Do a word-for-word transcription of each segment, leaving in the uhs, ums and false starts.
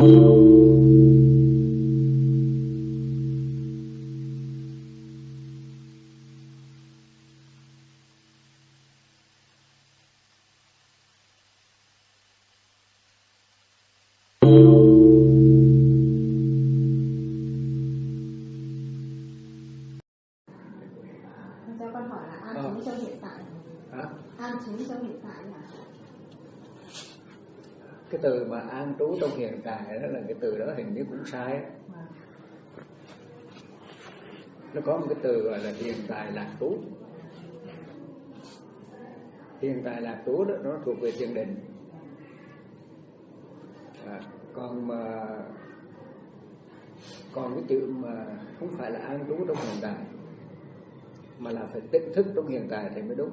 Cho con hỏi là an trú trong hiện tại. Hả? An trú trong hiện tại là cái từ mà an trú trong hiện tại đó là cái từ đó hình như cũng sai. Nó có một cái từ gọi là hiện tại lạc trú. Hiện tại lạc trú đó nó thuộc về thiền định. À, còn mà còn cái chữ mà không phải là an trú trong hiện tại mà là phải tỉnh thức trong hiện tại thì mới đúng.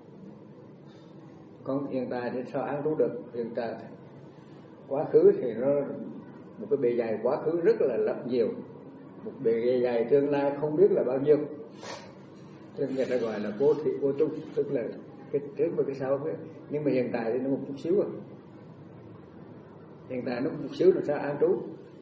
Còn hiện tại thì sao an trú được? Hiện tại quá khứ thì nó một cái bề dày quá khứ rất là lắm nhiều, một bề dày tương lai không biết là bao nhiêu, cho nên người ta gọi là vô thị vô chung, tức là cái trước và cái sau. Nhưng mà hiện tại thì nó một chút xíu à. Hiện tại nó một chút xíu làm sao an trú?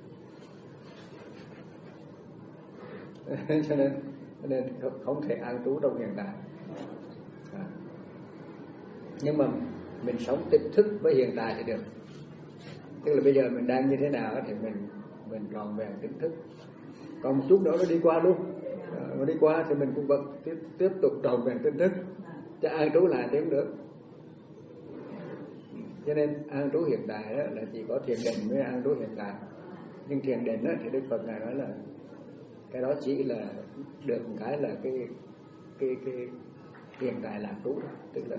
cho nên cho nên không thể an trú trong hiện tại. À. Nhưng mà mình sống tỉnh thức với hiện tại thì được. Tức là bây giờ mình đang như thế nào thì mình mình tròn vẹn tỉnh thức. Còn một chút nữa nó đi qua luôn. À, nó đi qua thì mình cũng vẫn tiếp tiếp tục tròn vẹn tỉnh thức. Chứ an trú lại thì không được. Cho nên an trú hiện tại đó là chỉ có thiền định mới an trú hiện tại. Nhưng thiền định đó, thì Đức Phật ngài nói là cái đó chỉ là được một cái là cái cái cái hiện tại lạc trú đó, tức là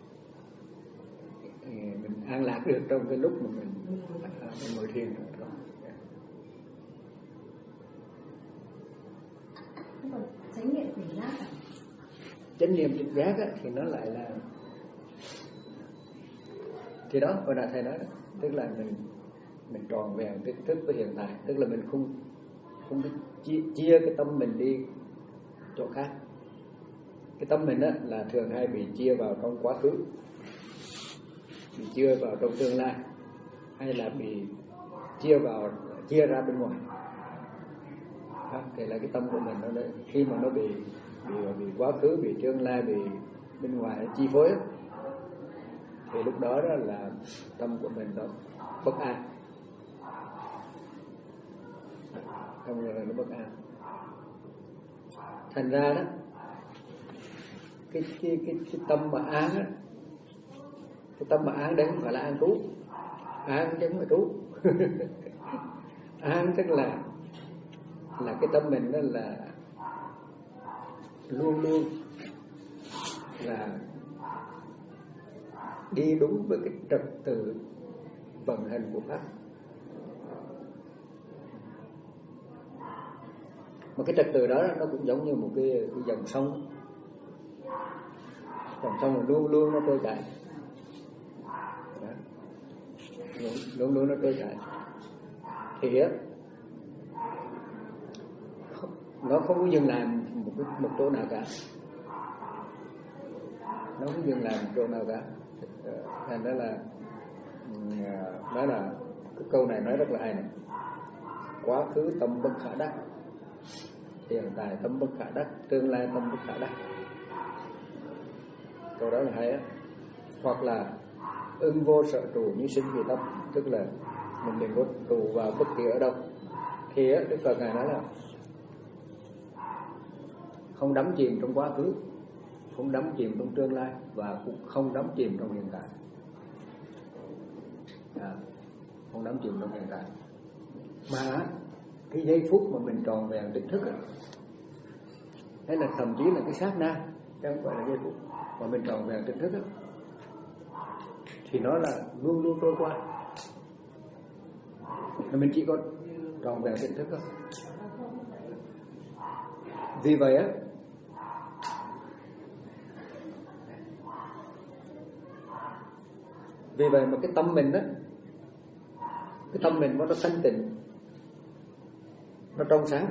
mình an lạc được trong cái lúc mà mình, mình ngồi thiền đó. chánh niệm tỉnh giác à? Chánh niệm tỉnh giác á, thì nó lại là thì đó hồi nãy thầy nói đó, tức là mình mình tròn vẹn cái thức với hiện tại, tức là mình không không chia, chia cái tâm mình đi chỗ khác. Cái tâm mình á là thường hay bị chia vào trong quá khứ, bị chia vào trong tương lai, hay là bị chia vào chia ra bên ngoài. Đó, thì là cái tâm của mình nó đấy, khi mà nó bị bị bị quá khứ, bị tương lai, bị bên ngoài chi phối á, thì lúc đó đó là tâm của mình nó bất an, tâm của mình nó bất an. Thành ra đó cái cái cái, cái tâm mà an á, cái tâm mà an đấy không phải là an trú, an chứ không phải trú. An tức là là cái tâm mình đó là luôn luôn là đi đúng với cái trật tự vận hành của pháp. Mà cái trật tự đó nó cũng giống như một cái, cái dòng sông, dòng sông là luôn luôn nó trôi chảy, luôn luôn nó trôi chảy. Thì á nó không có dừng lại một một chỗ nào cả, nó không dừng lại một chỗ nào cả. Thành ra là nói là cái câu này nói rất là hay này: quá khứ tâm bất khả đắc, hiện tại tâm bất khả đắc, tương lai tâm bất khả đắc. Câu đó là hay á. Hoặc là ưng vô sở trụ như sinh vì tâm, tức là mình đừng có trụ vào bất kỳ ở đâu. Thì á Đức Phật ngài nói là không đắm chìm trong quá khứ, không đắm chìm trong tương lai, và cũng không đắm chìm trong hiện tại. À, không đắm chìm trong hiện tại. Mà cái giây phút mà mình tròn vẹn tỉnh thức ấy, hay là thậm chí là cái sát na, chứ không phải là giây phút mà mình tròn vẹn tỉnh thức ấy, thì nó là luôn luôn trôi qua. Mà mình chỉ có tròn vẹn tỉnh thức thôi. Vì vậy á, vì vậy mà cái tâm mình á, cái tâm mình nó thanh tịnh, nó trong sáng,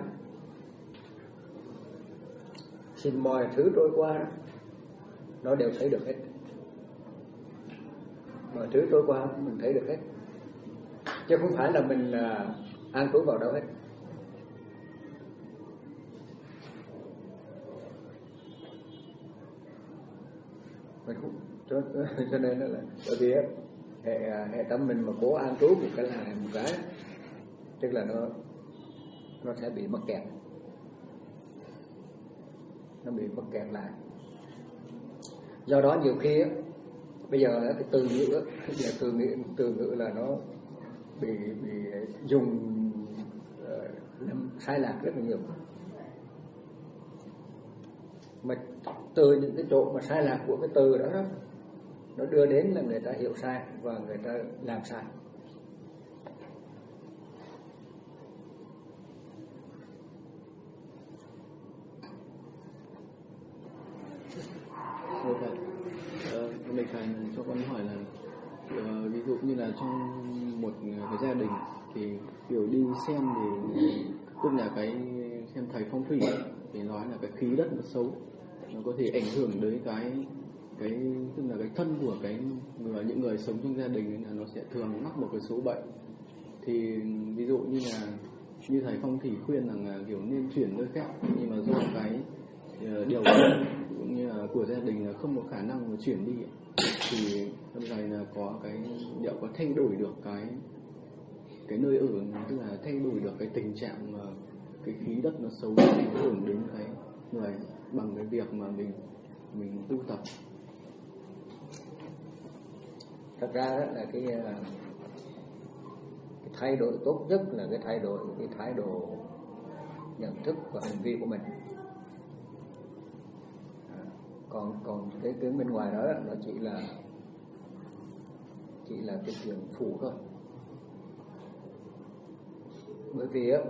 thì mọi thứ trôi qua đó, nó đều thấy được hết. Mọi thứ trôi qua mình thấy được hết. chứ không phải là mình là an trú vào đâu hết. Mình cũng cho, cho nên đó là bởi vì hệ hệ tâm mình mà cố an trú một cái là một cái, tức là nó nó sẽ bị mắc kẹt, nó bị mắc kẹt lại. Do đó nhiều khi á, bây giờ cái từ ngữ á, giờ từ ngữ từ ngữ là nó bị bị dùng uh, sai lạc rất là nhiều. Mà từ những cái chỗ mà sai lạc của cái từ đó, đó nó đưa đến là người ta hiểu sai và người ta làm sai. Thưa thầy, uh, thầy thầy cho con hỏi là uh, ví dụ như là trong một cái gia đình thì kiểu đi xem thì tức là cái xem thầy phong thủy thì nói là cái khí đất nó xấu, nó có thể ảnh hưởng đến cái cái tức là cái thân của cái người, những người sống trong gia đình nên là nó sẽ thường mắc một cái số bệnh. Thì ví dụ như là như thầy phong thủy khuyên rằng là kiểu nên chuyển nơi khác, nhưng mà do cái uh, điều cũng như là của gia đình là không có khả năng mà chuyển đi, thì hôm nay là có cái liệu có thay đổi được cái cái nơi ở, tức là thay đổi được cái tình trạng mà cái khí đất nó xấu ảnh hưởng đến cái người bằng cái việc mà mình mình tu tập. Thật ra đó là cái, cái thay đổi tốt nhất là cái thay đổi cái thái độ nhận thức và hành vi của mình. còn còn cái cái bên ngoài đó nó chỉ là chỉ là cái chuyện phụ thôi. Bởi vì á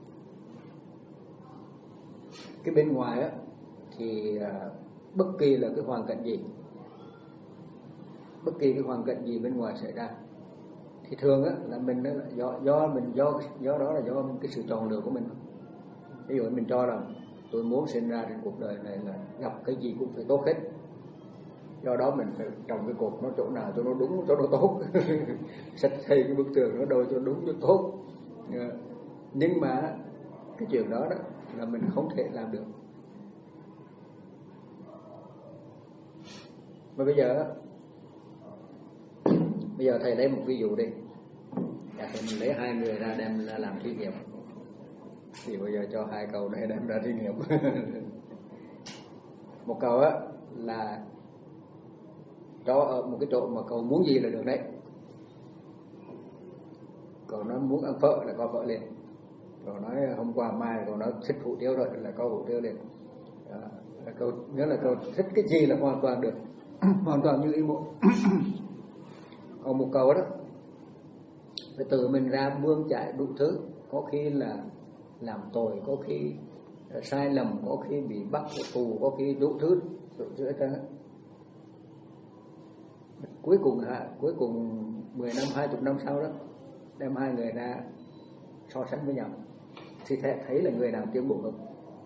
cái bên ngoài á thì bất kỳ là cái hoàn cảnh gì, bất kỳ cái hoàn cảnh gì bên ngoài xảy ra thì thường á là mình đó là do do mình do do đó là do cái sự chọn lựa của mình. Ví dụ mình cho rằng tôi muốn sinh ra trên cuộc đời này là gặp cái gì cũng phải tốt hết, do đó mình phải trồng cái cột nó chỗ nào cho nó đúng, cho nó tốt sạch xây cái bức tường nó đâu cho đúng cho tốt. Nhưng mà cái chuyện đó đó là mình không thể làm được. Mà bây giờ bây giờ thầy lấy một ví dụ đi, thầy mình lấy hai người ra đem ra làm thí nghiệm, thì bây giờ cho hai cậu để đem ra thí nghiệm. Một cậu á là cho ở một cái chỗ mà cậu muốn gì là được đấy. Cậu nói muốn ăn phở là có phở liền, cậu nói hôm qua mai cậu nói thích hủ tiếu rồi là có hủ tiếu liền. Đó, là cậu nhớ là cậu thích cái gì là hoàn toàn được, hoàn toàn như ý muốn. Còn một cậu đó phải tự mình ra bươn chải đủ thứ, có khi là làm tội, có khi sai lầm, có khi bị bắt tù, có khi đủ thứ đủ thứ hết. Cuối cùng hả, cuối cùng mười năm, hai mươi năm sau đó đem hai người ra so sánh với nhau thì thấy, thấy là người nào tiến bộ hơn.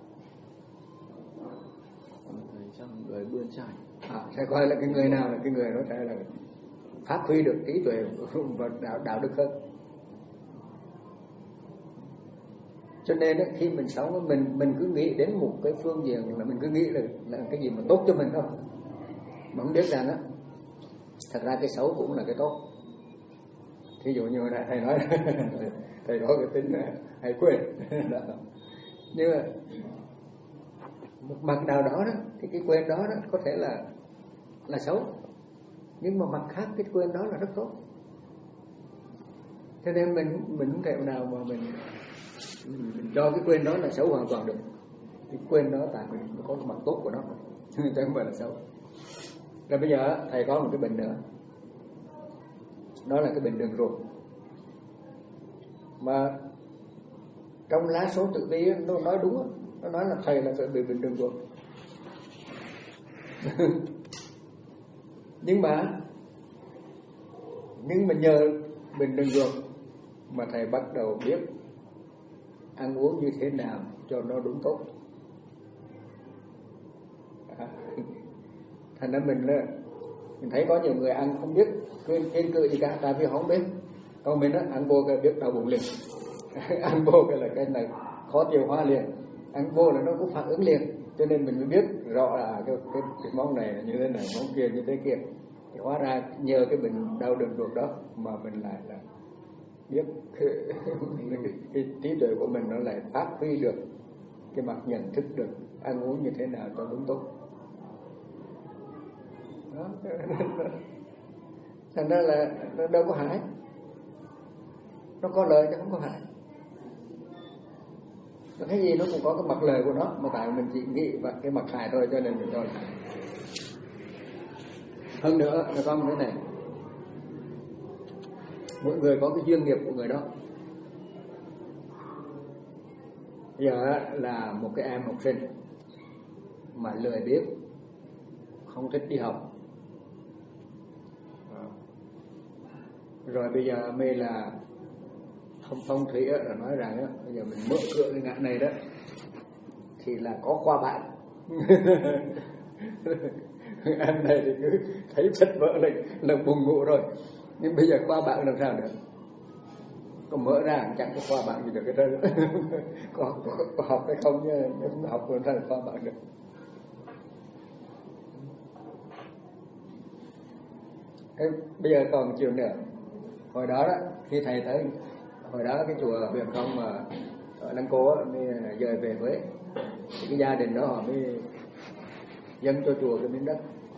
Thầy chắc người bươn trải. À, sẽ coi là cái người nào là cái người đó sẽ là phát huy được trí tuệ và đạo, đạo đức hơn. Cho nên đó, khi mình sống mình mình cứ nghĩ đến một cái phương diện là mình cứ nghĩ là, là cái gì mà tốt cho mình thôi, mà không biết rằng á thật ra cái xấu cũng là cái tốt. Thí dụ như là thầy nói thầy có cái tính hay quên nhưng mà một mặt nào đó đó thì cái quên đó, đó có thể là là xấu, nhưng mà mặt khác cái quên đó là rất tốt. Cho nên mình mình không thể nào mà mình mình cho cái quên đó là xấu hoàn toàn được. Cái quên đó tại mình có cái mặt tốt của nó chứ không phải là xấu. Rồi bây giờ thầy có một cái bệnh nữa, đó là cái bệnh đường ruột. Mà trong lá số tử vi nó nói đúng, nó nói là thầy là bị bệnh đường ruột. nhưng mà nhưng mà nhờ bệnh đường ruột mà thầy bắt đầu biết ăn uống như thế nào cho nó đúng tốt. À, thành ra mình là mình thấy có nhiều người ăn không biết quên kiên cự gì cả, tại vì họ không biết. Còn mình á, ăn vô cái biết đau bụng liền. Ăn vô cái là cái này khó tiêu hóa liền, ăn vô là nó cũng phản ứng liền, cho nên mình mới biết rõ là cái, cái, cái món này như thế này, món kia như thế kia. Thì hóa ra nhờ cái bệnh đau đường ruột đó mà mình lại là biết cái, cái, cái trí tuệ của mình nó lại phát huy được cái mặt nhận thức được ăn uống như thế nào cho đúng tốt. Đó. Thành ra là nó đâu có hại, nó có lợi chứ không có hại. Cái gì nó cũng có cái mặt lời của nó, mà tại mình chỉ nghĩ và cái mặt hại thôi cho nên mình cho là hại. Hơn nữa là có một cái này, mỗi người có cái duyên nghiệp của người đó. Giờ là một cái em học sinh mà lười biếng, không thích đi học, rồi bây giờ mới là thông phong thủy là nói rằng đó, bây giờ mình mở cửa cái ngã này đó thì là có khoa bạn. Em này thì cứ thấy chất vỡ là, là buồn ngủ rồi, nhưng bây giờ khoa bạn làm sao được? Có mở ra chẳng có khoa bạn gì được cái đó. có, có, có học hay không chứ không học còn ra khoa bạn được. Thế bây giờ còn chiều nữa, hồi đó đó khi thầy tới, hồi đó cái chùa Huyền Không mà ở Lăng Cô mới dời về Huế, cái gia đình đó họ mới dâng cho chùa cái miếng đất,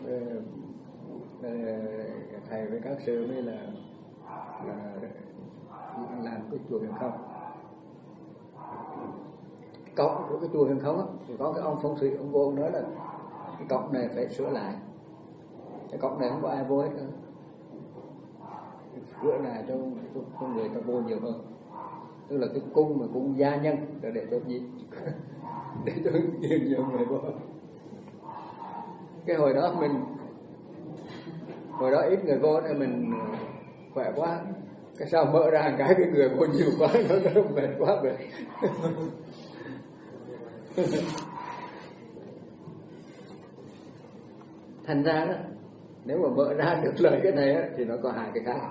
thầy với các sư mới là, là làm cái chùa Huyền Không. Cái cổng của cái chùa Huyền Không á, thì có cái ông phong thủy, ông vô ông nói là cái cổng này phải sửa lại, cái cổng này không có ai vô hết nữa, sửa lại cho, cho, cho người ta vô nhiều hơn. Tức là cái cung mà cung gia nhân để để cho gì để cho nhiều nhiều người vô. Cái hồi đó mình hồi đó ít người vô nên mình khỏe quá, cái sao mở ra cái cái người vô nhiều quá, nó nó mệt quá mệt. Thành ra đó, nếu mà mở ra được lời cái này á, thì nó có hai cái khác.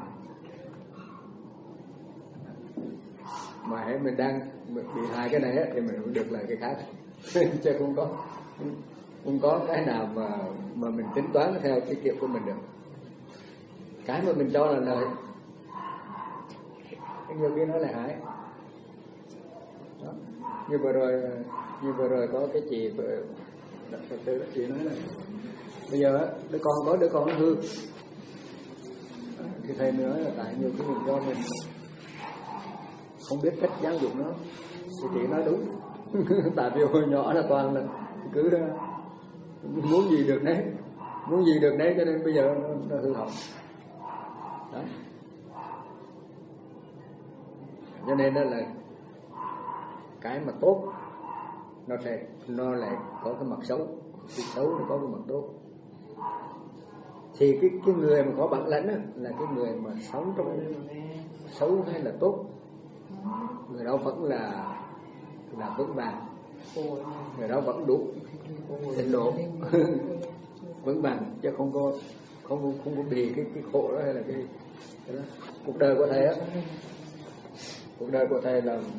Mà hãy mình đang bị hai cái này á, thì mình cũng được lời cái khác. Chứ không có không có cái nào mà mà mình tính toán theo cái kiểu của mình được. Cái mà mình cho là lời, cái nhiều khi nó lại hại. Đó. Như vừa rồi như vừa rồi có cái chị vợ Phật tử chị nói là bây giờ đứa con có đứa con nó hư, thì thầy nói là tại nhiều cái mình do mình không biết cách giáo dục nó. Thì chị nói đúng. Tại vì hồi nhỏ là toàn là cứ muốn gì được đấy, muốn gì được đấy, cho nên bây giờ nó, nó hư hỏng. Đó. Cho nên đó là cái mà tốt nó sẽ nó lại có cái mặt xấu, cái xấu nó có cái mặt tốt. Thì cái cái người mà có bản lãnh á, là cái người mà sống trong xấu hay là tốt, người đó vẫn là là vững vàng, người đó vẫn đủ trình độ vững vàng, chứ không có không không có bị cái cái khổ đó hay là cái, cái đó. Cuộc đời của thầy á, cuộc đời của thầy là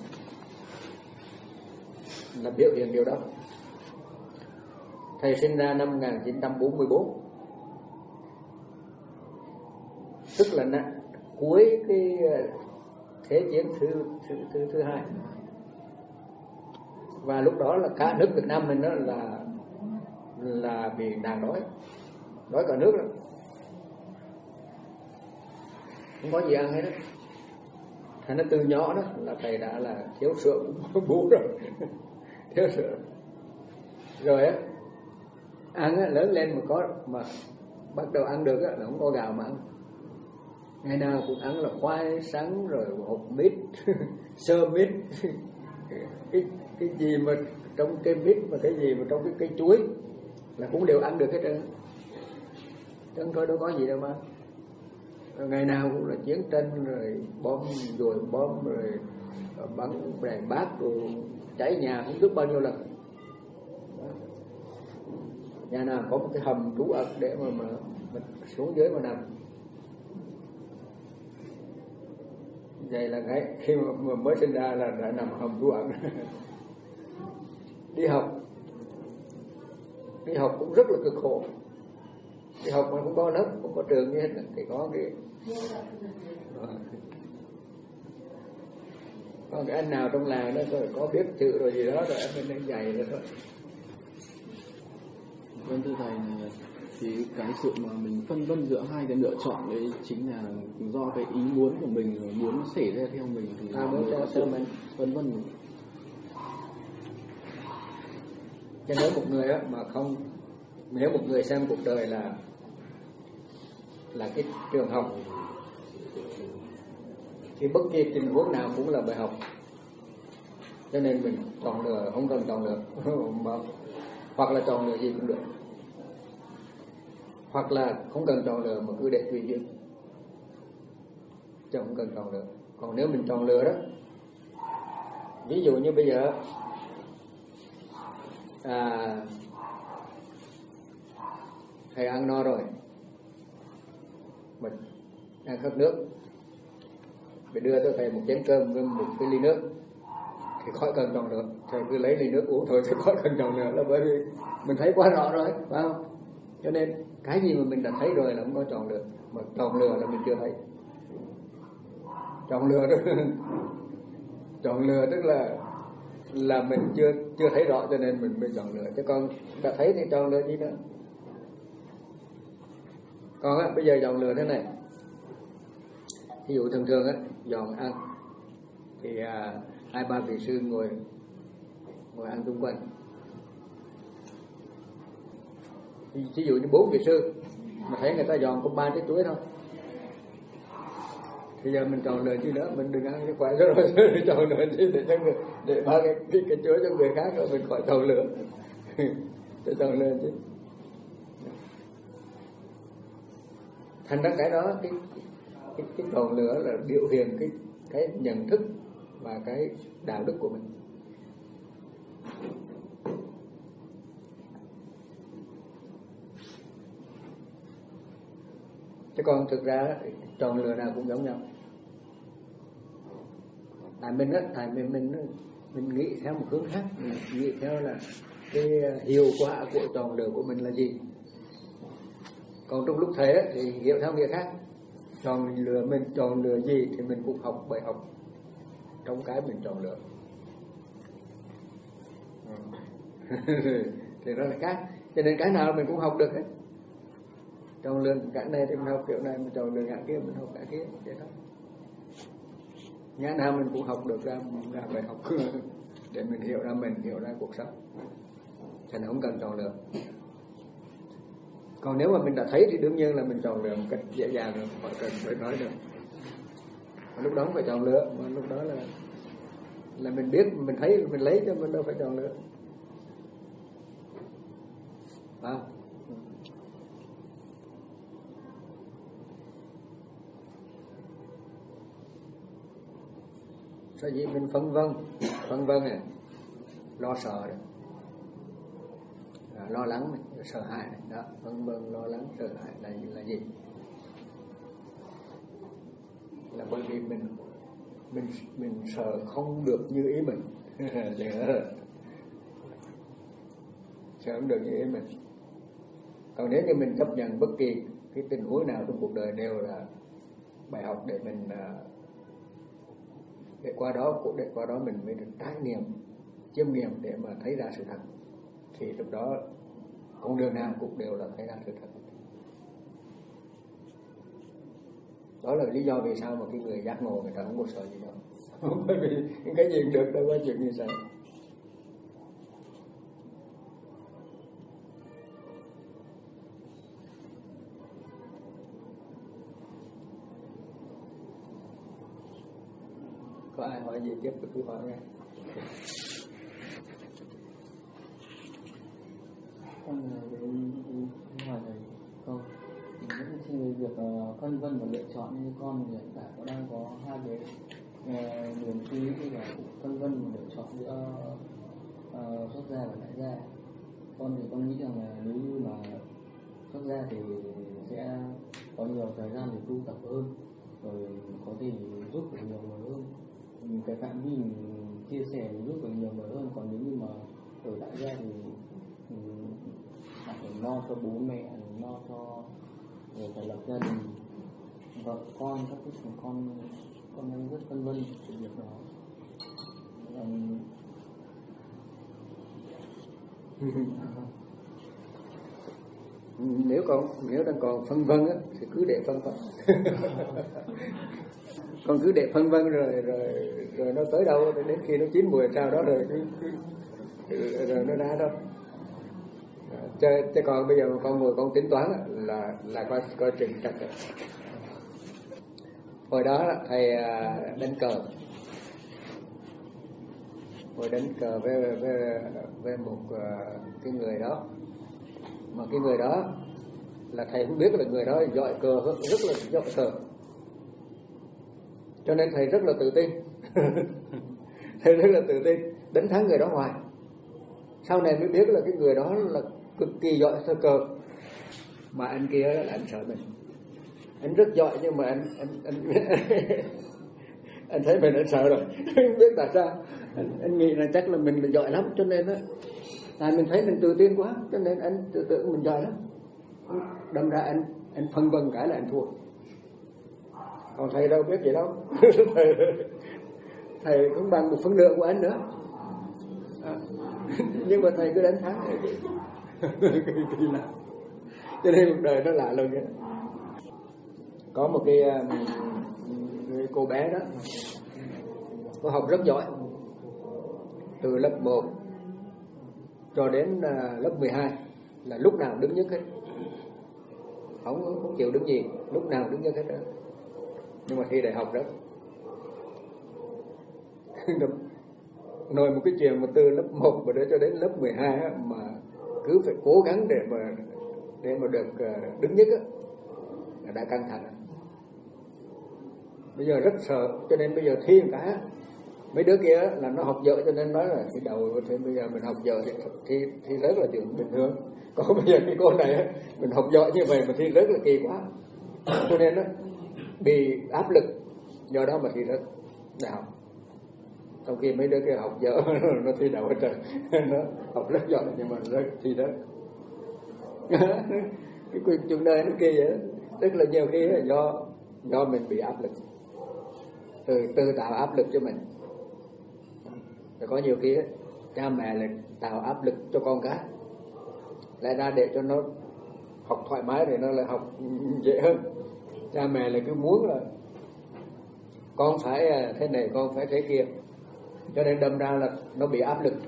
là biểu hiện điều đó. Thầy sinh ra năm một nghìn chín trăm bốn mươi tư, tức là nè, cuối cái thế chiến thứ thứ thứ thứ hai, và lúc đó là cả nước Việt Nam mình đó là là bị nạn đói, đói cả nước rồi, không có gì ăn hết đó. Thành ra từ nhỏ đó là thầy đã là thiếu sữa bú rồi, thiếu sữa rồi á, ăn á, lớn lên mà có mà bắt đầu ăn được á, là không có gạo mà ăn, ngày nào cũng ăn là khoai sắn rồi hột mít, sơ mít, cái cái gì mà trong cái mít mà cái gì mà trong cái cây chuối là cũng đều ăn được hết trơn, chứ thôi đâu có gì đâu mà. Ngày nào cũng là chiến tranh rồi bom rồi bom rồi bắn đèn bát rồi cháy nhà không biết bao nhiêu lần. Nhà nào có một cái hầm trú ẩn để mà, mà, mà xuống dưới mà nằm. vậy là ngay khi mà mới sinh ra là đã nằm hầm trú ẩn. Đi học đi học cũng rất là cực khổ. Đi học mà không có lớp, không có trường như hết thì có cái có cái anh nào trong làng đó rồi có biết chữ rồi gì đó rồi anh nên dạy rồi thôi. Vâng thưa thầy, thì cái sự mà mình phân vân giữa hai cái lựa chọn đấy chính là do cái ý muốn của mình rồi muốn xảy ra theo mình thì à, mới có sự mình phân vân. Cho nếu một người á mà không, nếu một người xem cuộc đời là là cái trường học thì bất kỳ tình huống nào cũng là bài học, cho nên mình chọn lựa, không cần chọn lựa hoặc là chọn lựa gì cũng được, hoặc là không cần chọn lựa mà cứ để tùy duyên, chứ không cần chọn lựa. Còn nếu mình chọn lựa đó, ví dụ như bây giờ à, thầy ăn no rồi, mình đang khát nước, mình đưa cho thầy một chén cơm với một cái ly nước thì khỏi cần chọn lựa, thầy cứ lấy ly nước uống thôi chứ khỏi cần chọn lựa, là bởi vì mình thấy quá rõ rồi, phải không? Cho nên cái gì mà mình đã thấy rồi là không có chọn lựa, mà chọn lựa là mình chưa thấy. Chọn lựa đó, chọn lựa tức là là mình chưa chưa thấy rõ cho nên mình mới chọn lựa, chứ còn đã thấy thì chọn lựa gì nữa. Còn á, bây giờ chọn lựa thế này, ví dụ thường thường á dọn ăn thì à, hai ba vị sư ngồi ngồi ăn xung quanh. Ví dụ như bốn vị sư mà thấy người ta dọn có ba trái chuối thôi, bây giờ mình chọn lựa chi nữa, mình đừng ăn cái quả đó rồi chọn lựa chi để cho người, để ba cái cái, cái chuối cho người khác rồi mình khỏi chọn lựa. Để chọn lựa chứ. Thành ra cái đó cái cái cái chọn lựa là biểu hiện cái cái nhận thức và cái đạo đức của mình. Chứ còn thực ra chọn lựa nào cũng giống nhau. Tại mình á, tại mình mình mình nghĩ theo một hướng khác, mình nghĩ theo là cái hiệu quả của chọn lựa của mình là gì. Còn trong lúc thầy á, thì hiểu theo nghĩa khác. Chọn lựa mình chọn lựa gì thì mình cũng học bài học trong cái mình chọn lựa. Thì đó là khác. Cho nên cái nào mình cũng học được hết. Chọn lựa cái này thì mình học kiểu này, mình chọn lựa cái kia mình học cái kia, vậy đó. Ngã nào mình cũng học được ra, ra bài học để mình hiểu ra mình, hiểu ra cuộc sống. Cho nên không cần chọn lựa. Còn nếu mà mình đã thấy thì đương nhiên là mình chọn lựa một cách dễ dàng rồi, khỏi cần phải nói được. Mà lúc đó không phải chọn lựa, mà lúc đó là là mình biết, mình thấy, mình lấy cho mình đâu phải chọn lựa. À. Sao gì mình phân vân, phân vân này, lo sợ này, à, lo lắng này, sợ hãi này, đó, phân vân, lo lắng, sợ hãi là là gì? Là bởi vì mình mình mình sợ không được như ý mình, sợ không được như ý mình. Còn nếu như mình chấp nhận bất kỳ cái tình huống nào trong cuộc đời đều là bài học để mình để qua đó để qua đó mình mới được trải nghiệm, chiêm nghiệm để mà thấy ra sự thật, thì lúc đó con đường nào cũng đều là thấy ra sự thật. Đó là lý do vì sao mà cái người giác ngộ người ta không có sợ gì đâu. Bởi vì cái gì được đâu có chuyện gì sợ. Có ai hỏi gì tiếp cứ hỏi nghe. Con hỏi thầy câu vẫn trên việc uh, phân vân và lựa chọn như con thì hiện tại có đang có hai cái uh, niềm suy nghĩ là phân vân và lựa chọn giữa uh, xuất gia và tại gia. Con thì con nghĩ rằng là nếu như mà xuất gia thì sẽ có nhiều thời gian để tu tập hơn, rồi có thể giúp được nhiều người hơn. Cái phạm vi mình chia sẻ mình giúp được nhiều người hơn. Còn nếu như mà ở tại gia thì mình phải lo cho bố mẹ, lo cho rồi phải lập gia đình, vợ con, các cái thằng con con em rất vân vân sự việc đó. Um, nếu còn nếu đang còn phân vân á thì cứ để phân vân. Còn cứ để phân vân rồi rồi rồi nó tới đâu đến khi nó chín mùi sao đó rồi cứ, cứ, rồi nó ra đâu. Chứ, chứ còn bây giờ mà con ngồi con tính toán là là coi coi chừng chặt rồi. Hồi đó thầy đánh cờ, hồi đánh cờ với với với một cái người đó, mà cái người đó là thầy không biết là người đó giỏi cờ, rất là giỏi cờ, cho nên thầy rất là tự tin. Thầy rất là tự tin đánh thắng người đó hoài. Sau này mới biết là cái người đó là cực kỳ giỏi sơ cờ, mà anh kia là anh sợ mình. Anh rất giỏi nhưng mà anh anh anh, anh thấy mình anh sợ rồi. Không biết tại sao. Anh, anh nghĩ là chắc là mình là giỏi lắm, cho nên á, tại mình thấy mình tự tin quá, cho nên anh tự tưởng mình giỏi lắm. Đâm ra anh anh phân vân cái là anh thua. Còn thầy đâu biết gì đâu. thầy, thầy cũng bằng một phân nửa của anh nữa. À, nhưng mà thầy cứ đánh thắng. Kỳ lạ. Cho nên cuộc đời nó lạ luôn vậy. Có một cái, cái cô bé đó, cô học rất giỏi, từ lớp một cho đến lớp mười hai là lúc nào đứng nhất hết, không, không chịu đứng gì, lúc nào đứng nhất hết đó. Nhưng mà thi đại học đó nói một cái chuyện mà từ lớp một mà đến cho đến lớp mười hai á, mà cứ phải cố gắng để mà để mà được đứng nhất á, đã căng thẳng. Bây giờ rất sợ, cho nên bây giờ thi một cái mấy đứa kia là nó học dở, cho nên nói là cái đầu thì bây giờ mình học dở thì thi thi rất là chuyện bình thường. Còn bây giờ cái cô này mình học giỏi như vậy mà thi rất là kỳ quá, cho nên nó bị áp lực, do đó mà thi rớt đại học. Trong khi mấy đứa kia học dở nó thi đầu hết trời, nó học rất giỏi nhưng mà rớt thi rớt. Cái chuyện đời nó kỳ vậy, tức là nhiều khi là do do mình bị áp lực, từ từ tạo áp lực cho mình. Rồi có nhiều khi cha mẹ lại tạo áp lực cho con cái, lại ra để cho nó học thoải mái thì nó lại học dễ hơn. Cha mẹ lại cứ muốn là con phải thế này, con phải thế kia, cho nên đâm ra là nó bị áp lực.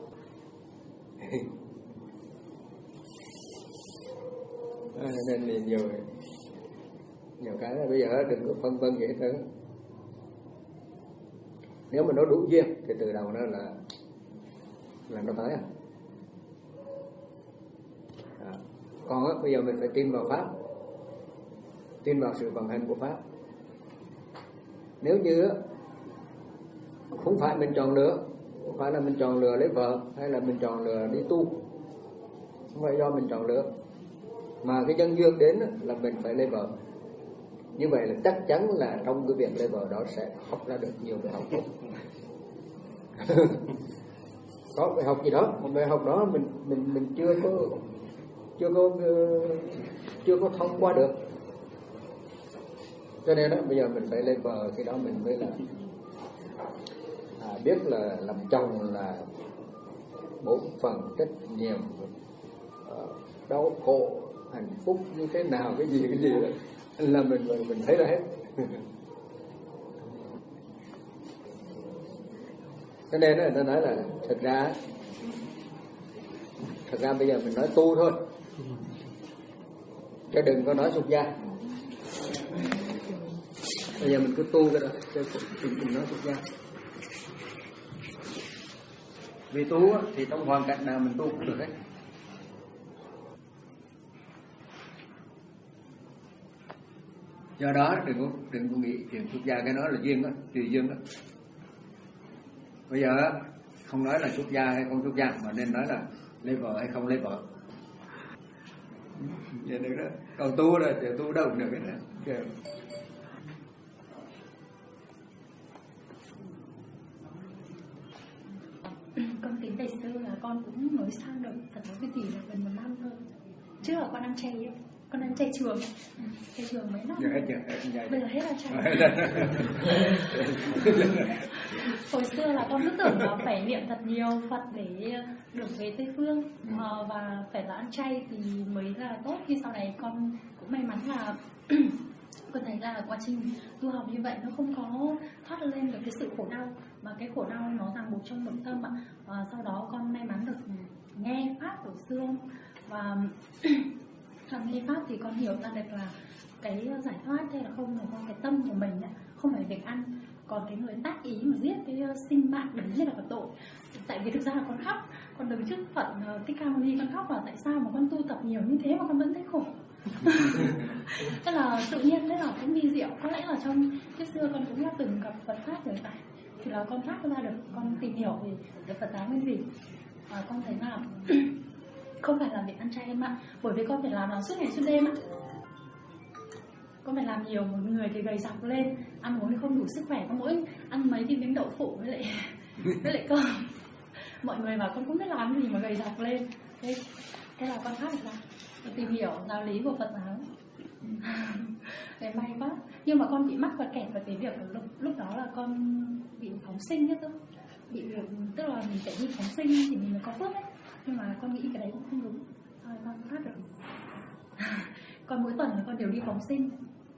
À, nên nhiều nhiều cái là bây giờ đừng có phân vân vậy thôi. Nếu mà nó đủ duyên thì từ đầu nó là là nó tới à. À, còn á, bây giờ mình phải tin vào pháp, tin vào sự vận hành của pháp. Nếu như á, không phải mình chọn lựa, không phải là mình chọn lựa lấy vợ hay là mình chọn lựa đi tu, không phải do mình chọn lựa, mà cái nhân duyên đến á, là mình phải lấy vợ. Như vậy là chắc chắn là trong cái việc lấy vợ đó sẽ học ra được nhiều bài học tốt. Có bài học gì đó, một bài học đó mình mình mình chưa có chưa có chưa có thông qua được, cho nên đó bây giờ mình phải lấy vợ, khi đó mình mới là à, biết là làm chồng là bổn phận, trách nhiệm, đau khổ, hạnh phúc như thế nào, cái gì cái gì đó là mình mình thấy ra hết. Cho nên đó, người ta nói là thật ra thật ra bây giờ mình nói tu thôi, chứ đừng có nói xuất gia. Bây giờ mình cứ tu cái đó, chứ đừng nói xuất gia. Vì tu thì trong hoàn cảnh nào mình tu cũng được hết. Do đó đừng có đừng có nghĩ chuyện xuất gia cái đó là duyên đó, tùy duyên đó. Bây giờ không nói là xuất gia hay không xuất gia, mà nên nói là lấy vợ hay không lấy vợ. Vậy được đó. Còn tu rồi thì tu đâu được cái đó. mới sang được thật ra cái gì là gần một năm thôi. Trước là con ăn chay ấy. Con ăn chay trường, chay trường mấy năm giờ hết chưa? Bây giờ hết là chay. Hồi xưa là con cứ tưởng là phải niệm thật nhiều Phật để được về Tây Phương, à, và phải là ăn chay thì mới là tốt. Khi sau này con cũng may mắn là con thấy là quá trình tu học như vậy nó không có thoát lên được cái sự khổ đau, mà cái khổ đau nó ràng buộc trong nội tâm ạ. À, sau đó con may mắn được nghe pháp của sư ông, và trong nghe pháp thì con hiểu ra được là cái giải thoát hay là không là do cái tâm của mình ấy, không phải việc ăn. Còn cái người tác ý mà giết cái sinh mạng đấy mới là có tội. Tại vì thực ra là con khóc, con đứng trước Phật Thích Ca Mâu Ni con khóc là tại sao mà con tu tập nhiều như thế mà con vẫn thấy khổ. Tức là tự nhiên, đấy là cũng vi diệu. Có lẽ là trong kiếp xưa con cũng đã từng gặp Phật pháp rồi tại thì là con phát ra được, con tìm hiểu về cái Phật giáo nguyên gì. À, con thấy là không phải là việc ăn chay em ạ, bởi vì con phải làm nó suốt ngày suốt đêm ạ. Con phải làm nhiều, một người thì gầy dọc lên, ăn uống thì không đủ sức khỏe, con mỗi ăn mấy cái miếng đậu phụ với lại với lại cơm. Mọi người bảo con không biết làm gì mà gầy dọc lên. Thế, thế là con phát ra, con tìm hiểu giáo lý của Phật giáo. Để may quá. Nhưng mà con bị mắc và kẹt vào cái việc lúc, lúc đó là con bị phóng sinh nhất thôi. Bị việc, tức là mình phải đi phóng sinh thì mình mới có phước ấy. Nhưng mà con nghĩ cái đấy cũng không đúng. Thôi con phát được. Con mỗi tuần là con đều đi phóng sinh.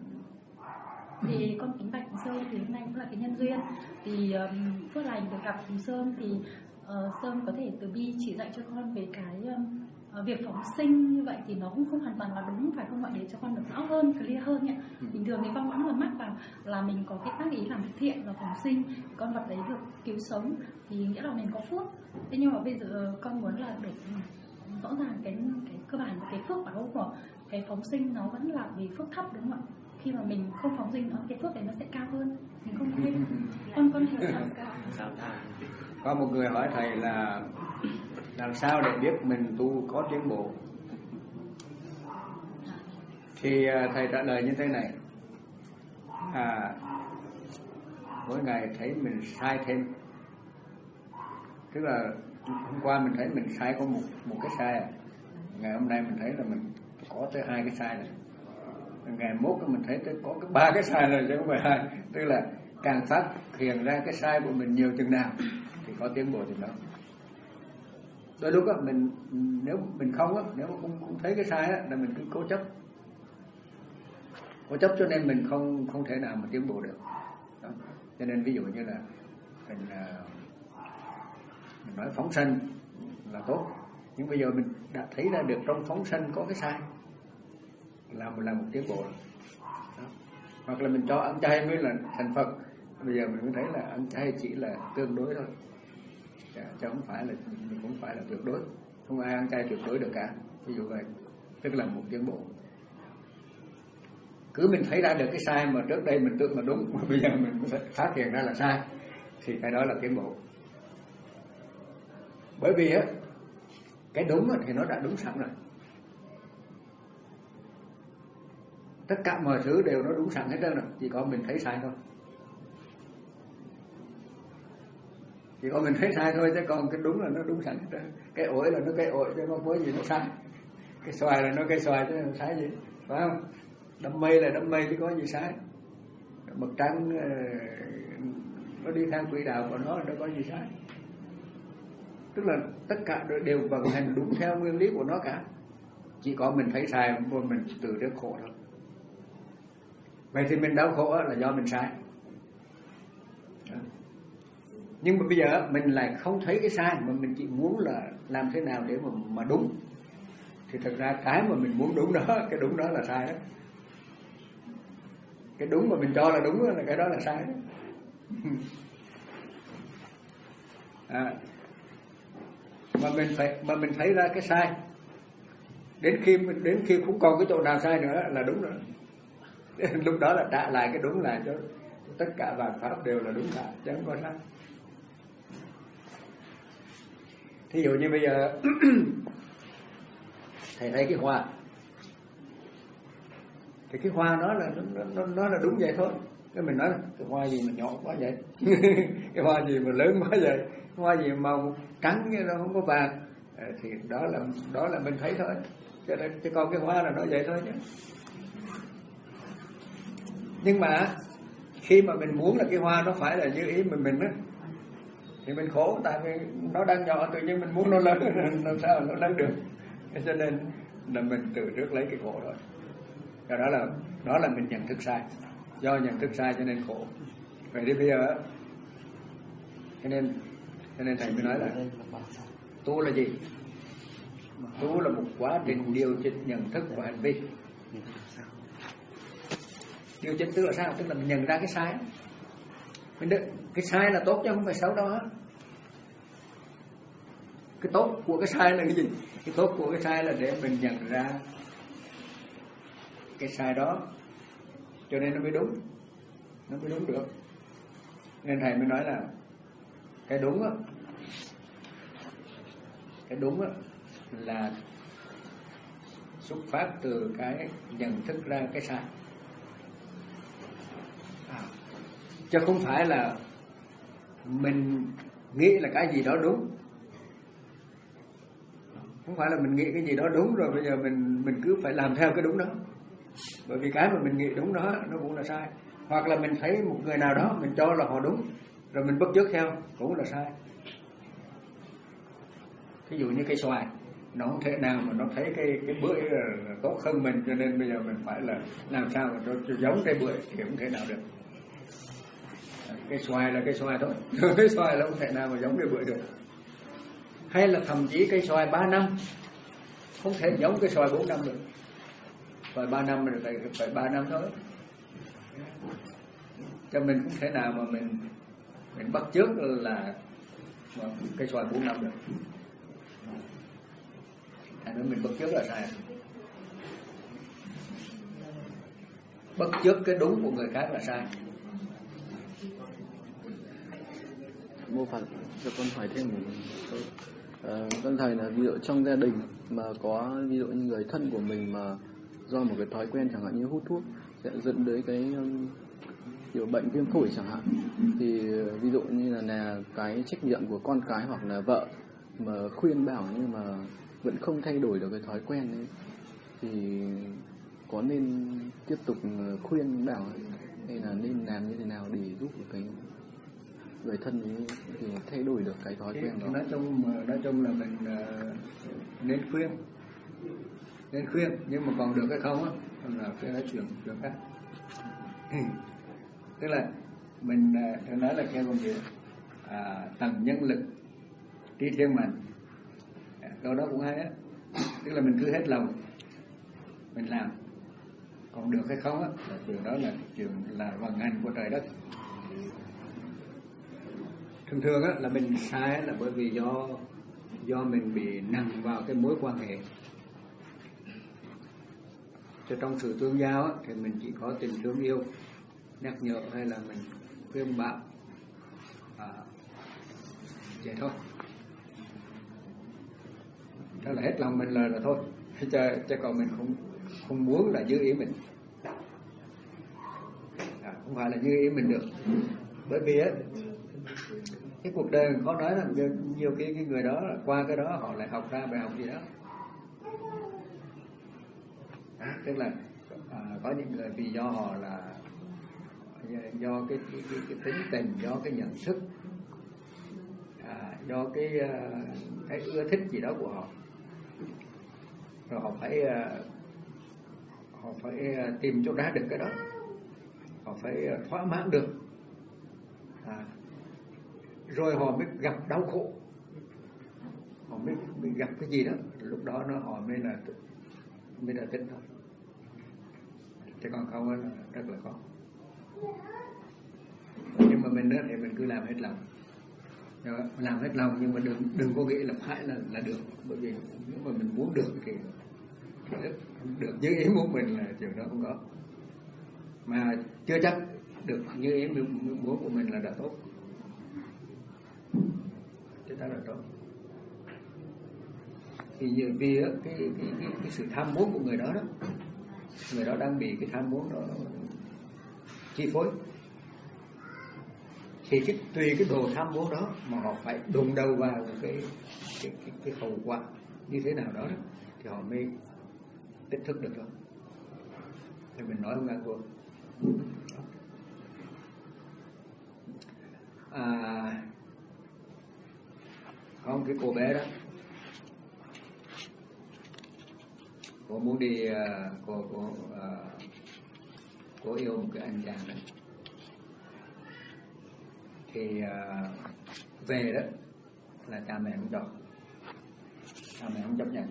Thì con kính bạch Sơn thì hôm nay cũng là cái nhân duyên. Thì um, phước lành được gặp Sơn thì uh, Sơn có thể từ bi chỉ dạy cho con về cái um, uh, việc phóng sinh như vậy thì nó cũng không hoàn toàn là đúng, phải không ạ, để cho con được rõ hơn, clear hơn nhỉ. Bình thường thì con vẫn là mắc vào là mình có cái tác ý làm thiện và phóng sinh, con vật đấy được cứu sống thì nghĩa là mình có phước. Thế nhưng mà bây giờ con muốn là được rõ ràng cái cái cơ bản của cái phước báo của cái phóng sinh nó vẫn là vì phước thấp, đúng không ạ? Khi mà mình không phóng sinh nó, cái phước đấy nó sẽ cao hơn. Mình không biết. Con con hiểu sao? Có một người hỏi thầy là làm sao để biết mình tu có tiến bộ. Thì thầy trả lời như thế này: à, mỗi ngày thấy mình sai thêm. Tức là hôm qua mình thấy mình sai có một một cái sai, ngày hôm nay mình thấy là mình có tới hai cái sai này, ngày mốt mình thấy tới có cái ba cái sai rồi chứ không phải hai. Tức là càng phát hiện ra cái sai của mình nhiều chừng nào thì có tiến bộ chừng đó. Đôi lúc á mình nếu mình không á, nếu không, không thấy cái sai á là mình cứ cố chấp, cố chấp cho nên mình không không thể nào mà tiến bộ được. Đó. Cho nên ví dụ như là mình, mình nói phóng sanh là tốt, nhưng bây giờ mình đã thấy ra được trong phóng sanh có cái sai là một là một tiến bộ. Đó. Hoặc là mình cho ăn chay mới là thành Phật, bây giờ mình mới thấy là ăn chay chỉ là tương đối thôi, chứ không phải là mình cũng phải là tuyệt đối, không ai ăn chay tuyệt đối được cả. Ví dụ vậy, tức là một tiến bộ. Cứ mình thấy ra được cái sai mà trước đây mình tưởng là đúng, mà bây giờ mình phát hiện ra là sai, thì cái đó là tiến bộ. Bởi vì á, cái đúng thì nó đã đúng sẵn rồi. Tất cả mọi thứ đều nó đúng sẵn hết trơn rồi, chỉ có mình thấy sai thôi. Chỉ có mình thấy sai thôi, chứ còn cái đúng là nó đúng sẵn hết trơn. Cái ổi là nó cái ổi chứ không có gì nó sai. Cái xoài là nó cái xoài chứ không sai gì, phải không? Đám mây là đám mây chứ có gì sai. Mặt trăng nó đi theo quỹ đạo của nó là nó có gì sai. Tức là tất cả đều vận hành đúng theo nguyên lý của nó cả. Chỉ có mình thấy sai mà mình tự rước khổ thôi. Vậy thì mình đau khổ là do mình sai. Đó. Nhưng mà bây giờ mình lại không thấy cái sai, mà mình chỉ muốn là làm thế nào để mà, mà đúng. Thì thật ra cái mà mình muốn đúng đó, cái đúng đó là sai đó. Cái đúng mà mình cho là đúng là cái đó là sai đó. À, mà mình phải mà mình thấy ra cái sai, đến khi đến khi không còn cái chỗ nào sai nữa là đúng rồi. Lúc đó là trả lại cái đúng lại cho tất cả vạn pháp đều là đúng cả, chứ không có sai. Thí dụ như bây giờ thầy thấy cái hoa, thì cái hoa nó là nó, nó, nó là đúng vậy thôi. Cái mình nói là cái hoa gì mà nhỏ quá vậy, cái hoa gì mà lớn quá vậy, cái hoa gì màu trắng như nó không có vàng, thì đó là đó là mình thấy thôi, cho nên chứ còn cái hoa là nó vậy thôi chứ. Nhưng mà khi mà mình muốn là cái hoa nó phải là như ý mình mình á, thì mình khổ, tại vì nó đang nhỏ tự nhiên mình muốn nó lớn, làm sao nó lớn được. Cho nên là mình tự rước lấy cái khổ rồi. Và đó là đó là mình nhận thức sai, do nhận thức sai cho nên khổ. Vậy thì bây giờ cho nên cho nên thầy mới nói là tu là gì? Tu là một quá trình điều chỉnh nhận thức và hành vi. Điều chỉnh tức là sao? Tức là mình nhận ra cái sai. Mình được, cái sai là tốt chứ không phải xấu đâu hết. Cái tốt của cái sai là cái gì? Cái tốt của cái sai là để mình nhận ra cái sai đó, cho nên nó mới đúng, nó mới đúng được. Nên thầy mới nói là cái đúng á, cái đúng á là xuất phát từ cái nhận thức ra cái sai, à, chứ không phải là mình nghĩ là cái gì đó đúng. Không phải là mình nghĩ cái gì đó đúng rồi bây giờ mình mình cứ phải làm theo cái đúng đó. Bởi vì cái mà mình nghĩ đúng đó nó cũng là sai. Hoặc là mình thấy một người nào đó mình cho là họ đúng rồi mình bắt chước theo cũng là sai. Ví dụ như cây xoài, nó không thể nào mà nó thấy cái cái bưởi là tốt hơn mình, cho nên bây giờ mình phải là làm sao mà cho, cho giống cây bưởi thì không thể nào được. Cây xoài là cây xoài thôi, cây xoài là không thể nào mà giống cây bưởi được. Hay là thậm chí cây xoài ba năm không thể giống cây xoài bốn năm được. Xoài ba năm rồi phải phải ba năm thôi. Cho mình không thể nào mà mình mình bắt chước là cây xoài bốn năm được. Thành ra mình bắt chước là sai. Bắt chước cái đúng của người khác là sai. Mô phật cho con hỏi thêm một câu. À, con thầy là ví dụ trong gia đình mà có ví dụ như người thân của mình mà do một cái thói quen chẳng hạn như hút thuốc sẽ dẫn đến cái um, kiểu bệnh viêm phổi chẳng hạn, thì ví dụ như là, là cái trách nhiệm của con cái hoặc là vợ mà khuyên bảo nhưng mà vẫn không thay đổi được cái thói quen ấy, thì có nên tiếp tục khuyên bảo hay là nên làm như thế nào để giúp cái người thân ấy thì thay đổi được cái thói quen đó? Nói chung nói chung là mình uh, nên khuyên, nên khuyên, nhưng mà còn được hay không á là cái nói chuyện chuyện khác. Tức là mình uh, nói là theo công việc à, tầng nhân lực trí thiên mạnh, câu đó cũng hay á. Tức là mình cứ hết lòng mình làm, còn được hay không á là chuyện đó là chuyện là vận hành của trời đất. Thường thường á là mình sai là bởi vì do do mình bị nằm vào cái mối quan hệ. Cho trong sự tương giao á thì mình chỉ có tình thương yêu, nhắc nhở hay là mình khuyên bảo, à, vậy thôi. Đó là hết lòng mình là là thôi. Chứ, chứ còn mình không không muốn là giữ ý mình, à, không phải là giữ ý mình được. Bởi vì á cái cuộc đời khó nói là nhiều khi cái người đó qua cái đó họ lại học ra bài học gì đó. À, tức là à, có những người vì do họ là do cái cái, cái, cái tính tình, do cái nhận thức, à, do cái cái ưa thích gì đó của họ, rồi họ phải họ phải tìm cho ra được cái đó, họ phải thỏa mãn được, à, rồi họ mới gặp đau khổ, họ mới, mới gặp cái gì đó, lúc đó nó họ mới là mới là tính thôi. Chứ còn không là rất là khó. Nhưng mà mình đó thì mình cứ làm hết lòng, làm hết lòng, nhưng mà đừng đừng có nghĩ là phải là là được, bởi vì nếu mà mình muốn được thì được như ý muốn mình là chuyện đó không có, mà chưa chắc được như ý muốn của mình là đã tốt, chứ đó là tốt. Vì vì cái, cái, cái, cái sự tham muốn của người đó đó, người đó đang bị cái tham muốn đó chi phối, thì cái tùy cái đồ tham muốn đó mà họ phải đụng đầu vào cái cái cái, cái hậu quả như thế nào đó, đó thì họ mới tích thức được thôi. Thì mình nói không ngang vô. À, có một cái cô bé đó, cô muốn đi, cô cô cô yêu một cái anh chàng đó, thì về đó là cha mẹ không cho, cha mẹ không chấp nhận.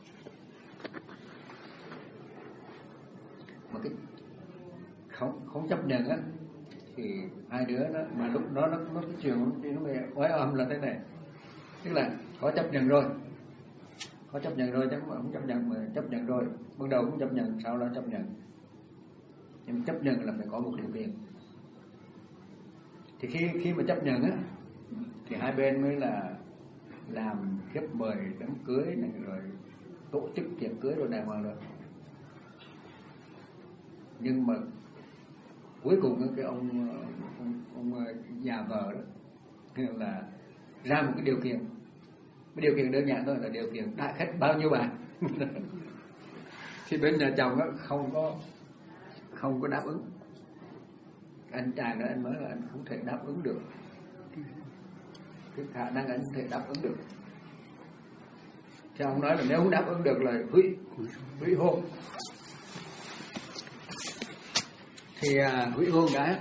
Mà cái không không chấp nhận á thì hai đứa đó, mà lúc đó nó nó cái chuyện nó về oái âm là thế này, tức là có chấp nhận rồi, có chấp nhận rồi chứ không chấp nhận, mà chấp nhận rồi ban đầu cũng chấp nhận, sau đó chấp nhận, nhưng chấp nhận là phải có một điều kiện. Thì khi khi mà chấp nhận á thì hai bên mới là làm thiếp mời đám cưới này, rồi tổ chức tiệc cưới rồi đàng hoàng rồi. Nhưng mà cuối cùng cái ông ông, ông già vợ đó là ra một cái điều kiện, cái điều kiện đơn giản thôi, là điều kiện đại khách bao nhiêu bàn. Thì bên nhà chồng đó không có không có đáp ứng. Anh chàng đó anh nói là anh không thể đáp ứng được, cái khả năng anh không thể đáp ứng được. Thì ông nói là nếu không đáp ứng được là hủy hủy hôn. Thì à, hủy hôn cái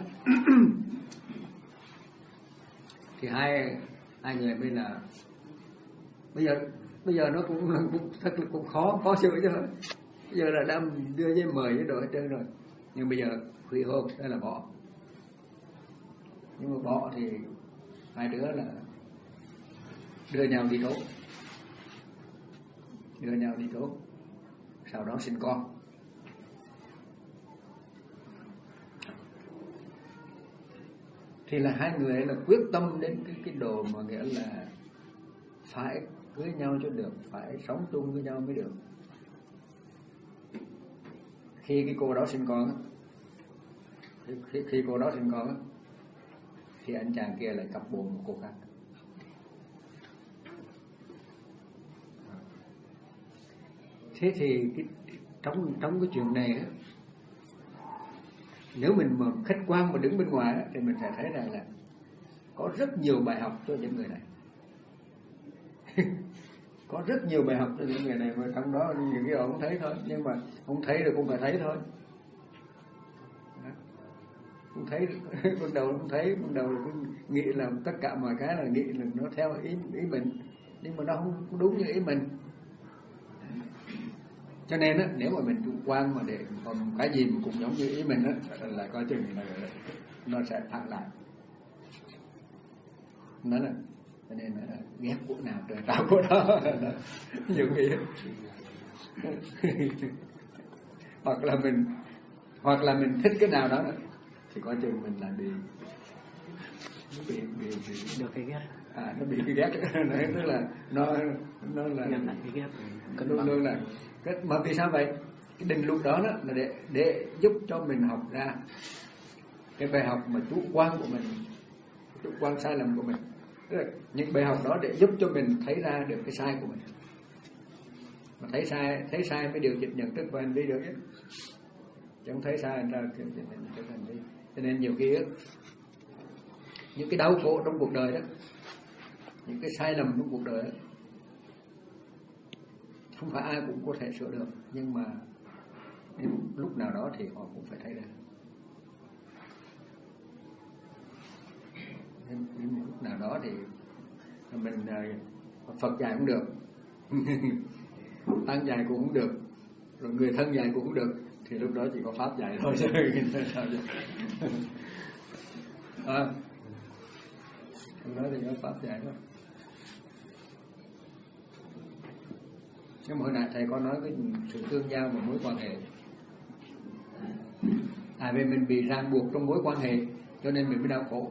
thì hai hai người mới là bây giờ bây giờ nó cũng cũng thật là cũng khó khó xử chứ. Bây giờ là đang đưa giấy mời với đồ hết trơn rồi, nhưng bây giờ hủy hôn đây là bỏ. Nhưng mà bỏ thì hai đứa là đưa nhau đi tố, đưa nhau đi tố, sau đó sinh con. Thì là hai người là quyết tâm đến cái cái đồ mà nghĩa là phải cưới nhau cho được, phải sống chung với nhau mới được. Khi cái cô đó sinh con á, khi, khi cô đó sinh con á, thì anh chàng kia lại cặp bồ một cô khác. Thế thì cái, trong trong cái chuyện này á, nếu mình mà khách quan mà đứng bên ngoài á, thì mình sẽ thấy rằng là có rất nhiều bài học cho những người này. Có rất nhiều bài học cho những người này, mà trong đó những cái ông không thấy thôi, nhưng mà không thấy được cũng phải thấy thôi. Không thấy, ban đầu không thấy, ban đầu cứ nghĩ là tất cả mọi cái là nghĩ là nó theo ý ý mình, nhưng mà nó không đúng như ý mình. Cho nên á, nếu mà mình chủ quan mà để còn cái gì mà cũng giống như ý mình á, là coi chừng là nó sẽ phản lại. Nó là cho nên là ghét của nào trời tạo của đó, nhiều khi hoặc là mình hoặc là mình thích cái nào đó thì coi chừng mình là bị bị bị, bị được cái ghét, à nó bị cái ghét. Tức là nó nó là nhận lại cái ghét, luôn luôn là cái, mà vì sao vậy? Cái định luật đó, đó là để để giúp cho mình học ra cái bài học mà chủ quan của mình, chủ quan sai lầm của mình. Tức là những bài học đó để giúp cho mình thấy ra được cái sai của mình, mà thấy sai thấy sai mới điều chỉnh nhận thức và hành vi được chứ, chứ không thấy sai ra điều chỉnh nhận thức và hành vi. Cho nên nhiều khi ấy, những cái đau khổ trong cuộc đời đó, những cái sai lầm trong cuộc đời đó, không phải ai cũng có thể sửa được, nhưng mà đến lúc nào đó thì họ cũng phải thấy ra. Đến, đến lúc nào đó thì mình Phật dạy cũng được, Tăng dạy cũng không được, rồi người thân dạy cũng không được, thì lúc đó chỉ có Pháp dạy thôi. À, lúc đó thì có Pháp dạy thôi. Nhưng mà hồi nãy thầy có nói cái sự tương giao và mối quan hệ, à vì mình bị ràng buộc trong mối quan hệ cho nên mình mới đau khổ.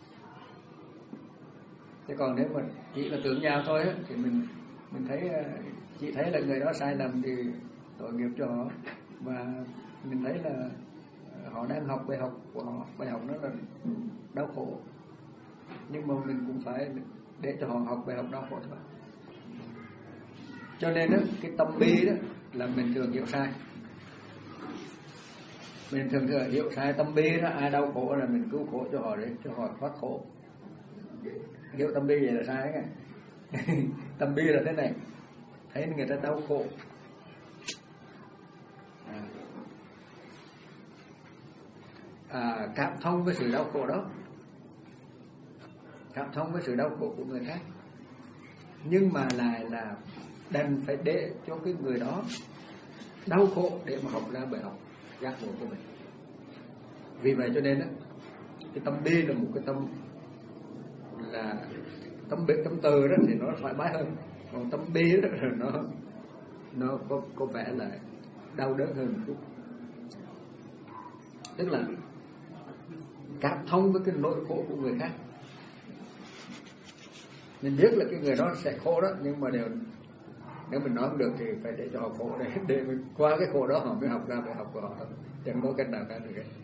Thế còn nếu mà chỉ là tương giao thôi á, thì mình mình thấy chỉ thấy là người đó sai lầm thì tội nghiệp cho họ, và mình thấy là họ đang học bài học của họ, bài học đó là đau khổ, nhưng mà mình cũng phải để cho họ học bài học đau khổ thôi. Cho nên đó, cái tâm bi đó là mình thường hiểu sai. Mình thường thường hiểu sai tâm bi đó, ai đau khổ là mình cứu khổ cho họ để cho họ thoát khổ. Hiểu tâm bi vậy là sai đấy. Tâm bi là thế này, thấy người ta đau khổ, à, à, cảm thông với sự đau khổ đó, cảm thông với sự đau khổ của người khác, nhưng mà lại là đành phải để cho cái người đó đau khổ để mà học ra bài học giác ngộ của mình. Vì vậy cho nên đó, cái tâm bi là một cái tâm là tâm bi, tâm từ đó thì nó thoải mái hơn, còn tâm bi đó là nó nó có có vẻ là đau đớn hơn một chút. Tức là cảm thông với cái nỗi khổ của người khác. Mình biết là cái người đó sẽ khổ đó, nhưng mà đều nếu mình nói không được thì phải để cho họ khổ, để để mình qua cái khổ đó họ mới học ra bài học của họ, chẳng có cách nào khác được hết.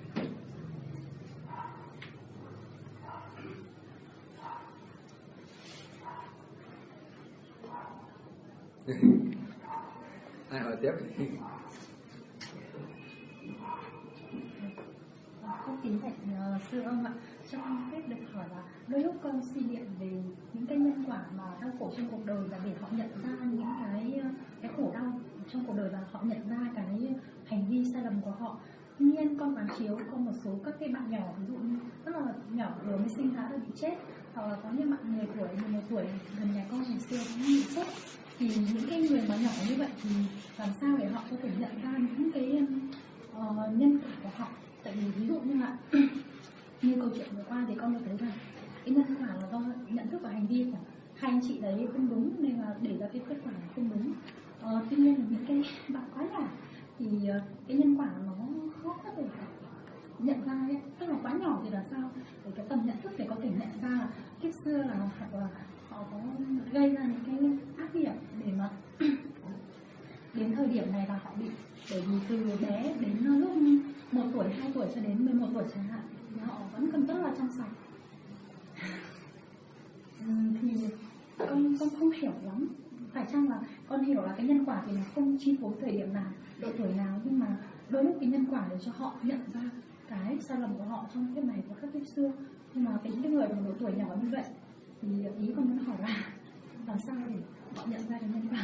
Ai hỏi tiếp? Con kính thạch sư ông ạ, cho con phép được hỏi là đôi lúc con suy niệm về những cái nhân quả mà đau khổ trong cuộc đời là để họ nhận ra những cái cái khổ đau trong cuộc đời và họ nhận ra cái hành vi sai lầm của họ. Tuy nhiên con quán chiếu có một số các cái bạn nhỏ, ví dụ như rất là nhỏ vừa mới sinh ra đã bị chết, hoặc là có những bạn mười tuổi, mười một tuổi gần nhà con ngày xưa cũng bị chết. Thì những cái người mà nhỏ như vậy thì làm sao để họ có thể nhận ra những cái uh, nhân quả của họ? Tại vì ví dụ như là như câu chuyện vừa qua thì con có thấy là cái nhân quả là do nhận thức và hành vi của hai anh chị đấy không đúng nên là để ra cái kết quả không đúng. Uh, tuy nhiên là những cái bạn quá nhỏ thì uh, cái nhân quả nó khó có thể nhận ra ấy. Tức là quá nhỏ thì là sao? Để cái tầm nhận thức để có thể nhận ra là kiếp xưa là hoặc là họ có gây ra những cái ác nghiệp để mà đến thời điểm này là họ bị, bởi vì từ bé đến lúc một tuổi, hai tuổi cho đến mười một tuổi chẳng hạn thì họ vẫn còn rất là trong sạch. Thì con con không hiểu lắm, phải chăng là con hiểu là cái nhân quả thì nó không chi phối thời điểm nào, độ tuổi nào, nhưng mà đôi lúc cái nhân quả để cho họ nhận ra cái sai lầm của họ trong kiếp này và các kiếp xưa. Nhưng mà cái những người mà độ tuổi nhỏ như vậy thì ý con muốn hỏi là làm sao để họ nhận ra cái nhân quả?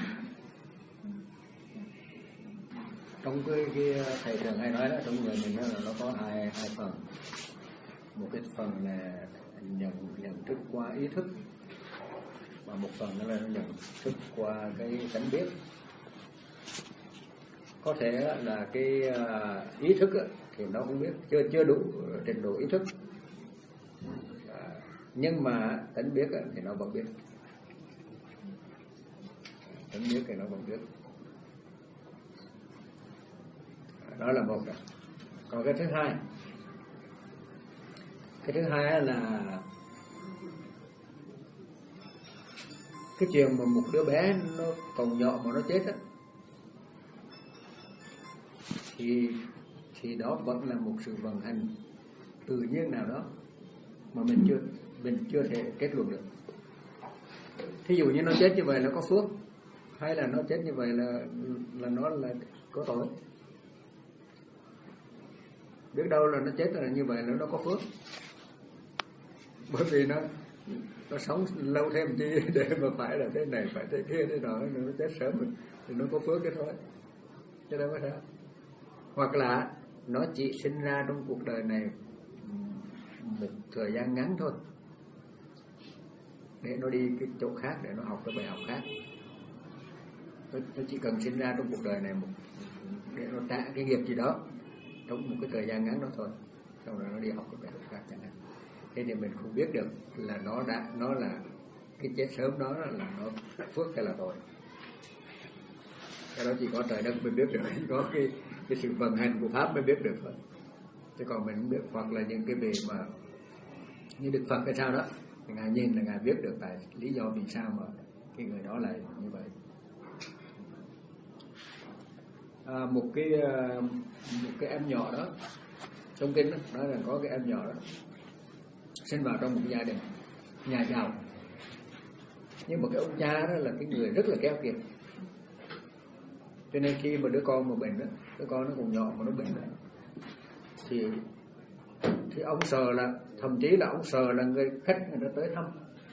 Trong cái, cái thầy thường hay nói đó, trong người mình đó là nó có hai hai phần. Một cái phần là nhận nhận thức qua ý thức, và một phần đó là nhận thức qua cái tánh biết. Có thể là cái ý thức thì nó không biết, chưa chưa đủ trình độ ý thức, nhưng mà tánh biết thì nó vẫn biết, tánh biết thì nó vẫn biết. Đó là một. Còn cái thứ hai, cái thứ hai là cái chuyện mà một đứa bé nó còn nhỏ mà nó chết á, thì thì đó vẫn là một sự vận hành tự nhiên nào đó mà mình chưa mình chưa thể kết luận được. Thí dụ như nó chết như vậy là có phước, hay là nó chết như vậy là là nó là có tội. Biết đâu là nó chết là như vậy là nó có phước, bởi vì nó nó sống lâu thêm chi để mà phải là thế này phải thế kia thế nọ, nó chết sớm thì nó có phước cái thôi, chứ đâu có sao. Hoặc là nó chỉ sinh ra trong cuộc đời này một thời gian ngắn thôi, để nó đi cái chỗ khác để nó học cái bài học khác. Nó, nó chỉ cần sinh ra trong cuộc đời này một để nó trả cái nghiệp gì đó trong một cái thời gian ngắn đó thôi, xong rồi nó đi học cái bài học khác chẳng hạn. Thế thì mình không biết được là nó đã nó là cái chết sớm đó là nó phước hay là tội. Cái đó chỉ có trời đất mới biết được, chỉ có cái cái sự vận hành của pháp mới biết được thôi. Chứ còn mình không biết. Hoặc là những cái về mà như Đức Phật hay sao đó, thì ngài nhìn là ngài biết được tại lý do vì sao mà cái người đó lại như vậy. À, một cái một cái em nhỏ đó trong kinh đó nói là có cái em nhỏ đó sinh vào trong một gia đình nhà giàu, nhưng mà cái ông cha đó là cái người rất là keo kiệt. Cho nên khi mà đứa con mà bệnh đó, đứa con nó còn nhỏ mà nó bệnh đó, thì thì ông sợ là, thậm chí là ông sợ là người khách người ta tới thăm,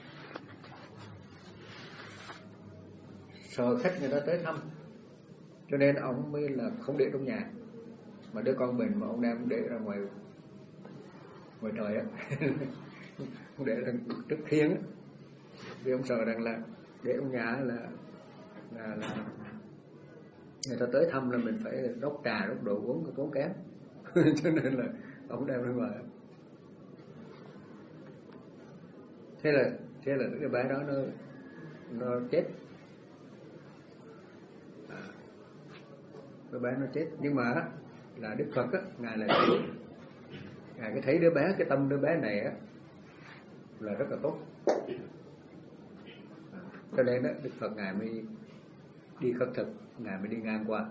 sợ khách người ta tới thăm, cho nên ông mới là không để trong nhà, mà đứa con bệnh mà ông đem để ra ngoài ngoài trời á, không để ra trước khiên á, vì ông sợ rằng là để trong nhà là là là người ta tới thăm là mình phải đốc trà đốc đồ uống tốn kém, cho nên là ông đem ra ngoài. Thế là thế là cái bé đó nó nó chết, à, cái bé nó chết. Nhưng mà là Đức Phật á, ngài là thấy, ngài cái thấy đứa bé, cái tâm đứa bé này á là rất là tốt, à, cho nên đó Đức Phật ngài mới đi khất thực, ngài mới đi ngang qua.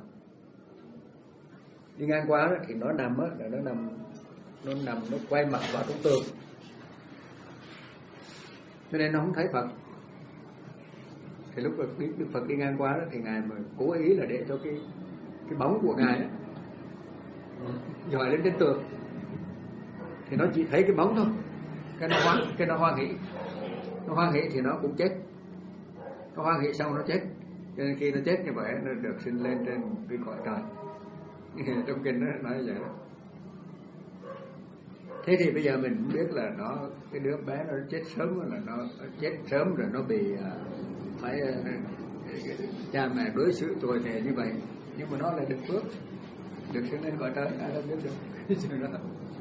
Đi ngang qua đó, thì nó nằm á, là nó nằm nó nằm nó quay mặt vào trong tường, cho nên nó không thấy Phật. Thì lúc mà Đức Phật đi ngang qua đó, thì ngài mà cố ý là để cho cái cái bóng của ngài đó dọi lên trên tường, thì nó chỉ thấy cái bóng thôi, cái nó hoan cái nó hoan hỉ, nó hoan hỉ thì nó cũng chết, nó hoan hỉ xong nó chết. Cho nên khi nó chết như vậy nó được sinh lên trên cái cõi trời. Trong kinh nó nói vậy đó. Thế thì bây giờ mình biết là nó, cái đứa bé nó chết sớm, là nó, nó chết sớm rồi, nó bị uh, phải uh, cha mẹ đối xử tồi tệ như vậy, nhưng mà nó lại được phước, được sinh lên cõi trời, ai đâu biết được cái chuyện đó.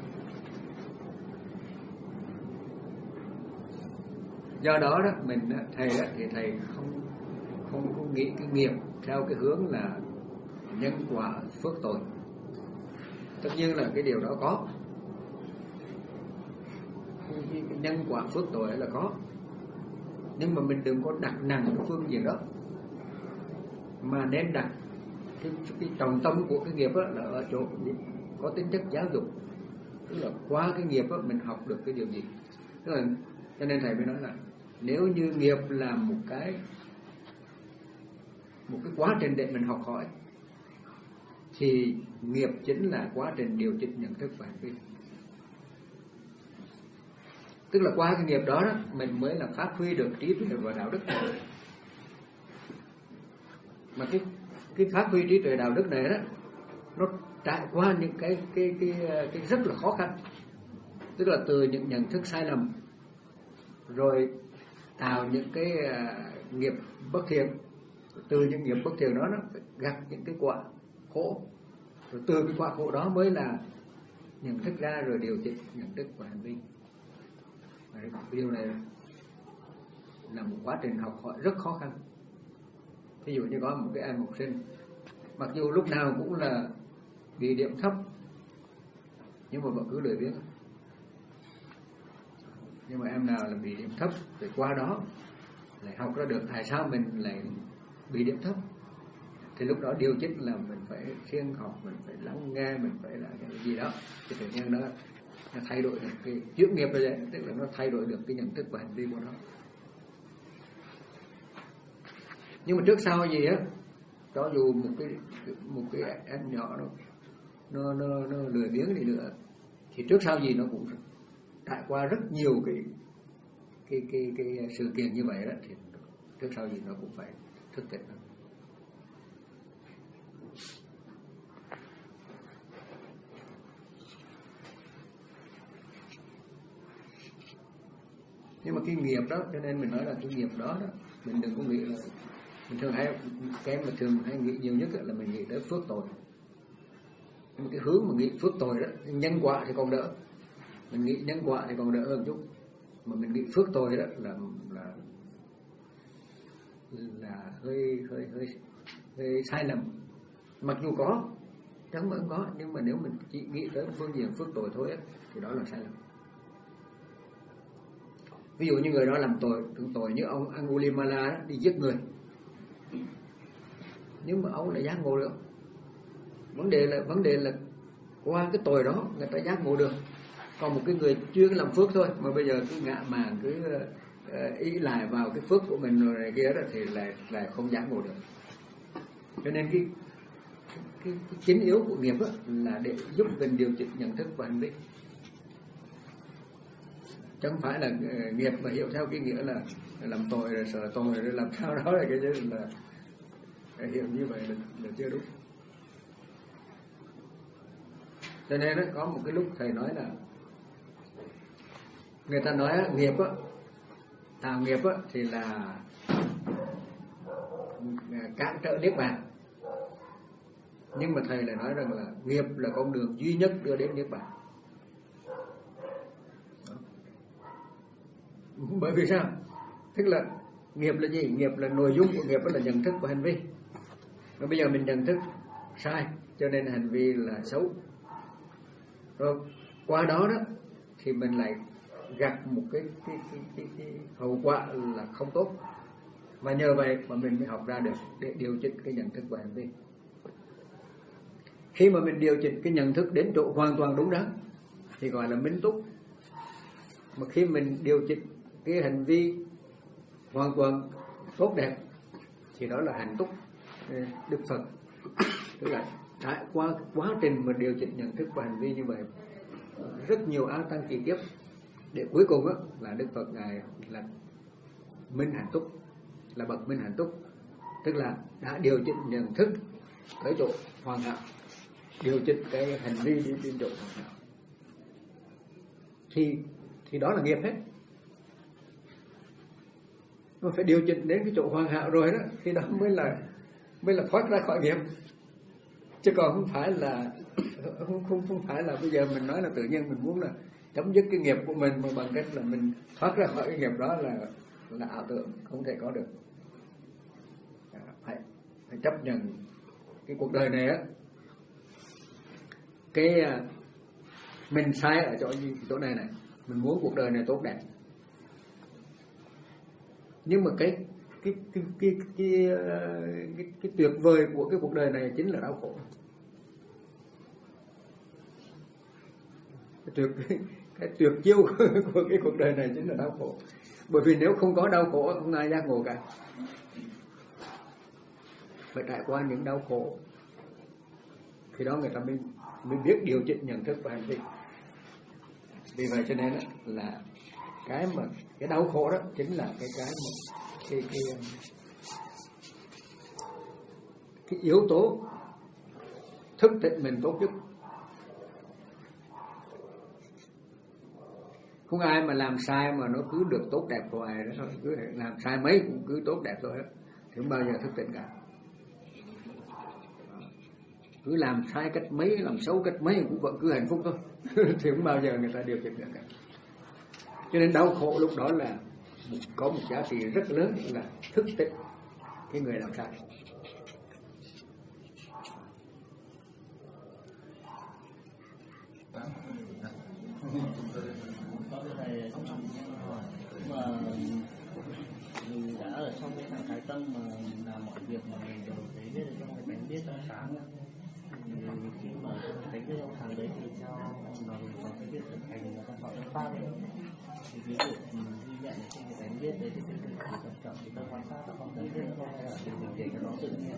Do đó đó mình thầy đó, thì thầy không không không nghĩ cái nghiệp theo cái hướng là nhân quả phước tội. Tất nhiên là cái điều đó có, cái nhân quả phước tội là có, nhưng mà mình đừng có đặt nặng cái phương diện đó, mà nên đặt cái, cái trọng tâm của cái nghiệp đó là ở chỗ có tính chất giáo dục, tức là qua cái nghiệp đó mình học được cái điều gì. Tức là cho nên thầy mới nói là nếu như nghiệp là một cái một cái quá trình để mình học hỏi, thì nghiệp chính là quá trình điều chỉnh nhận thức và hành vi. Tức là qua cái nghiệp đó, đó mình mới là phát huy được trí tuệ và đạo đức này. Mà cái cái phát huy trí tuệ đạo đức này đó, nó trải qua những cái cái cái cái rất là khó khăn. Tức là từ những nhận thức sai lầm, rồi tạo những cái uh, nghiệp bất thiện, từ những nghiệp bất thiện đó nó phải gặp những cái quả khổ, rồi từ cái quả khổ đó mới là nhận thức ra, rồi điều chỉnh nhận thức và hành vi. Cái điều này là một quá trình học hỏi rất khó khăn. Ví dụ như có một cái em học sinh, mặc dù lúc nào cũng là bị điểm thấp, nhưng mà vẫn cứ lười biếng. Nhưng mà em nào là bị điểm thấp, thì qua đó lại học ra được tại sao mình lại bị điểm thấp. Thì lúc đó điều chỉnh là mình phải siêng học, mình phải lắng nghe, mình phải là cái gì đó, thì tự nhiên nó, nó thay đổi được cái chuyển nghiệp rồi đấy, tức là nó thay đổi được cái nhận thức và hành vi của nó. Nhưng mà trước sau gì á, cho dù một cái một cái em nhỏ nó nó nó, nó lười biếng đi nữa, thì trước sau gì nó cũng trải qua rất nhiều cái cái cái cái sự kiện như vậy đó, thì trước sau gì nó cũng phải thức tỉnh đó. Nhưng mà cái nghiệp đó, cho nên mình nói là cái nghiệp đó, đó mình đừng có nghĩ là mình thường hay cái mà thường hay nghĩ nhiều nhất là mình nghĩ tới phước tội. Nhưng cái hướng mà nghĩ phước tội đó, nhân quả thì còn đỡ, mình nghĩ nhân quả thì còn đỡ hơn chút, mà mình nghĩ phước tội đó là là là hơi hơi hơi hơi sai lầm. Mặc dù có, chẳng vẫn có, nhưng mà nếu mình chỉ nghĩ tới phương diện phước tội thôi ấy, thì đó là sai lầm. Ví dụ như người đó làm tội, tưởng tội như ông Angulimala đó, đi giết người, nhưng mà ông lại giác ngộ được. Vấn đề là vấn đề là qua cái tội đó người ta giác ngộ được. Còn một cái người chưa làm phước thôi, mà bây giờ cứ ngạ mạn, cứ uh, ý lại vào cái phước của mình rồi này kia đó thì lại lại không giác ngộ được. Cho nên cái cái, cái chính yếu của nghiệp đó là để giúp mình điều chỉnh nhận thức và hành vi, chứ không phải là uh, nghiệp mà hiểu theo cái nghĩa là làm tội rồi sợ tội rồi làm sao đó là cái gì là hiểu như vậy là, là chưa đúng. Cho nên đó, có một cái lúc thầy nói là người ta nói á, nghiệp á, tạo nghiệp á thì là cản trở niết bàn, nhưng mà thầy lại nói rằng là nghiệp là con đường duy nhất đưa đến niết bàn. Bởi vì sao? Tức là nghiệp là gì? Nghiệp là nội dung của nghiệp đó là nhận thức và hành vi. Và bây giờ mình nhận thức sai cho nên hành vi là xấu. Rồi qua đó đó thì mình lại gặp một cái cái, cái, cái, cái hậu quả là không tốt. Và nhờ vậy mà mình mới học ra được để điều chỉnh cái nhận thức và hành vi. Khi mà mình điều chỉnh cái nhận thức đến chỗ hoàn toàn đúng đắn thì gọi là minh túc. Mà khi mình điều chỉnh cái hành vi hoàn toàn tốt đẹp thì đó là hạnh túc. Đức Phật tức là trải qua quá trình mà điều chỉnh nhận thức và hành vi như vậy rất nhiều áo tăng kỳ kiếp, để cuối cùng đó, là Đức Phật ngài là minh hạnh túc, là bậc minh hạnh túc, tức là đã điều chỉnh nhận thức tới chỗ hoàn hảo, điều chỉnh cái hành vi đi đến chỗ hoàn hảo, thì thì đó là nghiệp hết. Mà phải điều chỉnh đến cái chỗ hoàn hảo rồi đó thì đó mới là mới là thoát ra khỏi nghiệp, chứ còn không phải là không không không phải là bây giờ mình nói là tự nhiên mình muốn là chấm dứt cái nghiệp của mình mà bằng cách là mình thoát ra khỏi cái nghiệp đó là là ảo tưởng, không thể có được. Phải phải chấp nhận cái cuộc đời này á, cái mình sai ở chỗ chỗ này này, mình muốn cuộc đời này tốt đẹp, nhưng mà cái cái cái cái cái, cái, cái, cái tuyệt vời của cái cuộc đời này chính là đau khổ. Cái tuyệt cái, cái tuyệt chiêu của cái cuộc đời này chính là đau khổ. Bởi vì nếu không có đau khổ không ai giác ngộ cả. Phải trải qua những đau khổ thì đó người ta mới mới biết điều chỉnh nhận thức và hành vi. Vì vậy cho nên là cái mà cái đau khổ đó chính là cái cái mà cái cái cái yếu tố thức tỉnh mình tốt nhất. Không ai mà làm sai mà nó cứ được tốt đẹp hoài đó thôi, cứ làm sai mấy cũng cứ tốt đẹp thôi đó, thì không bao giờ thức tỉnh cả. Cứ làm sai cách mấy, làm xấu cách mấy cũng vẫn cứ hạnh phúc thôi thì không bao giờ người ta điều chỉnh được cả. Cho nên đau khổ lúc đó là có một giá trị rất lớn là thức tỉnh cái người làm sai. Mà mình đã ở trong cái trạng thái tâm mà làm mọi việc mà mình đều thấy biết được trong cái tánh biết trong sáng, thì khi mà cái tánh biết trong sáng đấy thì sao mà mình có cái việc thực hành và quan trọng trong pháp ấy, thì ví dụ mình ghi nhận trên cái tánh biết đấy thì mình chỉ quan trọng thì ta quan sát ta không tánh biết nữa không, hay là mình mình để cho nó tự nhiên.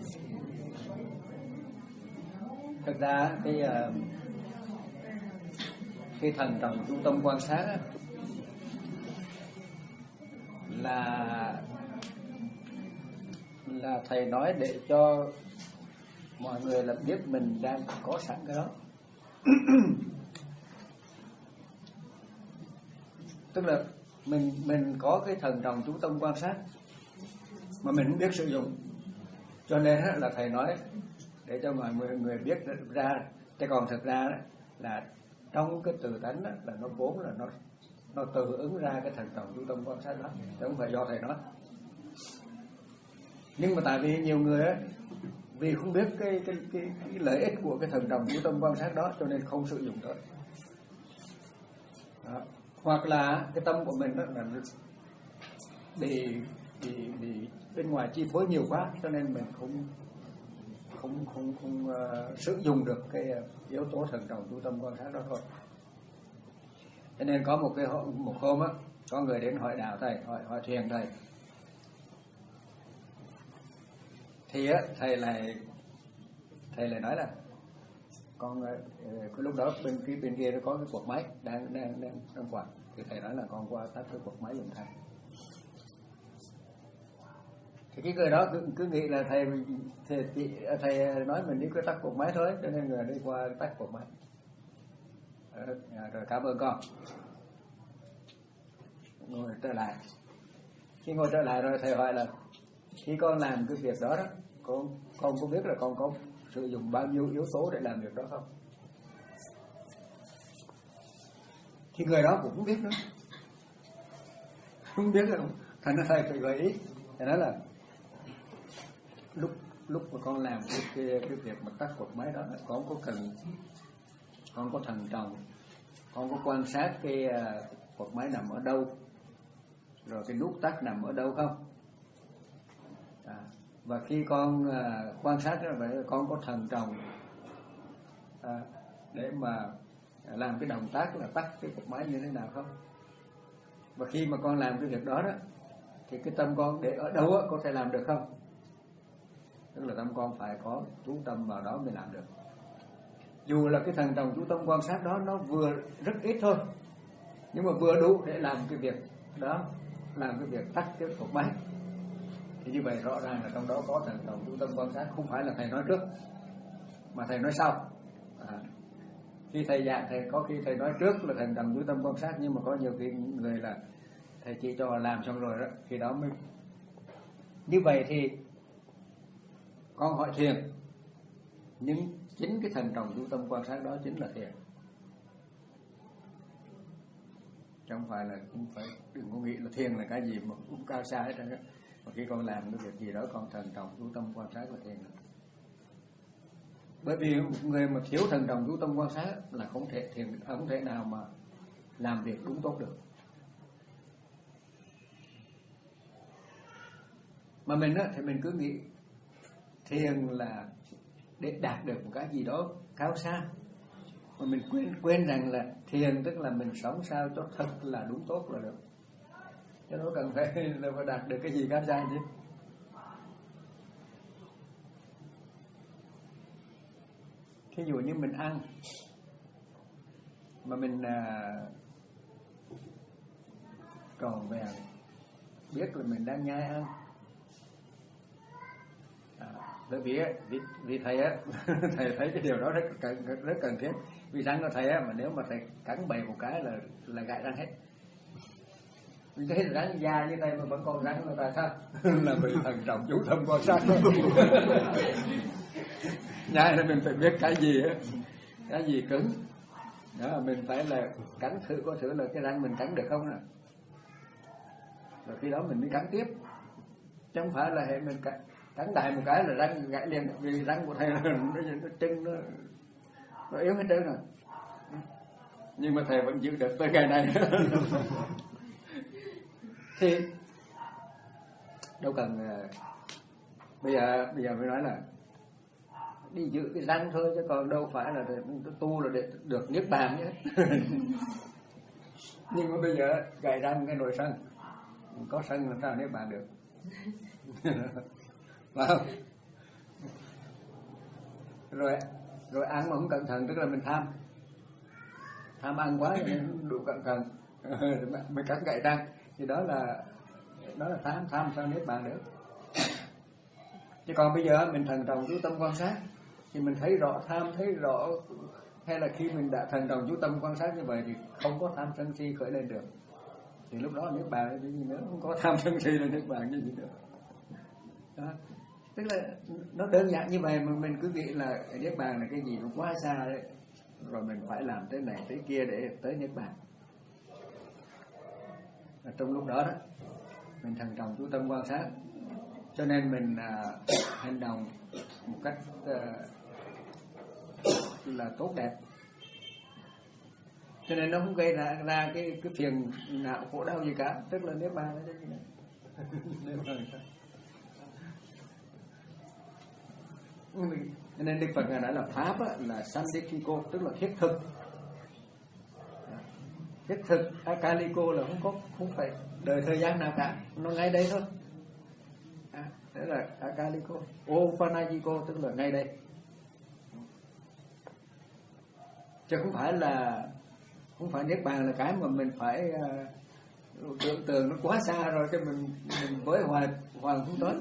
Thực ra cái cái thần trọng trung tâm quan sát á, là là thầy nói để cho mọi người là biết mình đang có sẵn cái đó. Tức là mình mình có cái thần trọng chú tâm quan sát mà mình không biết sử dụng, cho nên là thầy nói để cho mọi người người biết ra. Chứ còn thực ra là trong cái từ tánh là nó vốn là nó nó tự ứng ra cái thần trọng chú tâm quan sát đó, chứ không phải do thầy nói. Nhưng mà tại vì nhiều người ấy, vì không biết cái, cái, cái, cái lợi ích của cái thần trọng chú tâm quan sát đó cho nên không sử dụng tới. Đó. Hoặc là cái tâm của mình đó là bị, bị, bị bên ngoài chi phối nhiều quá cho nên mình không không không không uh, sử dụng được cái yếu tố thần trọng chú tâm quan sát đó thôi. Cho nên có một cái một hôm á, có người đến hỏi đạo thầy, hỏi hỏi thiền thầy, thì á thầy lại thầy lại nói là con cái lúc đó bên phía bên kia nó có cái cuộc máy đang đang đang đang quạt, thì thầy nói là con qua tắt cái cuộc máy giùm thầy. Thì cái người đó cứ, cứ nghĩ là thầy thầy, thầy nói mình đi cứ tắt cuộc máy thôi, cho nên người đi qua tắt cuộc máy. À, rồi cảm ơn con. Ngồi trở lại. Khi ngồi trở lại rồi thầy hỏi là khi con làm cái việc đó đó, con con có biết là con có sử dụng bao nhiêu yếu tố để làm việc đó không? Thì người đó cũng không biết nữa, không biết đâu. Thành ra thầy phải gợi ý, thầy nói là lúc lúc mà con làm cái cái, cái việc mà tắt cột máy đó, con có cần, con có thận trọng, con có quan sát cái cột máy nằm ở đâu, rồi cái nút tắt nằm ở đâu không? À, và khi con à, quan sát đó, vậy con có thận trọng à, để mà làm cái động tác là tắt cái cột máy như thế nào không? Và khi mà con làm cái việc đó đó, thì cái tâm con để ở đâu á, con sẽ làm được không? Tức là tâm con phải có chú tâm vào đó mới làm được. Dù là cái thận trọng chú tâm quan sát đó nó vừa rất ít thôi, nhưng mà vừa đủ để làm cái việc đó, làm cái việc tắt cái cột máy. Thì như vậy rõ ràng là trong đó có thận trọng chú tâm quan sát, không phải là thầy nói trước mà thầy nói sau. À, khi thầy giảng thầy có khi thầy nói trước là thận trọng chú tâm quan sát, nhưng mà có nhiều khi người là thầy chỉ cho làm xong rồi đó, khi đó mới. Như vậy thì con hỏi thiền, nhưng chính cái thận trọng chú tâm quan sát đó chính là thiền, không phải là không phải đừng có nghĩ là thiền là cái gì mà cũng cao xa hết trơn á. Mà khi con làm cái việc gì đó con thận trọng chú tâm quan sát là thiền. Bởi vì một người mà thiếu thận trọng chú tâm quan sát là không thể thiền, không thể nào mà làm việc đúng tốt được. Mà mình á thì mình cứ nghĩ thiền là để đạt được một cái gì đó cao xa, mà mình quên quên rằng là thiền tức là mình sống sao cho thật là đúng tốt là được, chứ nó cần phải là phải đạt được cái gì cao xa chứ. Thí dụ như mình ăn mà mình à, tròn vẹn biết là mình đang nhai ăn. À, bởi vì, vì vì thầy á thầy thấy cái điều đó rất cần rất cần thiết. Vì răng của thầy á, mà nếu mà thầy cắn bậy một cái là là gãy răng hết. Vì thấy răng da như thầy mà vẫn còn răng người ta sao? Là vì thận trọng chú tâm quan sát. Nhai là mình phải biết cái gì á, cái gì cứng đó, mình phải là cắn thử có thử là cái răng mình cắn được không nè, rồi khi đó mình mới cắn tiếp, chứ không phải là hệ mình cắn, cắn đại một cái là răng gãy liền. Vì răng của thầy nó, nó chân nó, nó yếu hết trơn rồi, nhưng mà thầy vẫn giữ được tới ngày này. Thì đâu cần bây giờ bây giờ mới nói là đi giữ cái răng thôi, chứ còn đâu phải là tu là để được niết bàn nhé. Nhưng mà bây giờ gãy răng cái nồi sân, có sân làm sao niết bàn được. Phải không? Rồi rồi ăn mà không cẩn thận tức là mình tham, tham ăn quá nên đủ cẩn thận mới cắn gãy răng, thì đó là đó là tham, tham sao niết bàn được. Chứ còn bây giờ mình thần trọng chú tâm quan sát thì mình thấy rõ tham, thấy rõ, hay là khi mình đã thần trọng chú tâm quan sát như vậy thì không có tham sân si khởi lên được, thì lúc đó niết bàn cái gì nữa, không có tham sân si là niết bàn cái gì nữa. Đó. Tức là nó đơn giản như vậy mà mình cứ nghĩ là niết bàn là cái gì nó quá xa đấy, rồi mình phải làm tới này tới kia để tới niết bàn. Và trong lúc đó đó mình thần trọng chú tâm quan sát, cho nên mình à, hành động một cách à, là tốt đẹp, cho nên nó không gây ra, ra cái cái phiền não khổ đau gì cả, tức là niết bàn là gì niết bàn. Cho nên Đức Phật ngài nói là pháp á, là sandikiko, tức là thiết thực. Nhất thực Akaliko là không có, không phải đợi thời gian nào cả, nó ngay đây thôi. À, thế là Akaliko. Opanajiko tức là ngay đây, chứ không phải là không phải niết bàn là cái mà mình phải uh, tưởng tượng nó quá xa rồi cho mình mình với hoài hoài không tới.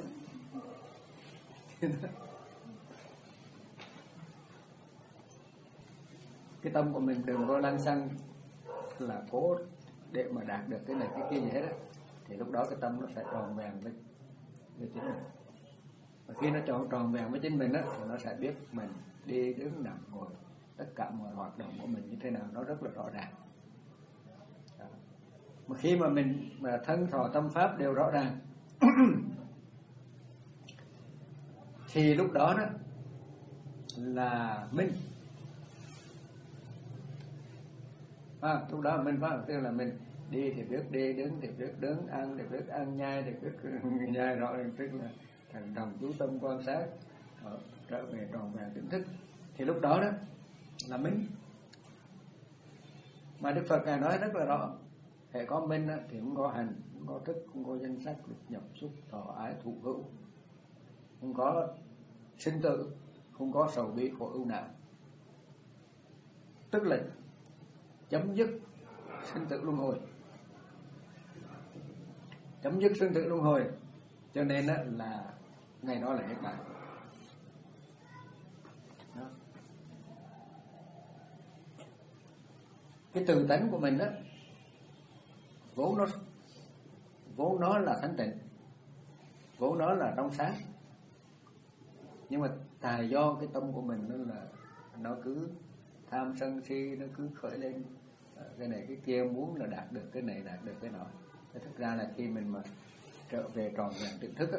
Cái tâm của mình đừng có lăng xăng là cố để mà đạt được cái này cái kia gì hết á, thì lúc đó cái tâm nó sẽ tròn vẹn với, với chính mình. Và khi nó tròn tròn vẹn với chính mình á, thì nó sẽ biết mình đi đứng nằm ngồi, tất cả mọi hoạt động của mình như thế nào nó rất là rõ ràng. Đó. Mà khi mà mình mà thân thọ tâm pháp đều rõ ràng thì lúc đó đó là minh. À, lúc đó mình phải tức là mình đi thì biết đi, đứng thì biết đứng, ăn thì biết ăn, nhai thì biết nhai, rõ ràng tức là thành đồng chú tâm quan sát, ở, trở về tròn vẹn tỉnh thức, thì lúc đó đó là minh. Mà Đức Phật ngài nói rất là rõ, hệ có minh đó, thì không có hành, không có thức, không có danh sắc, nhập xúc, thọ ái, thụ hữu, không có sinh tử, không có sầu bi khổ ưu não, tức là chấm dứt sinh tử luân hồi, chấm dứt sinh tử luân hồi. Cho nên đó là ngày đó là niết bàn. Cái từ tánh của mình đó vốn nó vốn nó là thanh tịnh, vốn nó là trong sáng, nhưng mà tại do cái tâm của mình nó là nó cứ tham sân si, nó cứ khởi lên cái này cái kia, muốn là đạt được cái này đạt được cái nọ. Thế thực ra là khi mình mà trở về tròn vẹn tỉnh thức á,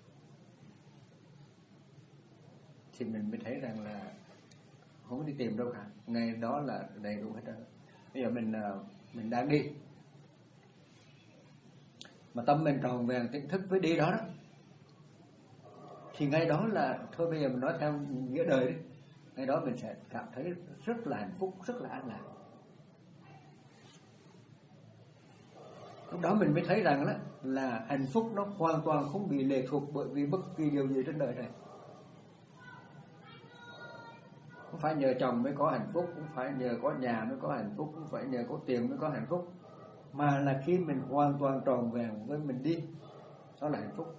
thì mình mới thấy rằng là không đi tìm đâu cả, ngày đó là đầy đủ hết trơn. Bây giờ mình mình đang đi mà tâm mình tròn vẹn tỉnh thức với đi đó đó, thì ngay đó là thôi bây giờ mình nói theo nghĩa đời đi, ngay đó mình sẽ cảm thấy rất là hạnh phúc, rất là an lạc. Lúc đó mình mới thấy rằng đó là hạnh phúc nó hoàn toàn không bị lệ thuộc bởi vì bất kỳ điều gì trên đời này. Không phải nhờ chồng mới có hạnh phúc, không phải nhờ có nhà mới có hạnh phúc, không phải nhờ có tiền mới có hạnh phúc, mà là khi mình hoàn toàn tròn vẹn với mình đi, đó là hạnh phúc.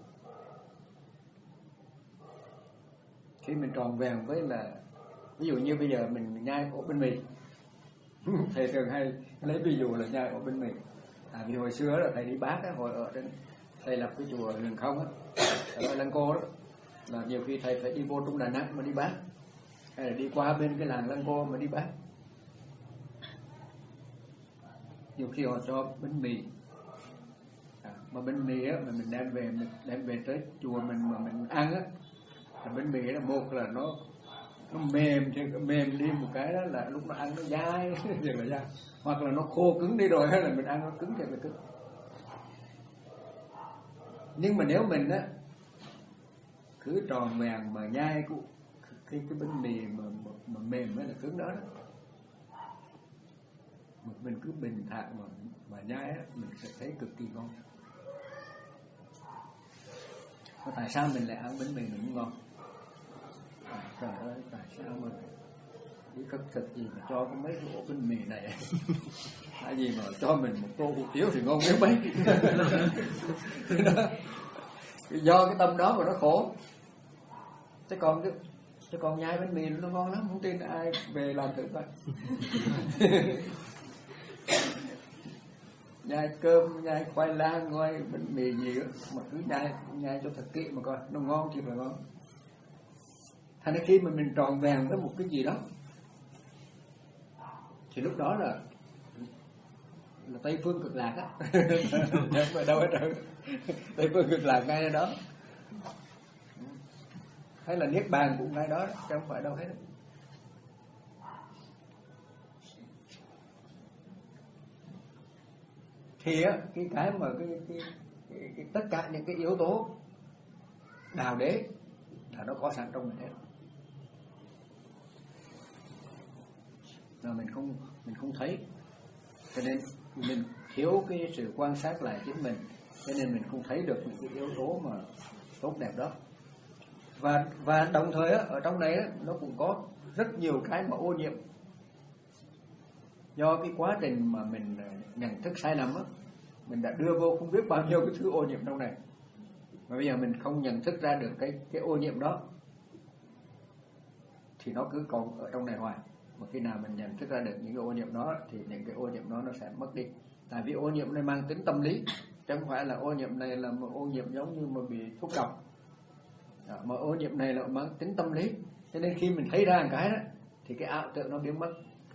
Khi mình tròn vẹn với là, ví dụ như bây giờ mình nhai ổ bánh mì thầy thường hay lấy ví dụ là nhai ổ bánh mì. À, vì hồi xưa là thầy đi Bác á, hồi ở trên thầy lập cái chùa Rừng Không á, ở Lăng Cô đó, là nhiều khi thầy phải đi vô trong Đà Nẵng mà đi Bác, hay là đi qua bên cái làng Lăng Cô mà đi Bác. Nhiều khi họ cho bánh mì, à, mà bánh mì á mà mình đem về mình đem về tới chùa mình mà mình ăn á, là bánh mì đó một là nó nó mềm thì mềm đi một cái đó là lúc nó ăn nó dai thì là dai, hoặc là nó khô cứng đi rồi hay là mình ăn nó cứng thì là cứng. Nhưng mà nếu mình á cứ tròn vẹn mà nhai cái cái, cái bánh mì mà, mà, mà mềm mới là cứng đó, đó. Mình cứ bình thản mà mà nhai á, mình sẽ thấy cực kỳ ngon. Mà tại sao mình lại ăn bánh mì mình cũng ngon? À, trời ơi, tại sao mà cái cực cực gì mà cho có mấy cái ổ bánh mì này hay gì mà cho mình một tô hủ tiếu thì ngon biết mấy. Do cái tâm đó mà nó khổ. Chứ còn cái chứ còn nhai bánh mì nó ngon lắm, không tin ai về làm thử coi. Nhai cơm, nhai khoai lang, nhai bánh mì gì đó, mà cứ nhai nhai cho thật kỹ mà coi, nó ngon chứ là ngon. Thành ra khi mà mình tròn vẹn với một cái gì đó thì lúc đó là là Tây phương cực lạc á. Không phải đâu hết trơn. Tây phương cực lạc ngay đó. Hay là niết bàn cũng ngay đó, chứ không phải đâu hết. Thì á, cái cái mà cái, cái, cái, cái tất cả những cái yếu tố đạo đế là nó có sẵn trong mình hết. Mà mình không mình không thấy. cho nên mình thiếu cái sự quan sát lại chính mình, cho nên mình không thấy được những cái yếu tố mà tốt đẹp đó. Và và đồng thời á, ở trong này á, nó cũng có rất nhiều cái mà ô nhiễm do cái quá trình mà mình nhận thức sai lầm á, mình đã đưa vô không biết bao nhiêu cái thứ ô nhiễm trong này, mà bây giờ mình không nhận thức ra được cái cái ô nhiễm đó thì nó cứ còn ở trong này hoài. Mà khi nào mình nhận thức ra được những cái ô nhiễm đó thì những cái ô nhiễm đó nó sẽ mất đi. Tại vì ô nhiễm này mang tính tâm lý, chứ không phải là ô nhiễm này là một ô nhiễm giống như mà bị thuốc độc. Đó, mà ô nhiễm này là mang tính tâm lý, cho nên khi mình thấy ra một cái đó thì cái ảo tưởng nó biến mất.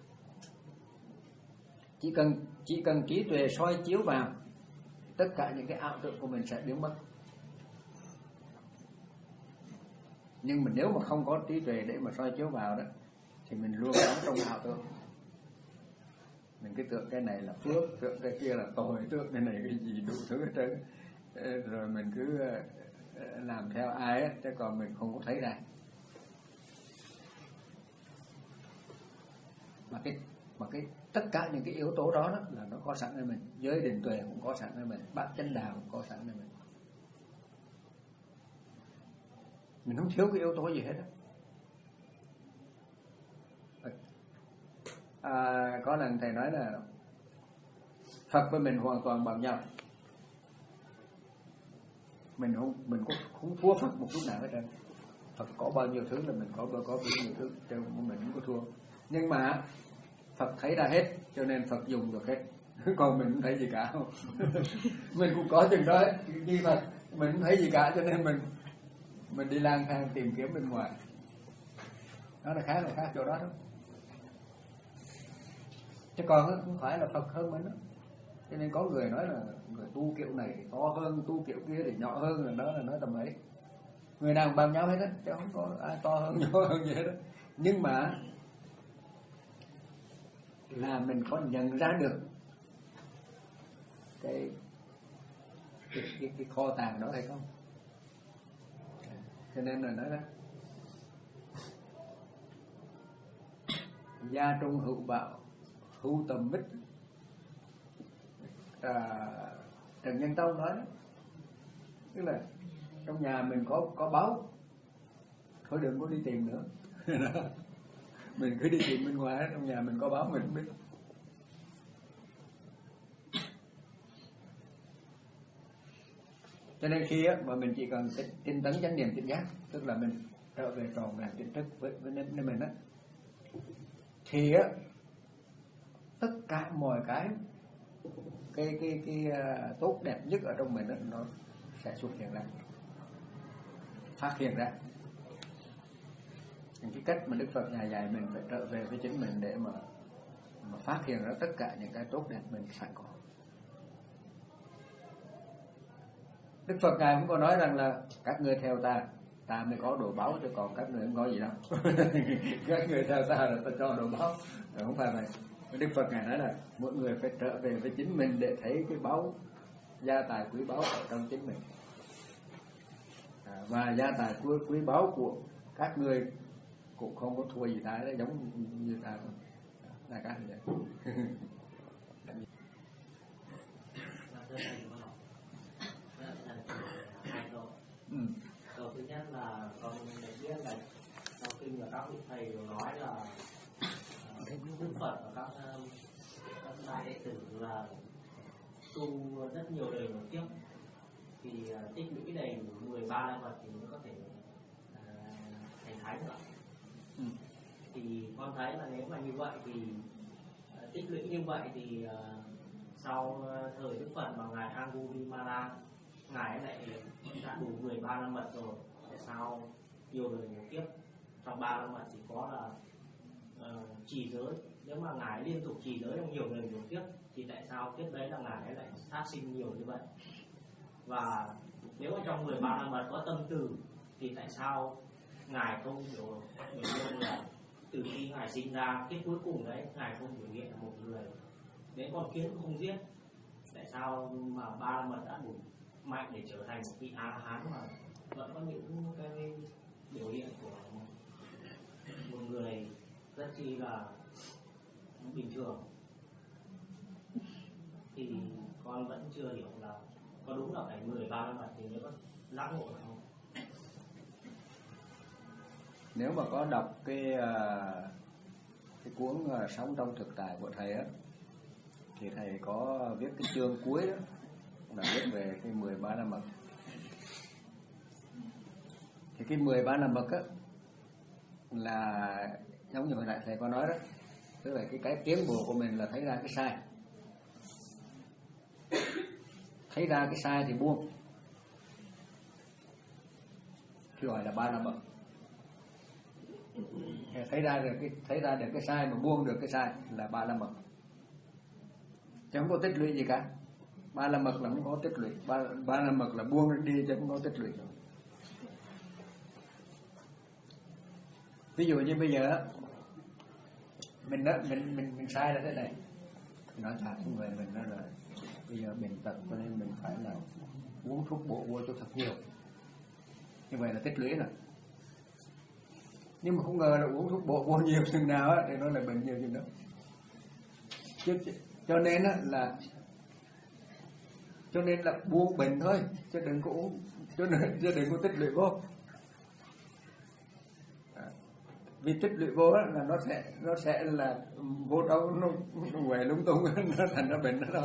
Chỉ cần chỉ cần trí tuệ soi chiếu vào, tất cả những cái ảo tưởng của mình sẽ biến mất. Nhưng mà nếu mà không có trí tuệ để mà soi chiếu vào đó thì mình luôn đóng trong ảo tưởng. Mình cứ tưởng cái này là phước, tưởng cái kia là tội, tưởng cái này cái gì đủ thứ hết trơn, rồi mình cứ làm theo ai á, chứ còn mình không có thấy ra. Mà cái mà cái tất cả những cái yếu tố đó, đó là nó có sẵn ở mình. Giới định tuệ cũng có sẵn ở mình, bát chánh đạo cũng có sẵn ở mình. Mình không thiếu cái yếu tố gì hết đó. À, có lần thầy nói là Phật với mình hoàn toàn bằng nhau. Mình không mình cũng không thua Phật một chút nào hết trơn. Phật có bao nhiêu thứ là mình có có bao nhiêu thứ, chứ mình không có thua. Nhưng mà Phật thấy ra hết, cho nên Phật dùng được hết. Còn mình không thấy gì cả. Mình cũng có chừng đó như Phật, mình không thấy gì cả, cho nên mình mình đi lang thang tìm kiếm bên ngoài. Đó là khác là khác chỗ đó đó. Chứ còn không phải là Phật hơn mình đó. Cho nên có người nói là người tu kiểu này thì to hơn, tu kiểu kia thì nhỏ hơn, là đó là nói tầm ấy. Người nào cũng bằng nhau hết á, chứ không có ai to hơn nhỏ hơn gì hết đó. Nhưng mà là mình có nhận ra được cái cái, cái, cái kho tàng đó hay không. Cho nên là nói đó, gia trung hữu bảo, hữu tầm mít. À, Trần Nhân Tông nói đó, tức là trong nhà mình có có báu, thôi đừng có đi tìm nữa. Mình cứ đi tìm bên ngoài, trong nhà mình có báu mình không biết. Cho nên khi á, mà mình chỉ cần tinh tấn chánh niệm tỉnh giác, tức là mình trở về tròn vẹn tỉnh thức với với nên mình á, thì á tất cả mọi cái cái cái cái uh, tốt đẹp nhất ở trong mình đó, nó sẽ xuất hiện ra, phát hiện ra. Những cái cách mà Đức Phật Ngài dạy mình phải trở về với chính mình để mà mà phát hiện ra tất cả những cái tốt đẹp mình sẵn có. Đức Phật Ngài cũng có nói rằng là các người theo ta, ta mới có đồ báo, chứ còn các người không có gì đâu. Các người theo ta là ta cho đồ báo, rồi không phải vậy. Đức Phật Ngài nói là mỗi người phải trở về với chính mình để thấy cái báu, gia tài quý báu ở trong chính mình. À, và gia tài quý, quý báu của các người cũng không có thua gì ta, đó giống như ta thôi. Là các như vậy. Ừ. Câu thứ nhất là con biết là sau kinh là các vị thầy đều nói là uh, Đức Phật và các, uh, các đại đệ tử là tu rất nhiều đời một kiếp thì uh, tích lũy đầy đủ mười ba la mật thì mới có thể uh, thành thánh được. Ừ. Thì con thấy là nếu mà như vậy thì uh, tích lũy như vậy thì uh, sau uh, thời Đức Phật và ngài Angulimala, ngài lại đã đủ mười ba la mật rồi, tại sao nhiều đời nhiều kiếp trong ba la mật chỉ có là uh, trì giới? Nếu mà ngài liên tục trì giới trong nhiều đời nhiều kiếp thì tại sao kiếp đấy là ngài lại sát sinh nhiều như vậy? Và nếu mà trong mười ba la mật có tâm từ thì tại sao ngài không biểu hiện là từ khi ngài sinh ra kiếp cuối cùng đấy ngài không biểu hiện là một người đến con kiến cũng không giết? Tại sao mà ba la mật đã đủ mạnh để trở thành một vị A-la-hán mà vẫn có những cái biểu hiện của một người rất chi là bình thường? thì con vẫn chưa hiểu là có đúng là phải mười ba la mật thì mới có giác ngộ không? Nếu mà có đọc cái cái cuốn Sống trong thực tại của thầy á, thì thầy có viết cái chương cuối đó là viết về cái mười ba la mật. Thì cái mười ba la mật á là giống như hồi nãy thầy có nói đó, tức là cái cái tiến bộ của mình là thấy ra cái sai, thấy ra cái sai thì buông, thì gọi là ba la mật. Thấy ra được cái thấy ra được cái sai mà buông được cái sai là ba la mật, chứ không có tích lũy gì cả. Ba la mật là không có tích lũy, ba ba la mật là buông đi chứ không có tích lũy. Ví dụ như bây giờ mình đó, mình mình mình sai là thế này, nói thật với người mình đó là bây giờ bệnh tật cho nên mình phải là uống thuốc bổ vô cho thật nhiều, như vậy là tích lũy rồi. Nhưng mà không ngờ là uống thuốc bổ vô nhiều chừng nào á thì nó lại bệnh nhiều chừng đó. Chứ, cho nên á là cho nên là buông bệnh thôi, chứ đừng có uống, chứ đừng, chứ đừng có tích lũy vô. Vì tích lũy vô á là nó sẽ nó sẽ là vô đâu nó nó quậy lung tung, nó thành ra bệnh đó thôi.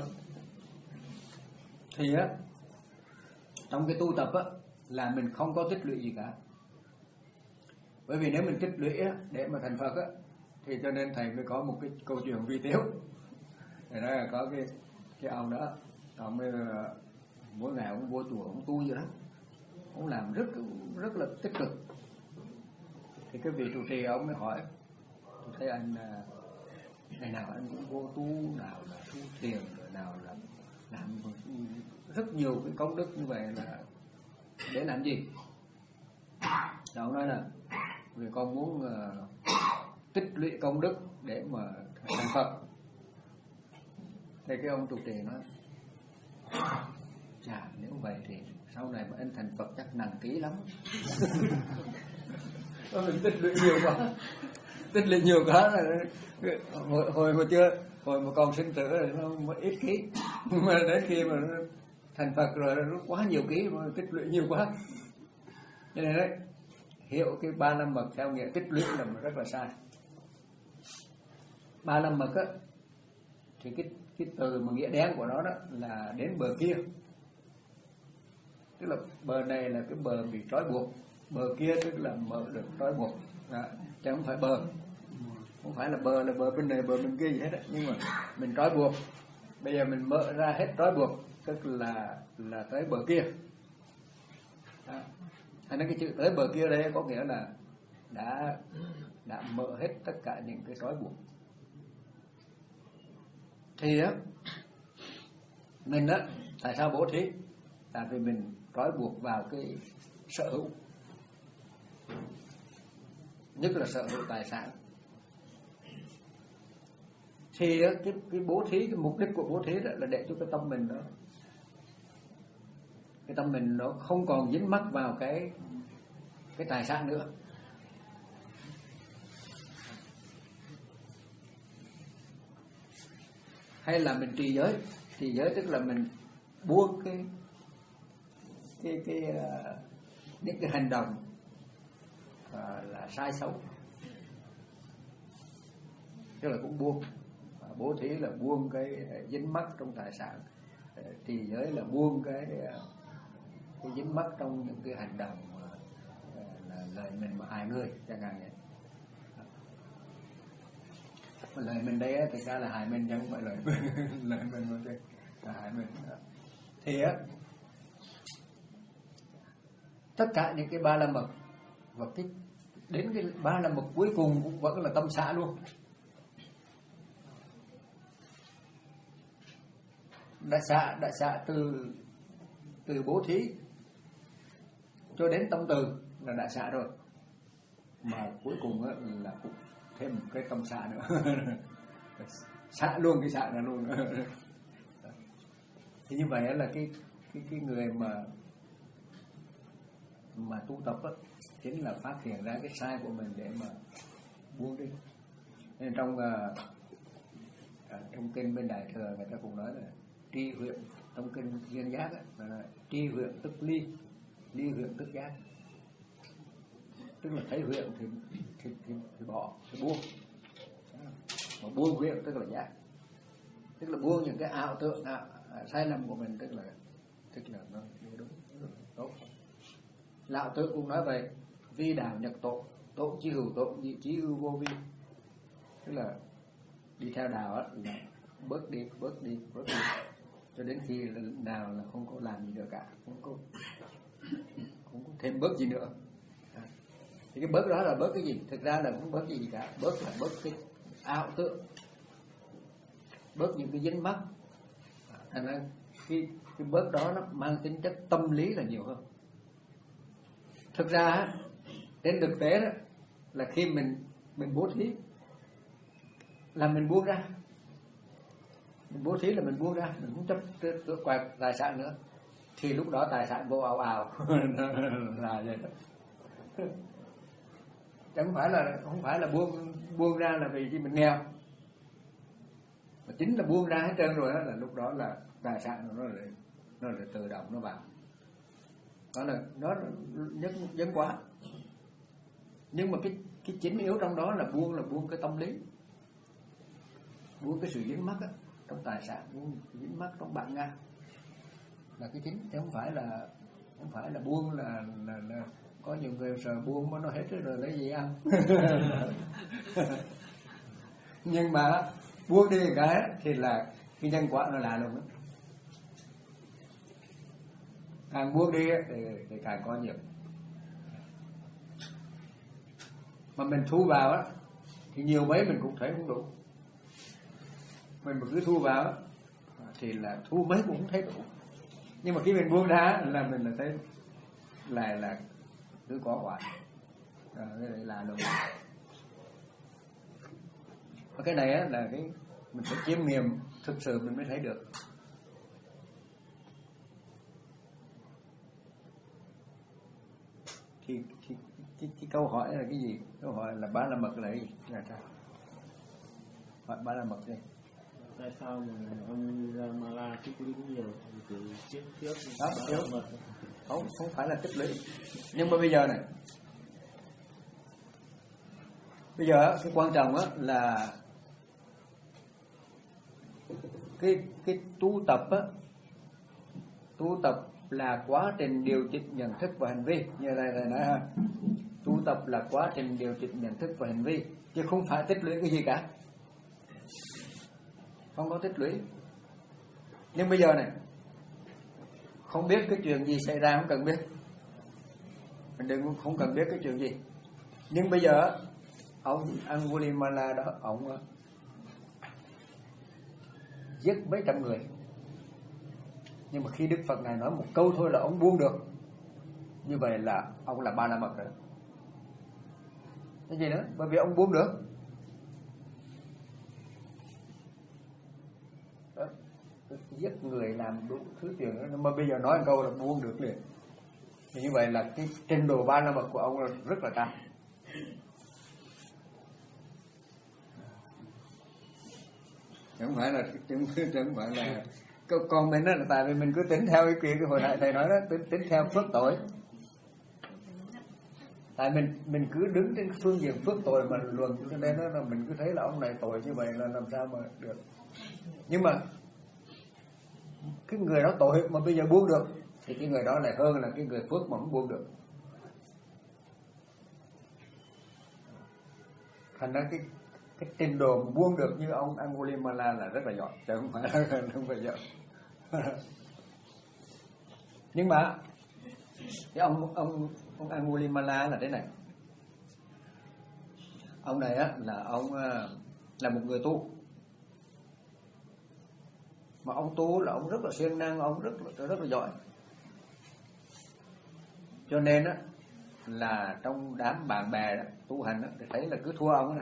Thì á trong cái tu tập á là mình không có tích lũy gì cả. Bởi vì nếu mình tích lũy á, để mà thành Phật á, thì cho nên thầy mới có một cái câu chuyện vi tiếu. Thì đó là có cái cái ông đó, ông mới mỗi ngày ông vô chùa ông tu vậy đó, ông làm rất rất là tích cực. Thì cái vị trụ trì ông mới hỏi, tôi thấy anh ngày nào anh cũng vô tu, nào là tu thiền, rồi nào là làm rất nhiều cái công đức như vậy là để làm gì? Rồi ông nói là vì con muốn uh, tích lũy công đức để mà thành Phật. Thì cái ông trụ trì nói, chà nếu vậy thì sau này mà anh thành Phật chắc nặng ký lắm. Mình tích lũy nhiều quá, tích lũy nhiều quá là hồi, hồi mà chưa, hồi mà còn sinh tử là nó ít ký, mà đến khi mà nó thành Phật rồi nó quá nhiều ký, mà tích lũy nhiều quá. Cho nên đấy, hiểu cái ba la mật theo nghĩa tích lũy là rất là sai. Ba la mật á thì cái cái từ mà nghĩa đen của nó đó là đến bờ kia, tức là bờ này là cái bờ bị trói buộc, bờ kia tức là mở được trói buộc, đó, chứ không phải bờ, không phải là bờ là bờ bên này bờ bên kia gì hết đó. Nhưng mà mình trói buộc, bây giờ mình mở ra hết trói buộc, tức là là tới bờ kia. Đó. Thành ra cái chữ tới bờ kia đây có nghĩa là đã đã mở hết tất cả những cái trói buộc. Thì á mình á tại sao bố thí? Tại vì mình trói buộc vào cái sở hữu, nhất là sở hữu tài sản. Thì á, cái cái bố thí, cái mục đích của bố thí đó là để cho cái tâm mình đó, cái tâm mình nó không còn dính mắc vào cái cái tài sản nữa. Hay là mình trì giới, trì giới tức là mình buông cái cái cái uh, những cái hành động uh, là sai xấu, tức là cũng buông. Uh, bố thí là buông cái dính mắc trong tài sản, uh, trì giới là buông cái uh, cái dính mắc trong những cái hành động uh, là lời mình mà hại người chẳng hạn vậy. Lời mình đây á, thực ra là hại mình chứ không phải lời lời mình mà đây là hại mình. Thì á tất cả những cái ba la mật và cái đến cái ba la mật cuối cùng cũng vẫn là tâm xả luôn. Đã xả đã xả từ từ bố thí cho đến tâm từ là đã xả rồi, mà cuối cùng á là cũng thêm một cái tâm xả nữa. Xả luôn cái xả này luôn. Thì như vậy là cái cái cái người mà mà tu tập á chính là phát hiện ra cái sai của mình để mà buông đi. Nên trong uh, trong kinh bên Đại Thừa người ta cũng nói là tri huyện trong kinh duyên giác ấy, là tri huyện tức ly, ly huyện tức giác, tức là thấy huyện thì thì, thì, thì bỏ, thì buông, mà buông huyện tức là giác, tức là buông những cái ảo tưởng, ảo, sai lầm của mình, tức là tức là nó đúng, đúng tốt. Lão Tử cũng nói vậy, vi đạo nhật tổ, tổ chi hữu tổ, nhị chí hữu vô vi, tức là đi theo đạo á, là bớt đi, bớt đi, bớt đi, cho đến khi nào là không có làm gì được cả, không có, không có thêm bớt gì nữa. À, thì cái bớt đó là bớt cái gì? Thực ra là không bớt gì cả, bớt là bớt cái ảo tưởng, bớt những cái dính mắc. Thành ra cái cái bớt đó nó mang tính chất tâm lý là nhiều hơn. Thực ra trên thực tế đó là khi mình mình bố thí là mình buông ra, mình bố thí là mình buông ra, mình không chấp tước quạt tài sản nữa, thì lúc đó tài sản vô ào ào là vậy đó. Chẳng phải là không phải là buông buông ra là vì mình nghèo, mà chính là buông ra hết trơn rồi đó, là lúc đó là tài sản nó lại nó lại tự động nó vào. Đó là đó là nhất vấn quá. Nhưng mà cái cái chính yếu trong đó là buông là buông cái tâm lý, buông cái sự dính mắc á, trong tài sản, buông dính mắc trong bạn ngang là cái chính, chứ không phải là không phải là buông là là, là có nhiều người sợ buông mà nó hết rồi lấy gì ăn. Nhưng mà buông đi cái thì là cái nhân quả nó lạ luôn đó. Càng buông đi thì, thì càng có nhiều. Mà mình thu vào á thì nhiều mấy mình cũng thấy không đủ. Mình mà cứ thu vào á thì là thu mấy cũng không thấy đủ. Nhưng mà khi mình buông ra là mình là thấy là là cứ có hoài. À, cái này là luôn. Và cái này á là cái mình phải chiêm nghiệm thực sự mình mới thấy được. Thì, thì cái, cái câu hỏi là cái gì? Câu hỏi là Ba La Mật là cái gì? Là sao? Hỏi Ba La Mật đi. Tại sao mà ông Ramala tích lũy nhiều từ trước trước đó, trước. Không, không phải là tích lũy. Nhưng mà bây giờ này, bây giờ cái quan trọng á là cái cái tu tập á, tu tập là quá trình điều chỉnh nhận thức và hành vi, như này này nói ha. Tu tập là quá trình điều chỉnh nhận thức và hành vi, chứ không phải tích lũy cái gì cả. Không có tích lũy. Nhưng bây giờ này, không biết cái chuyện gì xảy ra không cần biết, mình đừng không cần biết cái chuyện gì. Nhưng bây giờ ông Angulimala đó, ông giết mấy trăm người, nhưng mà khi Đức Phật này nói một câu thôi là ông buông được, như vậy là ông là Ba La Mật rồi. Cái gì nữa? Bởi vì ông buông được. Đó. Giết người làm đủ thứ chuyện đó, mà bây giờ nói một câu là buông được liền. Thì như vậy là cái trình độ Ba La Mật của ông là rất là cao. Chẳng phải là chẳng, chẳng phải là còn mình đó là tại vì mình cứ tính theo cái kia, cái hồi nãy thầy nói đó, tính, tính theo phước tội. Tại mình mình cứ đứng trên phương diện phước tội mà luận, cho nên đó là mình cứ thấy là ông này tội như vậy là làm sao mà được. Nhưng mà cái người đó tội mà bây giờ buông được thì cái người đó lại hơn là cái người phước mà không buông được. Thành ra cái cái trình độ buông được như ông Angulimala là rất là giỏi, chứ không phải là không phải giỏi. Nhưng mà cái ông ông ông Angulimala là thế này. Ông này á là ông là một người tu, mà ông tu là ông rất là siêng năng, ông rất là, rất là giỏi. Cho nên á là trong đám bạn bè đó, tu hành đó, thì thấy là cứ thua ông này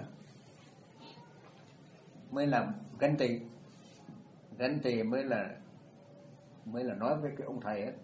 mới làm ganh tị, ganh tị mới là mới là nói với cái ông thầy ấy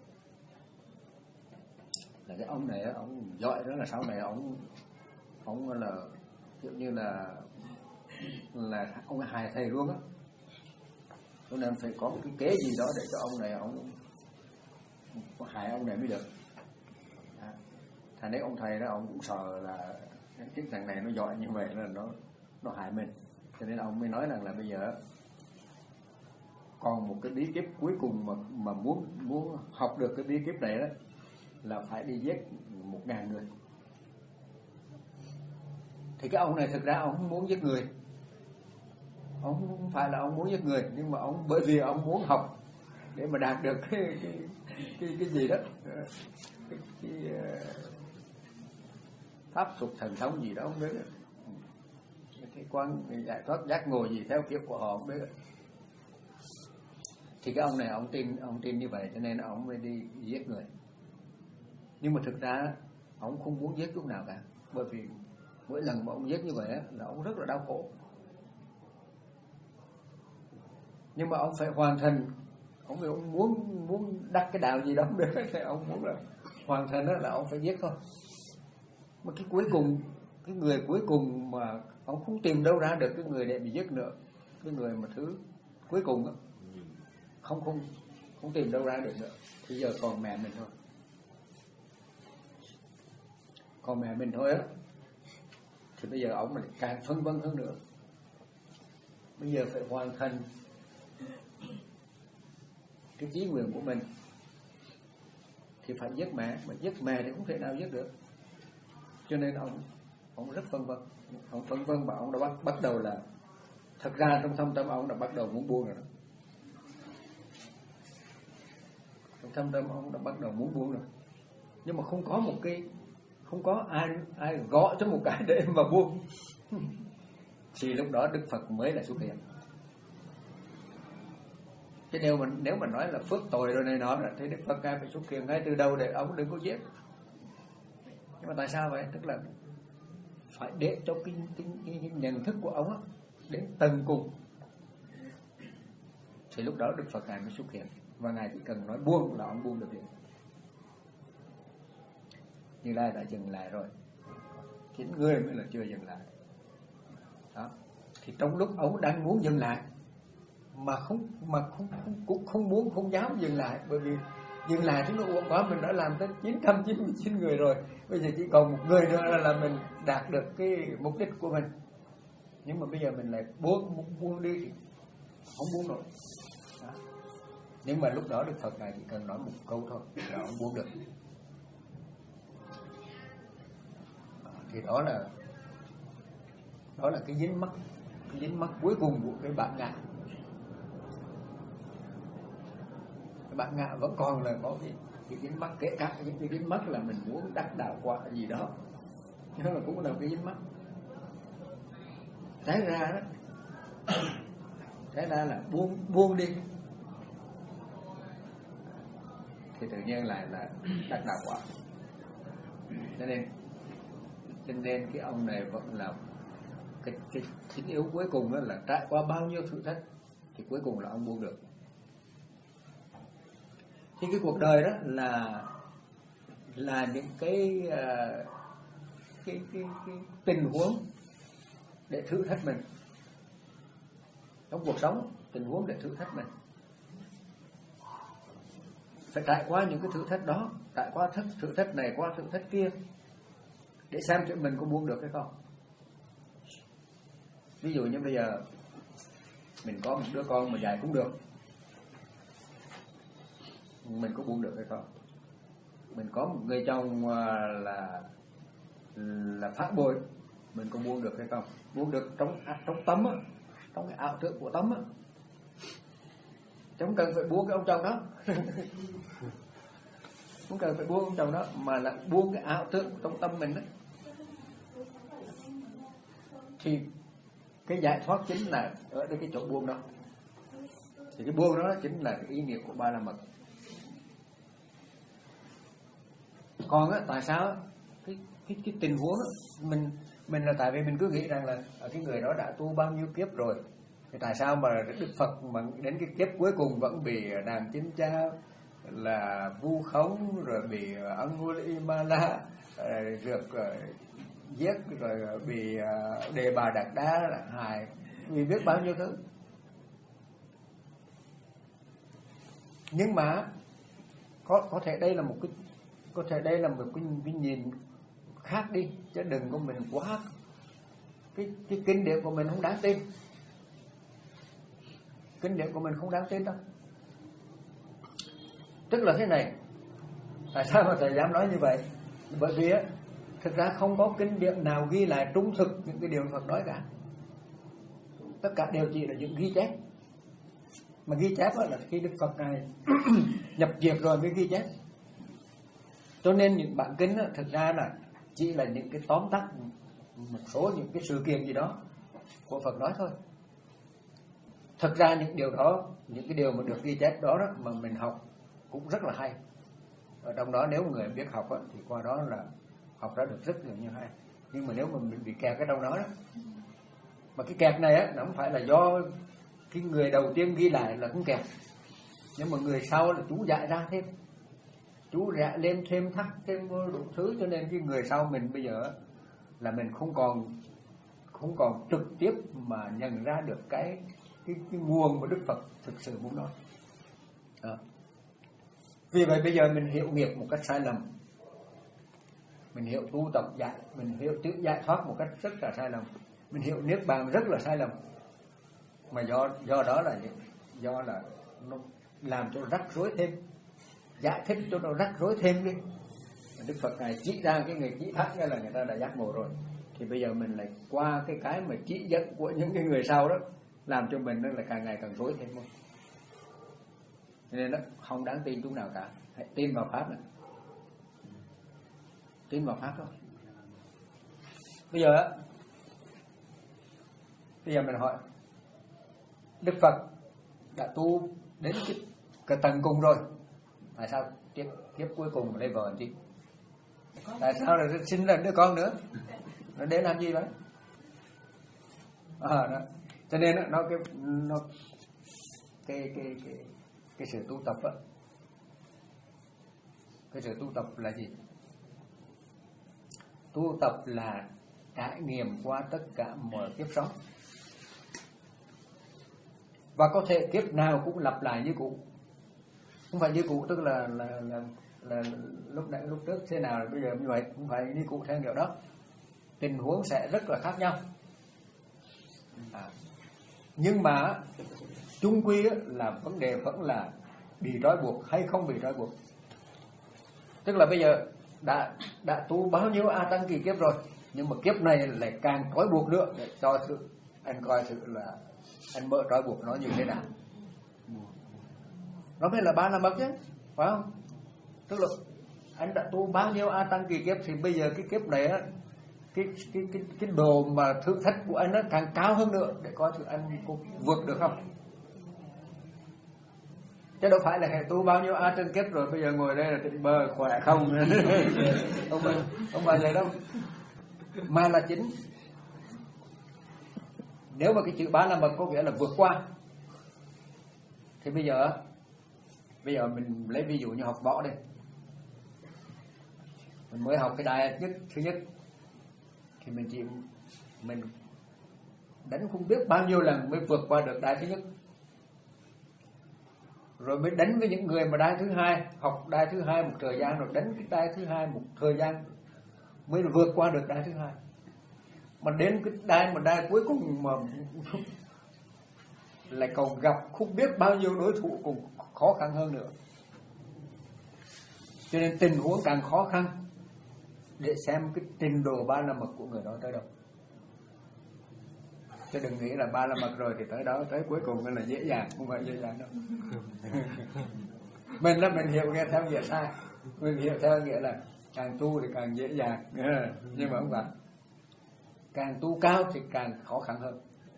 là cái ông này ông giỏi đó, là sau này ông ông là kiểu như là là ông hài thầy luôn á. cho nên phải có một cái kế gì đó để cho ông này ông hại ông này mới được. À, thành đấy ông thầy đó ông cũng sợ là cái thằng này nó giỏi như vậy là nó nó hại mình, cho nên ông mới nói rằng là bây giờ còn một cái bí kíp cuối cùng mà mà muốn muốn học được cái bí kíp này đó là phải đi giết một ngàn người. Thì cái ông này thực ra ông không muốn giết người, ông không phải là ông muốn giết người, nhưng mà ông bởi vì ông muốn học để mà đạt được cái cái cái, cái gì đó, cái, cái uh, pháp thuật thần thông gì đó không biết, cái quan giải thoát giác ngộ gì theo kiểu của họ không biết. Thì cái ông này ông tin ông tin như vậy cho nên ông mới đi giết người. Nhưng mà thực ra ông không muốn giết chút nào cả, bởi vì mỗi lần mà ông giết như vậy là ông rất là đau khổ. Nhưng mà ông phải hoàn thành, ông vì ông muốn muốn đắc cái đạo gì đó không được thì ông muốn là hoàn thành đó là ông phải giết thôi. Mà cái cuối cùng, cái người cuối cùng mà ông không tìm đâu ra được cái người để bị giết nữa, cái người mà thứ cuối cùng đó, không không không tìm đâu ra được nữa, thì giờ còn mẹ mình thôi, còn mẹ mình thôi á. Thì bây giờ ông lại càng phân vân hơn nữa. Bây giờ phải hoàn thành cái chí nguyện của mình thì phải giết mẹ, mà giết mẹ thì không thể nào giết được. Cho nên ông ông rất phân vân, ông phân vân và ông đã bắt bắt đầu là thật ra trong thâm tâm ông đã bắt đầu muốn buông rồi đó. Trong thâm tâm ông đã bắt đầu muốn buông rồi, nhưng mà không có một cái không có ai ai gõ cho một cái để mà buông. Thì lúc đó Đức Phật mới là xuất hiện. Chứ nếu mà nếu mà nói là phước tội rồi này nọ là thì Đức Phật ngài phải xuất hiện ngay từ đầu để ông đừng có giết. Nhưng mà tại sao vậy? Tức là phải để cho cái, cái, cái, cái nhận thức của ông á đến tận cùng, thì lúc đó Đức Phật ngài mới xuất hiện, và ngài chỉ cần nói buông là ông buông được liền. Như Lai đã dừng lại rồi, chính người mới là chưa dừng lại. Đó. Thì trong lúc ông đang muốn dừng lại mà không mà không, không cũng không muốn không dám dừng lại, bởi vì dừng lại thì nó uổng quá, mình đã làm tới chín trăm chín mươi chín người rồi, bây giờ chỉ còn một người nữa là mình đạt được cái mục đích của mình. Nhưng mà bây giờ mình lại buông buông đi thì không buông nổi. Đó. Nhưng mà lúc đó Đức Phật ngài chỉ cần nói một câu thôi là ông buông được. Thì đó là đó là cái dính mắc, cái dính mắc cuối cùng của cái bản ngã. Cái bản ngã vẫn còn là có cái cái dính mắc, kể cả những cái dính mắc là mình muốn đắc đạo quả gì đó, đó là cũng là cái dính mắc. Thế ra đó, thế ra là buông buông đi thì tự nhiên lại là đắc đạo quả. Cho nên cho nên cái ông này vẫn là cái cái chính yếu cuối cùng đó là trải qua bao nhiêu thử thách thì cuối cùng là ông buông được. Thì cái cuộc đời đó là là những cái uh, cái, cái cái tình huống để thử thách mình trong cuộc sống, tình huống để thử thách mình. Phải trải qua những cái thử thách đó, trải qua thử, thử thách này qua thử thách kia để xem cho mình có buông được hay không. Ví dụ như bây giờ mình có một đứa con mà dạy cũng được, mình có buông được hay không? Mình có một người chồng là là phản bội, mình có buông được hay không? Buông được trong trong tâm á, trong cái ảo tưởng của tâm á, không cần phải buông cái ông chồng đó. Không cần phải buông ông chồng đó, mà là buông cái ảo tưởng trong tâm mình đó. Thì cái giải thoát chính là ở đây, cái chỗ buông đó. Thì cái buông đó chính là cái ý nghĩa của Ba La Mật. Còn á, tại sao cái cái cái tình huống đó, mình mình là tại vì mình cứ nghĩ rằng là cái người đó đã tu bao nhiêu kiếp rồi, thì tại sao mà Đức Phật mà đến cái kiếp cuối cùng vẫn bị đàn chính cha là vu khống, rồi bị Angulimala rượt giết, rồi bị Đề Bà Đạt Đa là hại, vì biết bao nhiêu thứ. Nhưng mà có có thể đây là một cái có thể đây là một cái, cái nhìn khác đi, chứ đừng có mình quá cái cái kinh điển của mình không đáng tin. Kinh điển của mình không đáng tin đâu. Tức là thế này, tại sao mà thầy dám nói như vậy? Bởi vì á, thực ra không có kinh điển nào ghi lại trung thực những cái điều Phật nói cả. Tất cả đều chỉ là những ghi chép. Mà ghi chép là khi Đức Phật này nhập diệt rồi mới ghi chép. Cho nên những bản kinh á, thực ra là chỉ là những cái tóm tắt một số những cái sự kiện gì đó của Phật nói thôi. Thực ra những điều đó, những cái điều mà được ghi chép đó, đó mà mình học cũng rất là hay. Ở trong đó nếu người biết học đó, thì qua đó là học ra được rất nhiều như hay. Nhưng mà nếu mà mình bị kẹt cái trong đó, đó mà cái kẹt này á, nó không phải là do cái người đầu tiên ghi lại là cũng kẹt, nhưng mà người sau là chú dạy ra thêm, chú dạy lên thêm thắt thêm đủ thứ, cho nên cái người sau mình bây giờ là mình không còn không còn trực tiếp mà nhận ra được cái cái, cái nguồn mà Đức Phật thực sự muốn nói. Đó. Vì vậy bây giờ mình hiểu nghiệp một cách sai lầm, mình hiểu tu tập giải, mình hiểu tự giải thoát một cách rất là sai lầm, mình hiểu niết bàn rất là sai lầm, mà do do đó là do là nó làm cho rắc rối thêm, giải thích cho nó rắc rối thêm đi. Đức Phật này chỉ ra cái người chỉ thắc là người ta đã giác ngộ rồi, thì bây giờ mình lại qua cái cái mà chỉ dẫn của những cái người sau đó làm cho mình nó là càng ngày càng rối thêm thôi. Nên nó không đáng tin chút nào cả. Hãy tin vào pháp này, tin vào pháp thôi. Bây giờ bây giờ mình hỏi, Đức Phật đã tu đến cái, cái tầng cùng rồi, tại sao kiếp kiếp cuối cùng lấy vợ chứ? Tại sao lại sinh ra đứa con nữa? Nó đến làm gì vậy? À, đó. Cho nên nó cái nó cái cái cái cái sự tu tập á, cái sự tu tập là gì? Tu tập là trải nghiệm qua tất cả mọi kiếp sống, và có thể kiếp nào cũng lặp lại như cũ. Không phải như cũ tức là là là, là lúc nãy lúc trước thế nào bây giờ như vậy, không phải như cũ theo kiểu đó. Tình huống sẽ rất là khác nhau. À, nhưng mà chung quy là vấn đề vẫn là bị trói buộc hay không bị trói buộc. Tức là bây giờ đã đã tu bao nhiêu a tăng kỳ kiếp rồi, nhưng mà kiếp này lại càng trói buộc nữa, để cho sự anh coi sự là anh mơ trói buộc nó như thế nào. Nó mới là ba la mật chứ, phải không? Tức là anh đã tu bao nhiêu a tăng kỳ kiếp thì bây giờ cái kiếp này á, cái cái cái cái đồ mà thử thách của anh nó càng cao hơn nữa, để coi thử anh có vượt được không. Chứ đâu phải là hệ tu bao nhiêu a trên kiếp rồi bây giờ ngồi đây là tỉnh bờ khỏe không. Không phải, không phải vậy đâu. Mà là chính nếu mà cái chữ ba la mật có nghĩa là vượt qua, thì bây giờ bây giờ mình lấy ví dụ như học võ đây, mình mới học cái đai nhất thứ nhất thì mình chỉ mình đánh không biết bao nhiêu lần mới vượt qua được đai thứ nhất, rồi mới đánh với những người mà đai thứ hai, học đai thứ hai một thời gian, rồi đánh cái đai thứ hai một thời gian mới vượt qua được đai thứ hai. Mà đến cái đai mà đai cuối cùng mà lại còn gặp không biết bao nhiêu đối thủ cũng khó khăn hơn nữa. Cho nên tình huống càng khó khăn để xem cái trình độ ba la mật của người đó tới đâu. Chứ đừng nghĩ là ba la mật rồi thì tới đó, tới cuối cùng là dễ dàng, không phải dễ dàng đâu. Mình là mình hiểu nghe theo nghĩa sai, mình hiểu theo nghĩa là càng tu thì càng dễ dàng, nhưng mà không phải, càng tu cao thì càng khó khăn hơn.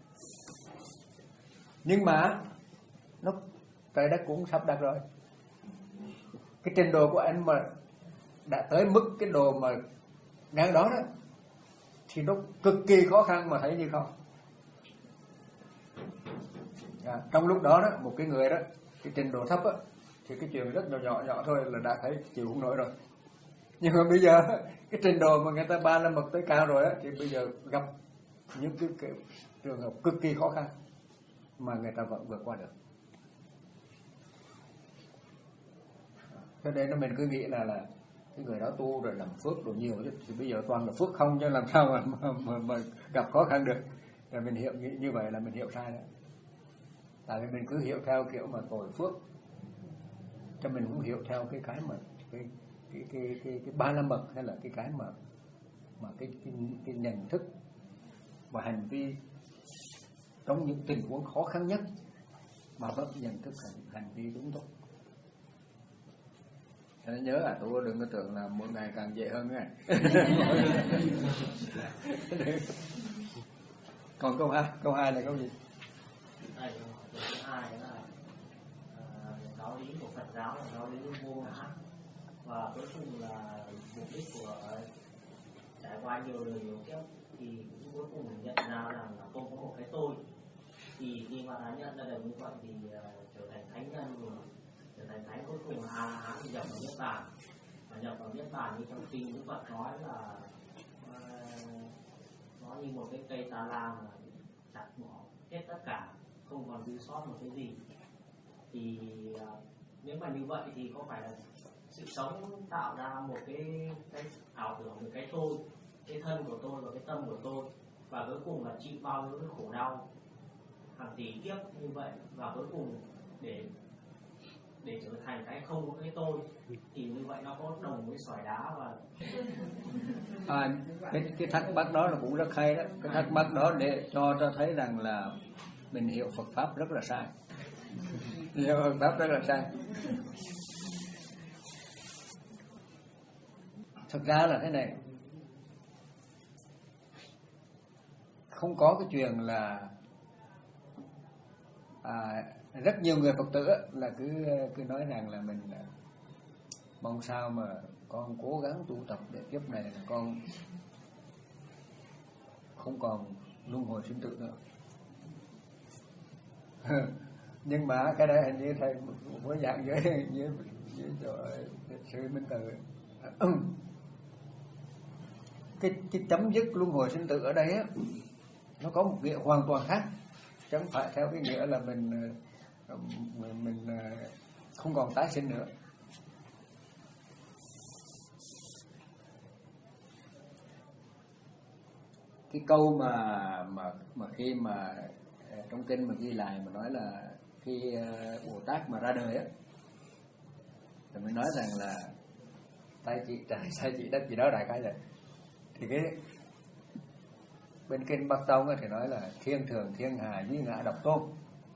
Nhưng mà nó trời đất cũng sắp đặt rồi. Cái trình độ của anh mà đã tới mức cái đồ mà ngang đó đó thì nó cực kỳ khó khăn mà thấy như không. À, trong lúc đó đó một cái người đó cái trình độ thấp á thì cái chuyện rất nhỏ nhỏ nhỏ thôi là đã thấy chịu không nổi rồi. Nhưng mà bây giờ cái trình độ mà người ta ba la mật tới cao rồi á thì bây giờ gặp những cái, cái trường hợp cực kỳ khó khăn mà người ta vẫn vượt qua được. Cho nên là mình cứ nghĩ là là cái người đó tu rồi làm phước đồ nhiều chứ, thì bây giờ toàn là phước không, chứ làm sao mà, mà, mà, mà gặp khó khăn được. Rồi mình hiểu như, như vậy là mình hiểu sai đó. Tại vì mình cứ hiểu theo kiểu mà tội phước, cho mình không hiểu theo cái cái mà cái cái cái cái, cái ba la mật, hay là cái cái mà mà cái cái, cái nhận thức và hành vi trong những tình huống khó khăn nhất mà vẫn nhận thức hành, hành vi đúng tốt. Cho nên nhớ à, tôi đừng có tưởng là mỗi ngày càng dễ hơn nghe. Còn câu hai, câu hai là câu gì? Đây, câu hai là uh, giáo lý của Phật giáo là giáo lý vô ngã, và cuối cùng là mục đích của trải qua nhiều đời nhiều kiếp thì cũng cuối cùng nhận ra rằng là không có một cái tôi. Thì khi mà đã nhận ra được như vậy thì uh, trở thành thánh nhân, rồi trở thành thánh cuối cùng là A La Hán, thì nhập vào niết bàn. Và nhập vào niết bàn như trong kinh Đức Phật nói là uh, nó như một cái cây ta la mà chặt bỏ hết tất cả, không còn dư sót một cái gì. Thì uh, nếu mà như vậy thì có phải là sự sống tạo ra một cái, cái ảo tưởng về cái tôi, cái thân của tôi và cái tâm của tôi, và cuối cùng là chịu bao nhiêu cái khổ đau hàng tỷ kiếp như vậy, và cuối cùng để để trở thành cái không có cái tôi, thì như vậy nó có đồng với sỏi đá. Và à, cái, cái thắc mắc đó là cũng rất hay đó. Cái thắc mắc đó để cho cho thấy rằng là mình hiểu Phật pháp rất là sai. Hiểu Phật pháp rất là sai. Thực ra là thế này, không có cái chuyện là à, rất nhiều người Phật tử là cứ cứ nói rằng là mình là mong sao mà con cố gắng tu tập để kiếp này là con không còn luân hồi sinh tử nữa. Nhưng mà cái đấy hình như thầy mới giảng với với với với sư Minh Từ, cái cái chấm dứt luân hồi sinh tử ở đây á, nó có một nghĩa hoàn toàn khác, chứ không phải theo cái nghĩa là mình mình, mình không còn tái sinh nữa. Cái câu mà mà mà khi mà trong kinh mà ghi lại mà nói là khi Bồ Tát mà ra đời á, thì mới nói rằng là tay chỉ trời, tay chỉ đất gì đó đại khái vậy. Thì cái bên kinh Bắc Tông thì nói là thiên thường thiên hà duy ngã độc tôn.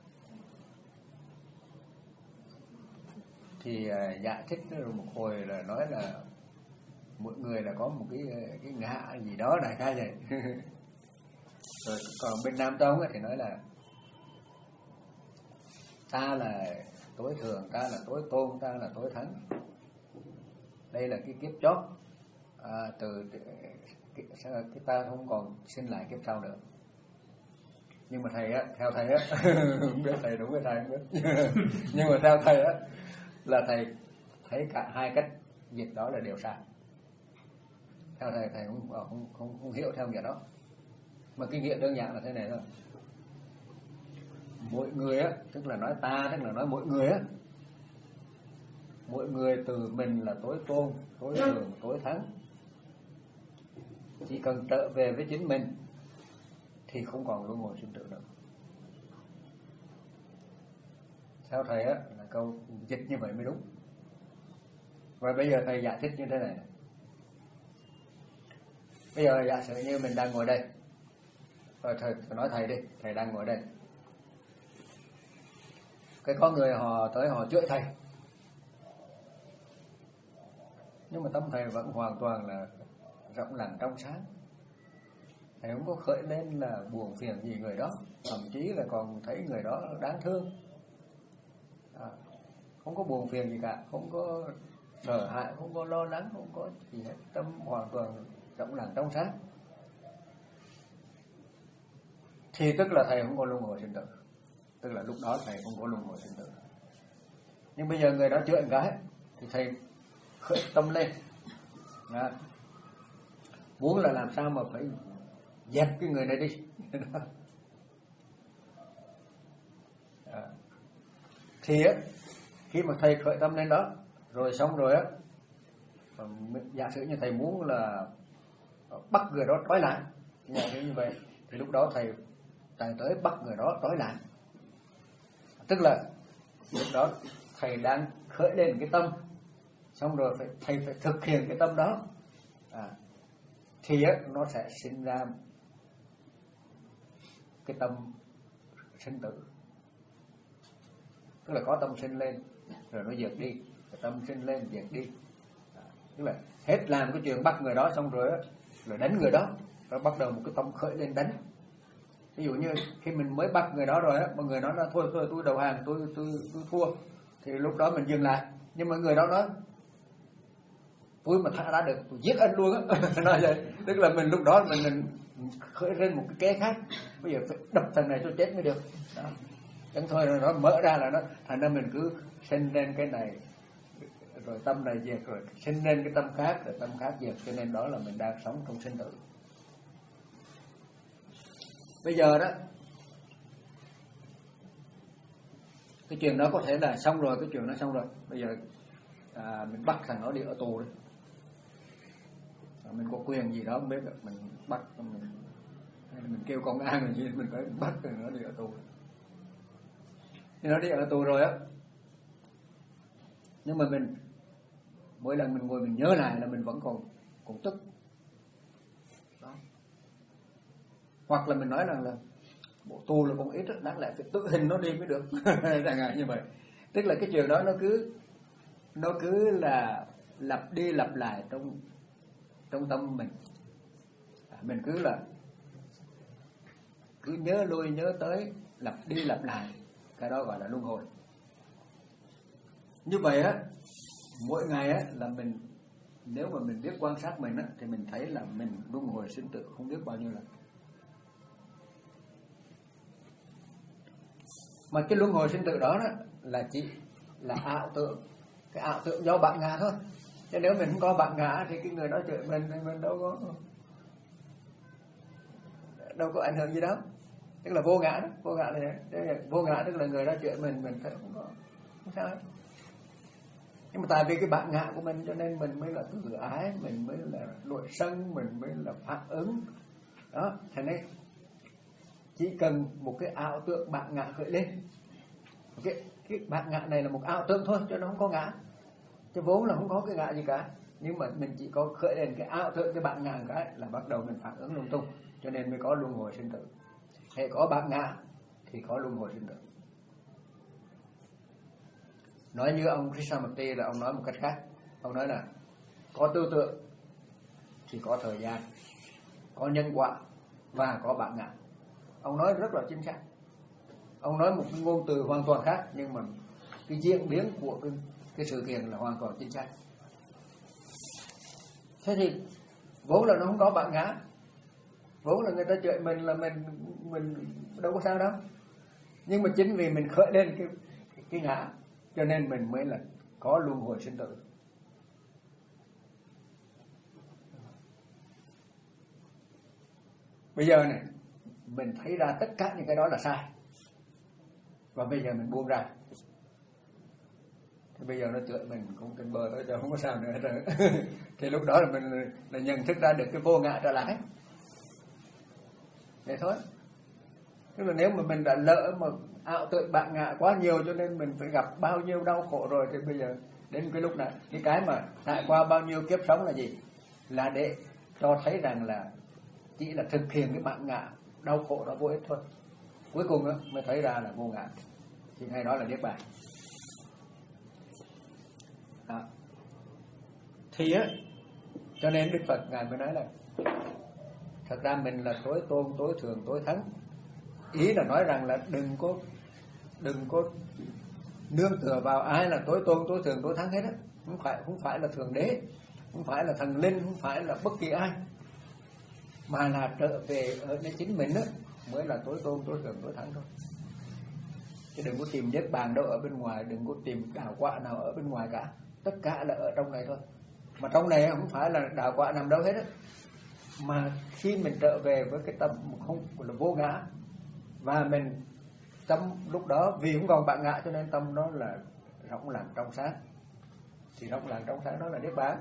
Thì uh, giải thích rồi một hồi là nói là mỗi người là có một cái cái ngã gì đó đại khái vậy. Rồi còn bên Nam Tông thì nói là ta là tối thường, ta là tối tôn, ta là tối thắng. Đây là cái kiếp chót, à, từ cái, cái ta không còn sinh lại kiếp sau nữa. Nhưng mà thầy á, theo thầy á, không biết thầy đúng hay sai không biết. Nhưng mà theo thầy á, là thầy thấy cả hai cách dịch đó là đều sai. Theo thầy thầy không không không, không hiểu theo nghĩa đó. Mà cái nghĩa đơn giản là thế này thôi. Mỗi người á, tức là nói ta, tức là nói mỗi người á, mỗi người từ mình là tối tôn, tối thường, tối thắng. Chỉ cần trở về với chính mình thì không còn luân hồi sinh tử nữa. Theo thầy á, là câu dịch như vậy mới đúng. Và bây giờ thầy giải thích như thế này. Bây giờ giả sử như mình đang ngồi đây, rồi thầy, thầy nói thầy đi, thầy đang ngồi đây. Cái có người họ tới họ chửi thầy, nhưng mà tâm thầy vẫn hoàn toàn là rộng lặng trong sáng. Thầy không có khởi lên là buồn phiền gì người đó, thậm chí là còn thấy người đó đáng thương. À, không có buồn phiền gì cả, không có sợ hãi, không có lo lắng, không có gì hết, tâm hoàn toàn rộng lặng trong sáng. Thì tức là thầy không có luân hồi sinh tử, tức là lúc đó thầy không có luân hồi sinh tử. Nhưng bây giờ người đó chữa một cái thì thầy khởi tâm lên, đó. Muốn là làm sao mà phải dẹp cái người này đi. Đó. Thì á, khi mà thầy khởi tâm lên đó Rồi xong rồi á, giả sử như thầy muốn là bắt người đó trói lại, giả sử như vậy, thì lúc đó thầy thầy tới bắt người đó trói lại. Tức là lúc đó thầy đang khởi lên cái tâm, xong rồi phải, thầy phải thực hiện cái tâm đó, à, thì á, nó sẽ sinh ra cái tâm sinh tử. Tức là có tâm sinh lên rồi nó diệt đi, cái tâm sinh lên diệt đi, à, tức là hết làm cái chuyện bắt người đó xong rồi á, rồi đánh người đó, rồi bắt đầu một cái tâm khởi lên đánh. Ví dụ như khi mình mới bắt người đó rồi á, mọi người nói là thôi thôi tôi đầu hàng, tôi tôi tôi thua, thì lúc đó mình dừng lại. Nhưng mà người đó nói tôi mà thả ra được tôi giết anh luôn á. Nói vậy, tức là mình lúc đó mình, mình khởi lên một cái kế khác, bây giờ phải đập thằng này cho chết mới được đó. Chẳng thôi rồi nó mở ra là nó thành ra mình cứ sinh lên cái này rồi tâm này diệt, rồi sinh lên cái tâm khác rồi tâm khác diệt, cho nên đó là mình đang sống trong sinh tử. Bây giờ đó cái chuyện đó có thể là xong rồi, cái chuyện đó xong rồi, bây giờ à, mình bắt thằng nó đi ở tù đấy, à, mình có quyền gì đó không biết, mình bắt mình, hay là mình kêu công an rồi gì, mình phải bắt thằng nó đi ở tù. Thì nó đi ở tù rồi á, nhưng mà mình mỗi lần mình ngồi mình nhớ lại là mình vẫn còn còn tức đó. Hoặc là mình nói rằng là bộ tù là còn ít, đáng lẽ phải tự hình nó đi mới được. Chẳng hạn như vậy. Tức là cái chuyện đó nó cứ nó cứ là lặp đi lặp lại trong trong tâm mình, à, mình cứ là cứ nhớ lui nhớ tới, lặp đi lặp lại, cái đó gọi là luân hồi. Như vậy á, mỗi ngày á là mình, nếu mà mình biết quan sát mình á, thì mình thấy là mình luân hồi sinh tử không biết bao nhiêu lần. Mà cái luân hồi sinh tử đó, đó là chỉ là ảo tưởng, cái ảo tưởng do bạn ngã thôi. Chứ nếu mình không có bạn ngã thì cái người đó chửi mình thì mình đâu có đâu có ảnh hưởng gì đâu. Tức là vô ngã đó, vô ngã này, vô ngã tức là người đó chửi mình mình phải không có không sao hết. Nhưng mà tại vì cái bạn ngã của mình cho nên mình mới là tự ái, mình mới là nội sân, mình mới là phản ứng đó. Thành nên chỉ cần một cái ảo tượng bạn ngã khởi lên, cái cái bạn ngã này là một ảo tượng thôi, cho nó không có ngã, chứ vốn là không có cái ngã gì cả. Nhưng mà mình chỉ có khởi lên cái ảo tượng cái bạn ngã cái là bắt đầu mình phản ứng lung tung, cho nên mới có luân hồi sinh tử. Hệ có bạn ngã thì có luân hồi sinh tử. Nói như ông Krishnamurti là ông nói một cách khác. Ông nói là có tư tưởng thì có thời gian, có nhân quả và có bạn ngã. Ông nói rất là chính xác. Ông nói một cái ngôn từ hoàn toàn khác, nhưng mà cái diễn biến của cái, cái sự kiện là hoàn toàn chính xác. Thế thì vốn là nó không có bạn ngã, vốn là người ta chửi mình là mình mình đâu có sao đâu. Nhưng mà chính vì mình khởi lên cái cái ngã, cho nên mình mới là có luân hồi sinh tử. Bây giờ này mình thấy ra tất cả những cái đó là sai, và bây giờ mình buông ra, thì bây giờ nó chửi mình cũng trên bờ thôi, chứ không có sao nữa rồi. Thì lúc đó là mình là nhận thức ra được cái vô ngã trở lại. Vậy thôi. Tức là nếu mà mình đã lỡ mà ảo tưởng bạn ngã quá nhiều, cho nên mình phải gặp bao nhiêu đau khổ rồi, thì bây giờ đến cái lúc này, cái cái mà trải qua bao nhiêu kiếp sống là gì? Là để cho thấy rằng là chỉ là thực hiện cái bạn ngã đau khổ đó vô ích thôi. Cuối cùng đó, mới thấy ra là vô ngã, thì hay đó là niết bàn. Đó. Thì á, cho nên Đức Phật ngài mới nói là thật ra mình là tối tôn, tối thượng, tối thắng. Ý là nói rằng là đừng có đừng có nương tựa vào ai là tối tôn, tối thượng, tối thắng hết á. Không phải không phải là thượng đế, không phải là thần linh, không phải là bất kỳ ai, mà là trở về ở nơi chính mình á mới là tối tôn, tối thượng, tối thắng thôi. Chứ đừng có tìm niết bàn đâu ở bên ngoài, đừng có tìm đạo quả nào ở bên ngoài cả. Tất cả là ở trong này thôi. Mà trong này không phải là đạo quả nằm đâu hết á. Mà khi mình trở về với cái tâm không là vô ngã, và mình tâm lúc đó vì không còn bạn ngã, cho nên tâm nó là rộng lặng trong sáng. thì trong lặng trong sáng đó là niết bàn.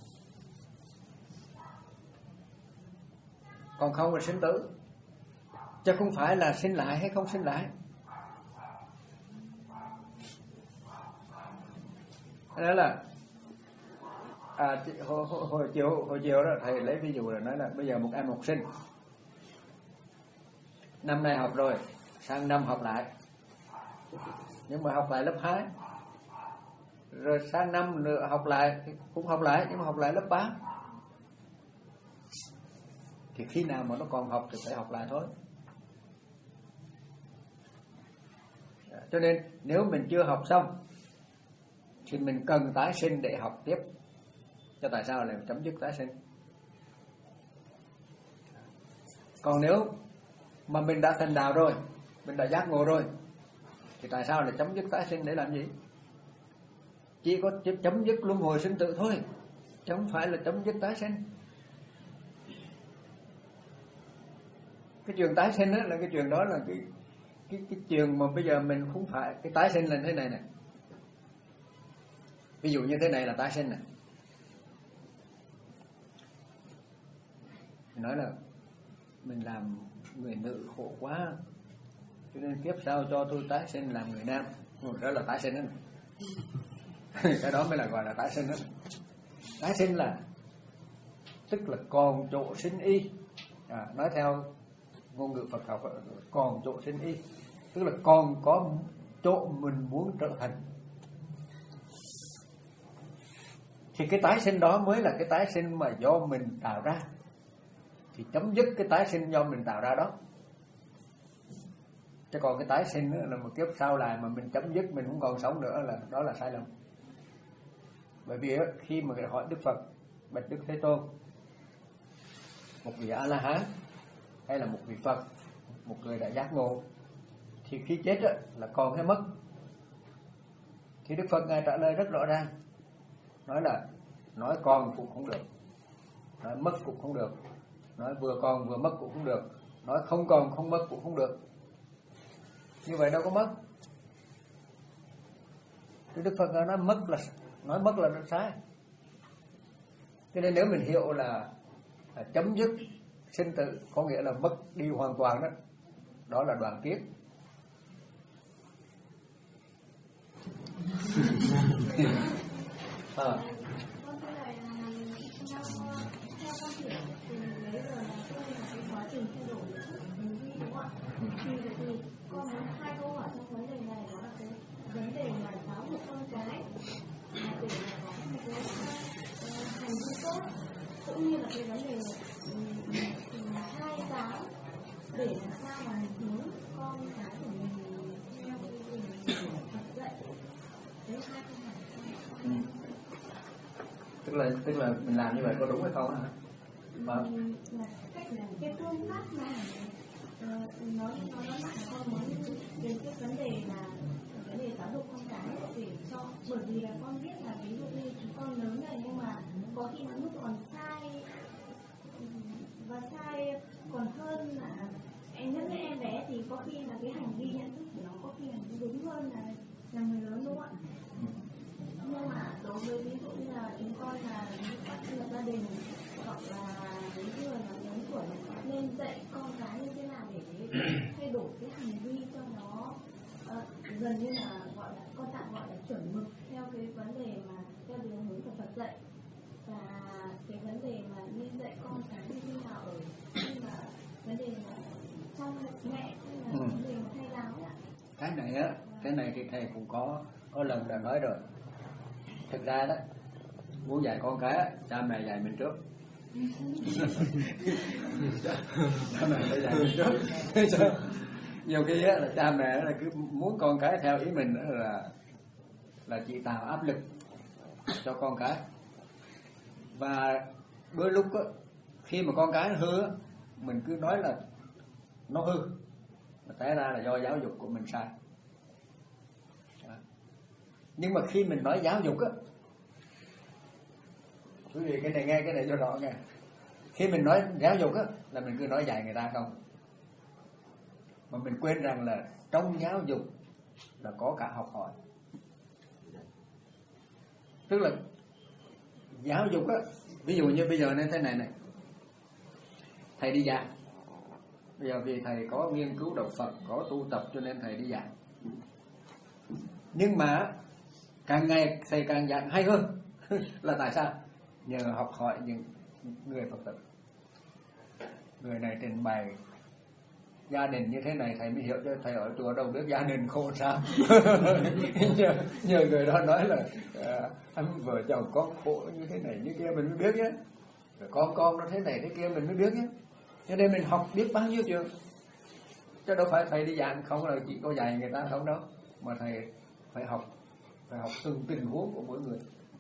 Còn không là sinh tử, chứ không phải là sinh lại hay không sinh lại. Đó là à, hồi, hồi, hồi chiều hồi chiều đó thầy lấy ví dụ là nói là bây giờ một em học sinh năm nay học rồi, sang năm học lại, nhưng mà học lại lớp hai, rồi sang năm nữa học lại cũng học lại, nhưng mà học lại lớp ba, thì khi nào mà nó còn học thì phải học lại thôi. Cho nên nếu mình chưa học xong thì mình cần tái sinh để học tiếp. Cho tại sao lại chấm dứt tái sinh? Còn nếu mà mình đã thành đạo rồi, mình đã giác ngộ rồi, thì tại sao lại chấm dứt tái sinh để làm gì? Chỉ có chấm dứt luân hồi sinh tử thôi, chứ không phải là chấm dứt tái sinh. Cái chuyện tái sinh đó là cái chuyện đó là cái cái cái chuyện mà bây giờ mình không phải cái tái sinh là thế này này. Ví dụ như thế này là tái sinh này. Mình nói là mình làm người nữ khổ quá, cho nên kiếp sau cho tôi tái sinh làm người nam. Đó là tái sinh đó. Cái đó mới là gọi là tái sinh đó. Tái sinh là tức là còn chỗ sinh y. À, nói theo ngôn ngữ Phật học, còn chỗ sinh y, tức là còn có chỗ mình muốn trở thành. Thì cái tái sinh đó mới là cái tái sinh mà do mình tạo ra. Thì chấm dứt cái tái sinh do mình tạo ra đó. Chứ còn cái tái sinh là một kiếp sau lại mà mình chấm dứt, mình không còn sống nữa, là đó là sai lầm. Bởi vì khi mà hỏi Đức Phật, bạch Đức Thế Tôn, một vị A-la-hán hay là một vị Phật, một người đã giác ngộ, thì khi chết là còn hay mất? Thì Đức Phật Ngài trả lời rất rõ ràng, nói là nói còn cũng không được, nói mất cũng không được, nói vừa còn vừa mất cũng không được, nói không còn không mất cũng không được. Như vậy đâu có mất. Thì Đức Phật nói mất là nói mất là nó sai. Cho nên nếu mình hiểu là, là chấm dứt sinh tử có nghĩa là mất đi hoàn toàn đó, đó là đoạn kiếp. À. Thì con muốn hai câu hỏi trong vấn đề này, đó là cái vấn đề mà giáo dục con cái để có một cái hành vi tốt, cũng như là cái vấn đề hai giáo để làm sao mà mình hướng con cái của mình theo cái Phật dạy. Đấy hai câu hỏi. Ừ. Tức là tức là mình làm như vậy có đúng hay không hả? Vâng. Là cách là cái phương pháp mà Uh, nói nói nói lại con nói về cái vấn đề là vấn đề giáo dục con cái để cho, bởi vì là con biết là ví dụ như chúng con lớn này nhưng mà có khi nó lúc còn sai và sai còn hơn là em nhất với em bé, thì có khi là cái hành vi nhận thức của nó có khi là đúng hơn là là người lớn, đúng không ạ? Nhưng mà đối với ví dụ như là chúng con là các lập gia đình hoặc là những người là lớn tuổi nên dạy con cái như thế nào để thay đổi cái hành vi cho nó uh, gần như là gọi là con tạm gọi là chuẩn mực theo cái vấn đề mà theo đường hướng của Phật dạy, và cái vấn đề mà nên dạy con cái như thế nào ở khi mà vấn đề mà trong mẹ hay là ừ. vấn đề mà thay giáo ạ. Cái này á, cái này thì thầy cũng có có lần đã nói rồi. Thực ra đó, muốn dạy con cái, cha mẹ dạy mình trước. Cha mẹ phải dạy mình trước. Nhiều khi á, là cha mẹ là cứ muốn con cái theo ý mình là là chỉ tạo áp lực cho con cái. Và đôi lúc á, khi mà con cái hư á, mình cứ nói là nó hư, mà té ra là do giáo dục của mình sai. Nhưng mà khi mình nói giáo dục á, quý vị cái này nghe cái này cho rõ nghe. Khi mình nói giáo dục á, là mình cứ nói dạy người ta không, mà mình quên rằng là trong giáo dục là có cả học hỏi. Tức là giáo dục á, ví dụ như bây giờ nên thế này này, thầy đi giảng, bây giờ vì thầy có nghiên cứu đạo Phật, có tu tập cho nên thầy đi giảng. Nhưng mà càng ngày thầy càng giảng hay hơn. Là tại sao? Nhờ học hỏi những người Phật tử. Người này trình bày gia đình như thế này thầy mới hiểu, cho thầy ở chùa đâu biết gia đình khổ sao. nhờ, nhờ người đó nói là à, anh vợ chồng con khổ như thế này như kia mình mới biết nhé, rồi con con nó thế này thế kia mình mới biết nhé. Cho nên mình học biết bao nhiêu chuyện, chứ đâu phải thầy đi giảng không là chỉ có dạy người ta không đâu, mà thầy phải học, phải học từng tình huống của mỗi người.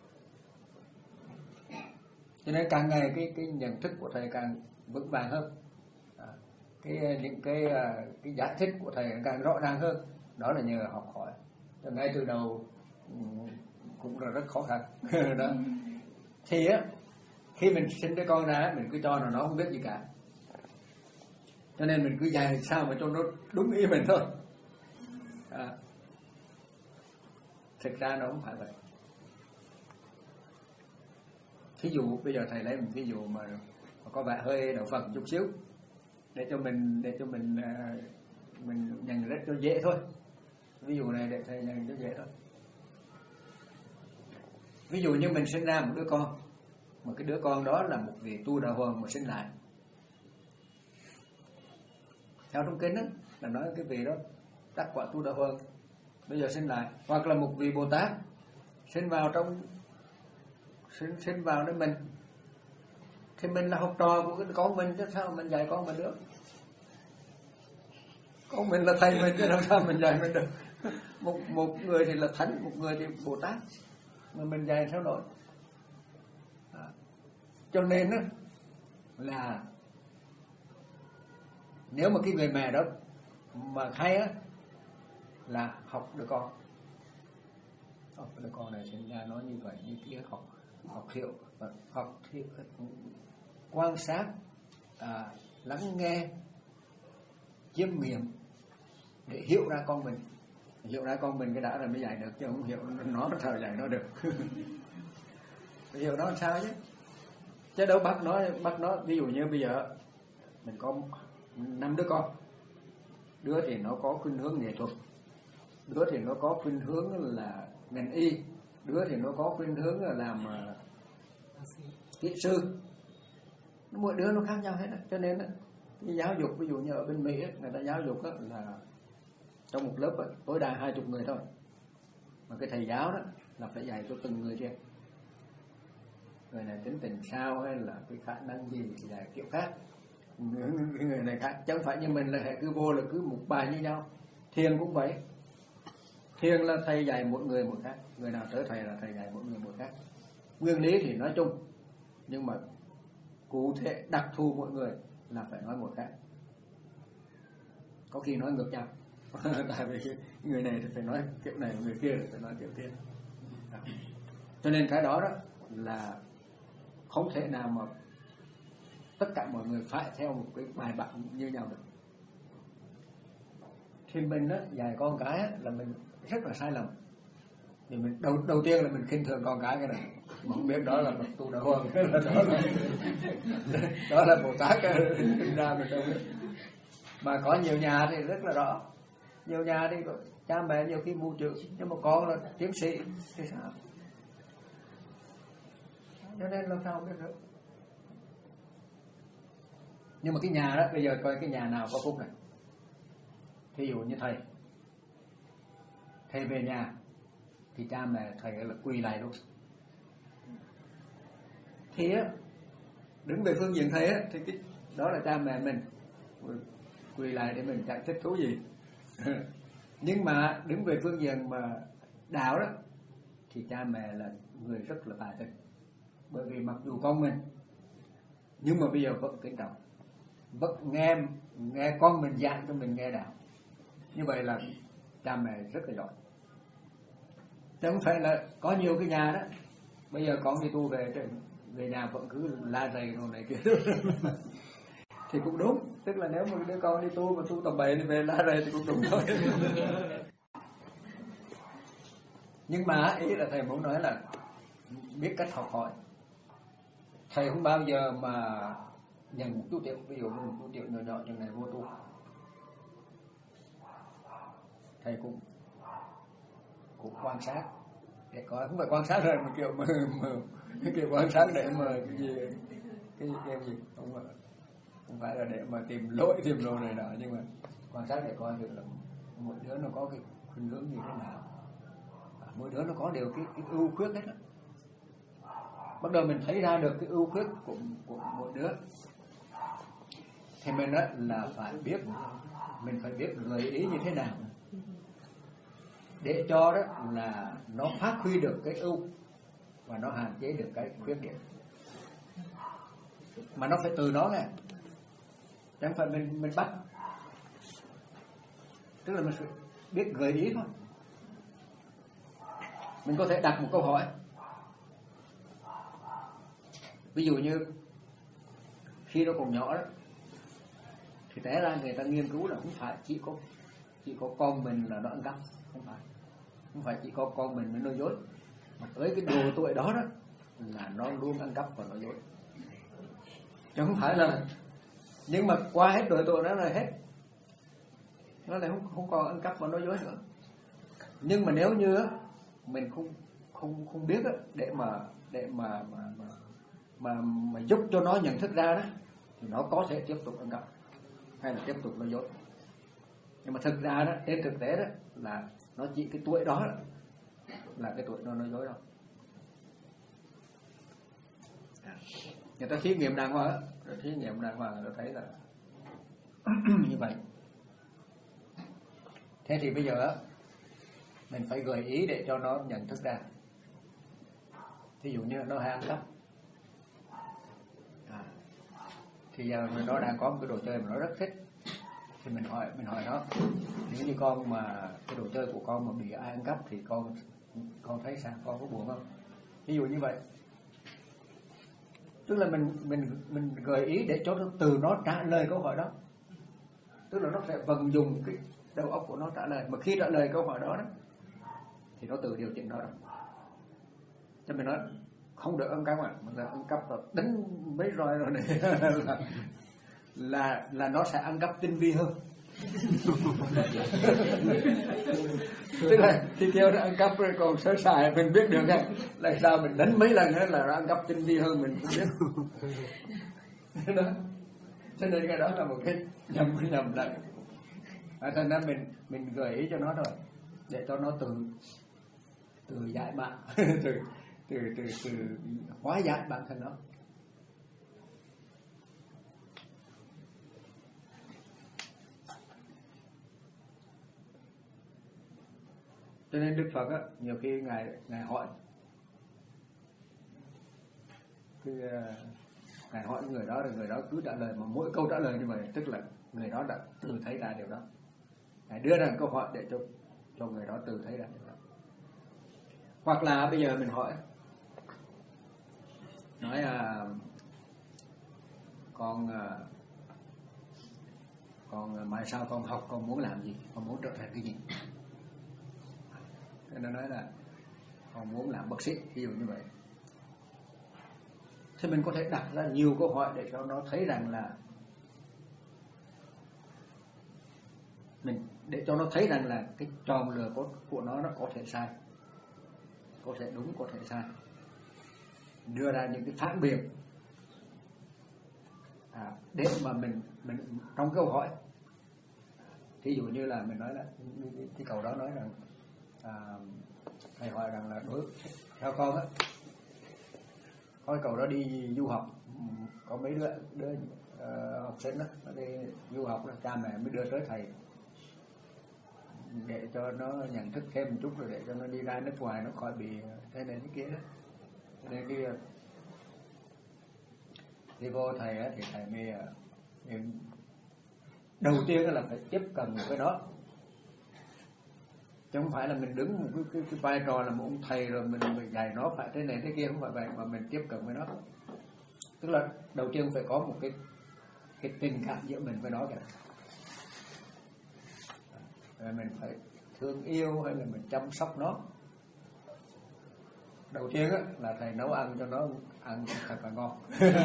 Cho nên càng ngày cái cái nhận thức của thầy càng vững vàng hơn, à, cái những cái cái giải thích của thầy càng rõ ràng hơn. Đó là nhờ học hỏi. Ngay từ đầu cũng là rất khó khăn. Đó. Thì á, khi mình sinh đứa con ra mình cứ cho là nó không biết gì cả, cho nên mình cứ dạy sao mà cho nó đúng ý mình thôi. À, thực ra nó không phải vậy. Thí dụ bây giờ thầy lấy một ví dụ mà, mà có vẻ hơi đạo Phật chút xíu để cho mình để cho mình mình nhận rất cho dễ thôi. Ví dụ này để thầy nhận cho dễ thôi. Ví dụ như mình sinh ra một đứa con, mà cái đứa con đó là một vị tu đạo hoàng mà sinh lại. Theo trong kinh đó là nói cái vị đó đắc quả tu đạo hoàng bây giờ sinh lại, hoặc là một vị Bồ Tát sinh vào trong sinh sinh vào đến mình, thì mình là học trò của cái con mình chứ sao mình dạy con mình được? Con mình là thầy mình chứ làm sao mình dạy mình được? Một một người thì là thánh, một người thì Bồ Tát, mà mình dạy sao nổi? À, cho nên đó là nếu mà cái người mẹ đó mà hay á là học đứa con, học đứa con này sinh ra nói như vậy như kia, học học hiểu, học hiểu, quan sát, à, lắng nghe, chiêm nghiệm để hiểu ra con mình. Hiểu ra con mình cái đã là mới dạy được, chứ không hiểu nó sao dạy nó được. Hiểu nó làm sao chứ, chứ đâu bắt nó bắt nó ví dụ như bây giờ mình có năm đứa con, đứa thì nó có khuynh hướng nghệ thuật, đứa thì nó có khuynh hướng là ngành y, đứa thì nó có khuynh hướng là làm kỹ sư. Mỗi đứa nó khác nhau hết. Cho nên cái giáo dục ví dụ như ở bên Mỹ ấy, người ta giáo dục là trong một lớp ấy, tối đa hai chục người thôi, mà cái thầy giáo đó là phải dạy cho từng người riêng. Người này tính tình sao hay là cái khả năng gì thì dạy kiểu khác, người này khác. Chẳng phải như mình là hệ cứ vô là cứ một bài như nhau. Thiền cũng vậy, thiền là thầy dạy mỗi người một khác, người nào tới thầy là thầy dạy mỗi người một khác. Nguyên lý thì nói chung, nhưng mà cụ thể đặc thù mỗi người là phải nói một khác, có khi nói ngược nhau. Tại vì người này thì phải nói kiểu này, người kia thì phải nói kiểu kia. Cho nên cái đó đó là không thể nào mà tất cả mọi người phải theo một cái bài bản như nhau được. Thì mình đó, dạy con cái là mình rất là sai lầm. Thì mình đầu đầu tiên là mình khinh thường con cái cái này, mà không biết đó là bậc tu đạo hoàng, đó là đó là Bồ Tát sinh ra mình đâu biết. Mà có nhiều nhà thì rất là rõ, nhiều nhà thì cha mẹ nhiều khi mù chữ, nhưng mà con là tiến sĩ thì sao? Cho nên làm sao biết được. Nhưng mà cái nhà đó bây giờ coi cái nhà nào có phúc này. Thí dụ như thầy thầy về nhà thì cha mẹ thầy là quỳ lại luôn. Thì á, đứng về phương diện thầy á, thì cái đó là cha mẹ mình, quỳ lại để mình chẳng thích thú gì. Nhưng mà đứng về phương diện mà đạo đó thì cha mẹ là người rất là tài tình. Bởi vì mặc dù con mình, nhưng mà bây giờ vẫn kính trọng, vẫn nghe nghe con mình giảng cho mình nghe đạo. Như vậy là cha mẹ rất là giỏi. Chứ không phải là có nhiều cái nhà đó bây giờ con đi tu về về nhà vẫn cứ la rầy rồi này kia. Thì cũng đúng, tức là nếu mà đứa con đi tu mà tu tầm bậy thì về la rầy thì cũng đúng thôi. Nhưng mà ý là thầy muốn nói là biết cách học hỏi. Thầy không bao giờ mà nhận một chút tiền, ví dụ một chút tiền nhỏ nhỏ như này vô tu, thầy cũng cũng quan sát để coi, không phải quan sát rồi mà kiểu mà, mà cái kiểu quan sát để mà cái gì cái cái gì không phải, không phải là để mà tìm lỗi tìm lỗi này nọ, nhưng mà quan sát để coi được là mỗi đứa nó có cái khuynh hướng như thế nào, mỗi đứa nó có đều cái, cái ưu khuyết hết đó. Bắt đầu mình thấy ra được cái ưu khuyết của của mỗi đứa thì mình đó là phải biết, mình phải biết gợi ý như thế nào để cho đó là nó phát huy được cái ưu và nó hạn chế được cái khuyết điểm, mà nó phải từ nó này, chẳng phải mình mình bắt, tức là mình phải biết gợi ý thôi. Mình có thể đặt một câu hỏi, ví dụ như khi nó còn nhỏ đó thì té ra người ta nghiên cứu là không phải chỉ có chỉ có con mình là nó ăn cắp, không phải không phải chỉ có con mình mới nói dối, mà tới cái độ tuổi đó đó là nó luôn ăn cắp và nói dối, chứ không phải là, nhưng mà qua hết độ tuổi đó là hết, nó lại không không còn ăn cắp và nói dối nữa. Nhưng mà nếu như mình không không không biết để mà để mà mà mà mà, mà giúp cho nó nhận thức ra đó thì nó có thể tiếp tục ăn cắp hay là tiếp tục nói dối. Nhưng mà thực ra đó, trên thực tế đó là nó chỉ cái tuổi đó, đó là cái tuổi nó nói dối đâu. Người ta thí nghiệm đàng hoàng, rồi thí nghiệm đàng hoàng nó thấy là như vậy. Thế thì bây giờ mình phải gợi ý để cho nó nhận thức ra. Thí dụ như nó hay ăn cắp, à, thì giờ nó đang có một cái đồ chơi mà nó rất thích, thì mình hỏi mình hỏi nó, nếu như con mà cái đồ chơi của con mà bị ai ăn cắp thì con con thấy sao, con có buồn không? Ví dụ như vậy, tức là mình mình mình gợi ý để cho nó từ nó trả lời câu hỏi đó, tức là nó sẽ vận dụng cái đầu óc của nó trả lời, mà khi trả lời câu hỏi đó, đó thì nó tự điều chỉnh nó rồi. Cho mình nói không được ăn cắp à, mà là ăn cắp rồi đánh mấy roi rồi này là, là là nó sẽ ăn cắp tinh vi hơn. Tức là khi kêu nó ăn cắp rồi còn sơ sài mình biết được hay là sao mình đánh mấy lần nữa là nó ăn cắp tinh vi hơn mình không biết. Đó. Cho nên cái đó là một cái nhầm nhầm lẫn. À, thành ra mình mình gợi ý cho nó rồi để cho nó tự tự giải bạn từ, từ từ từ hóa giải bản thân nó. Cho nên Đức Phật á, nhiều khi ngài ngài hỏi cái ngài hỏi người đó rồi người đó cứ trả lời, mà mỗi câu trả lời như vậy tức là người đó đã tự thấy ra điều đó. Ngài đưa ra câu hỏi để cho cho người đó tự thấy ra điều đó. Hoặc là bây giờ mình hỏi, nói à, con à, con mai sau con học con muốn làm gì, con muốn trở thành cái gì? Nó nói là con muốn làm bác sĩ, ví dụ như vậy. Thì mình có thể đặt ra nhiều câu hỏi để cho nó thấy rằng là mình để cho nó thấy rằng là cái tròn lừa của, của nó nó có thể sai, có thể đúng, có thể sai, đưa ra những cái phản biện à, để mà mình mình trong câu hỏi, ví dụ như là mình nói là cái câu đó nói rằng à, thầy hỏi rằng là đối theo con á, có cậu đó đi du học, có mấy đứa đứa uh, học sinh đó nó đi du học là cha mẹ mới đưa tới thầy để cho nó nhận thức thêm một chút, rồi để cho nó đi ra nước ngoài nó khỏi bị thế này thế kia đó. Nên khi đi vô thầy á, thì thầy mới, mới đầu tiên là phải tiếp cận với nó, chứ không phải là mình đứng một cái, cái, cái vai trò là một ông thầy rồi mình, mình dạy nó phải thế này thế kia, không phải vậy, mà mình tiếp cận với nó. Tức là đầu tiên phải có một cái cái tình cảm giữa mình với nó kìa, rồi mình phải thương yêu hay là mình chăm sóc nó, đầu tiên á, là thầy nấu ăn cho nó ăn thật là ngon.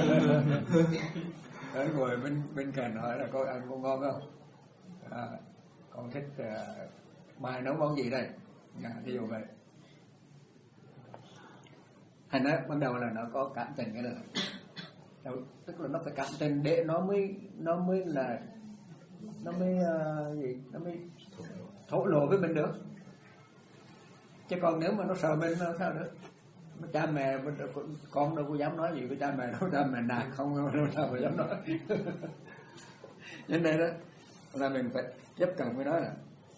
Đấy, ngồi bên bên cạnh hỏi là con ăn con ngon không, à, con thích uh, mai nấu món gì đây, à, ví dụ vậy. Thành á, ban đầu là nó có cảm tình cái đó, tức là nó phải cảm tình để nó mới nó mới là nó mới uh, gì nó mới thổ lộ với mình được. Chứ còn nếu mà nó sợ mình nó sao được. Cha mẹ con đâu có dám nói gì với cha mẹ đâu, cha mẹ nạt không đâu sao mà dám nói. Cho nên đó là mình phải tiếp cận với nó là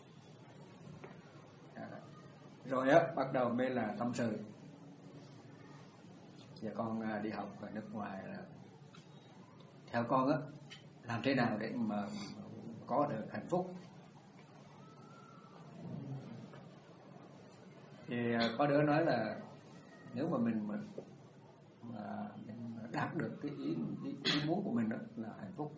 à, rồi á bắt đầu mới là tâm sự. Giờ con đi học ở nước ngoài là theo con á, làm thế nào để mà có được hạnh phúc. Thì có đứa nói là nếu mà mình mà, mà mình đạt được cái ý, ý, ý muốn của mình đó là hạnh phúc.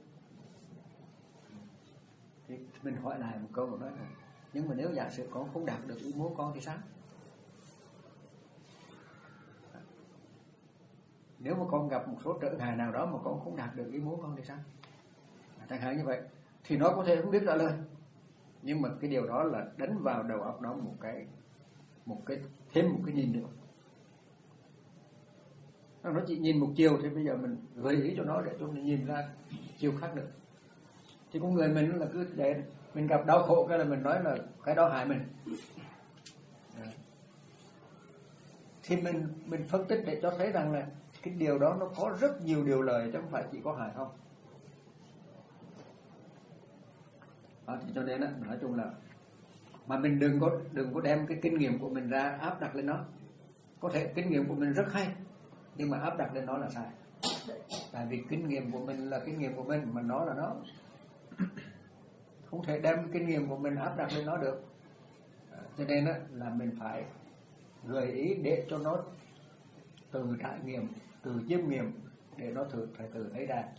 Thì mình hỏi lại một câu nói là nhưng mà nếu giả sử con không đạt được ý muốn con thì sao? Nếu mà con gặp một số trở ngại nào đó mà con không đạt được ý muốn con thì sao? Chẳng hạn như vậy thì nó có thể không biết trả lời, nhưng mà cái điều đó là đánh vào đầu óc nó một cái một cái thêm một cái nhìn nữa. Nó chỉ nhìn một chiều thì bây giờ mình gợi ý cho nó để cho nó nhìn ra chiều khác được. Thì con người mình là cứ để mình gặp đau khổ cái là mình nói là cái đó hại mình. Thì mình mình phân tích để cho thấy rằng là cái điều đó nó có rất nhiều điều lời chứ không phải chỉ có hại không. Đó, thì cho nên đó, nói chung là mà mình đừng có đừng có đem cái kinh nghiệm của mình ra áp đặt lên nó. Có thể kinh nghiệm của mình rất hay nhưng mà áp đặt lên nó là sai. Tại vì kinh nghiệm của mình là kinh nghiệm của mình mà nó là nó. Không thể đem kinh nghiệm của mình áp đặt lên nó được. Cho nên đó, là mình phải gợi ý để cho nó từ trải nghiệm, từ chiêm nghiệm để nó thử phải tự thấy ra.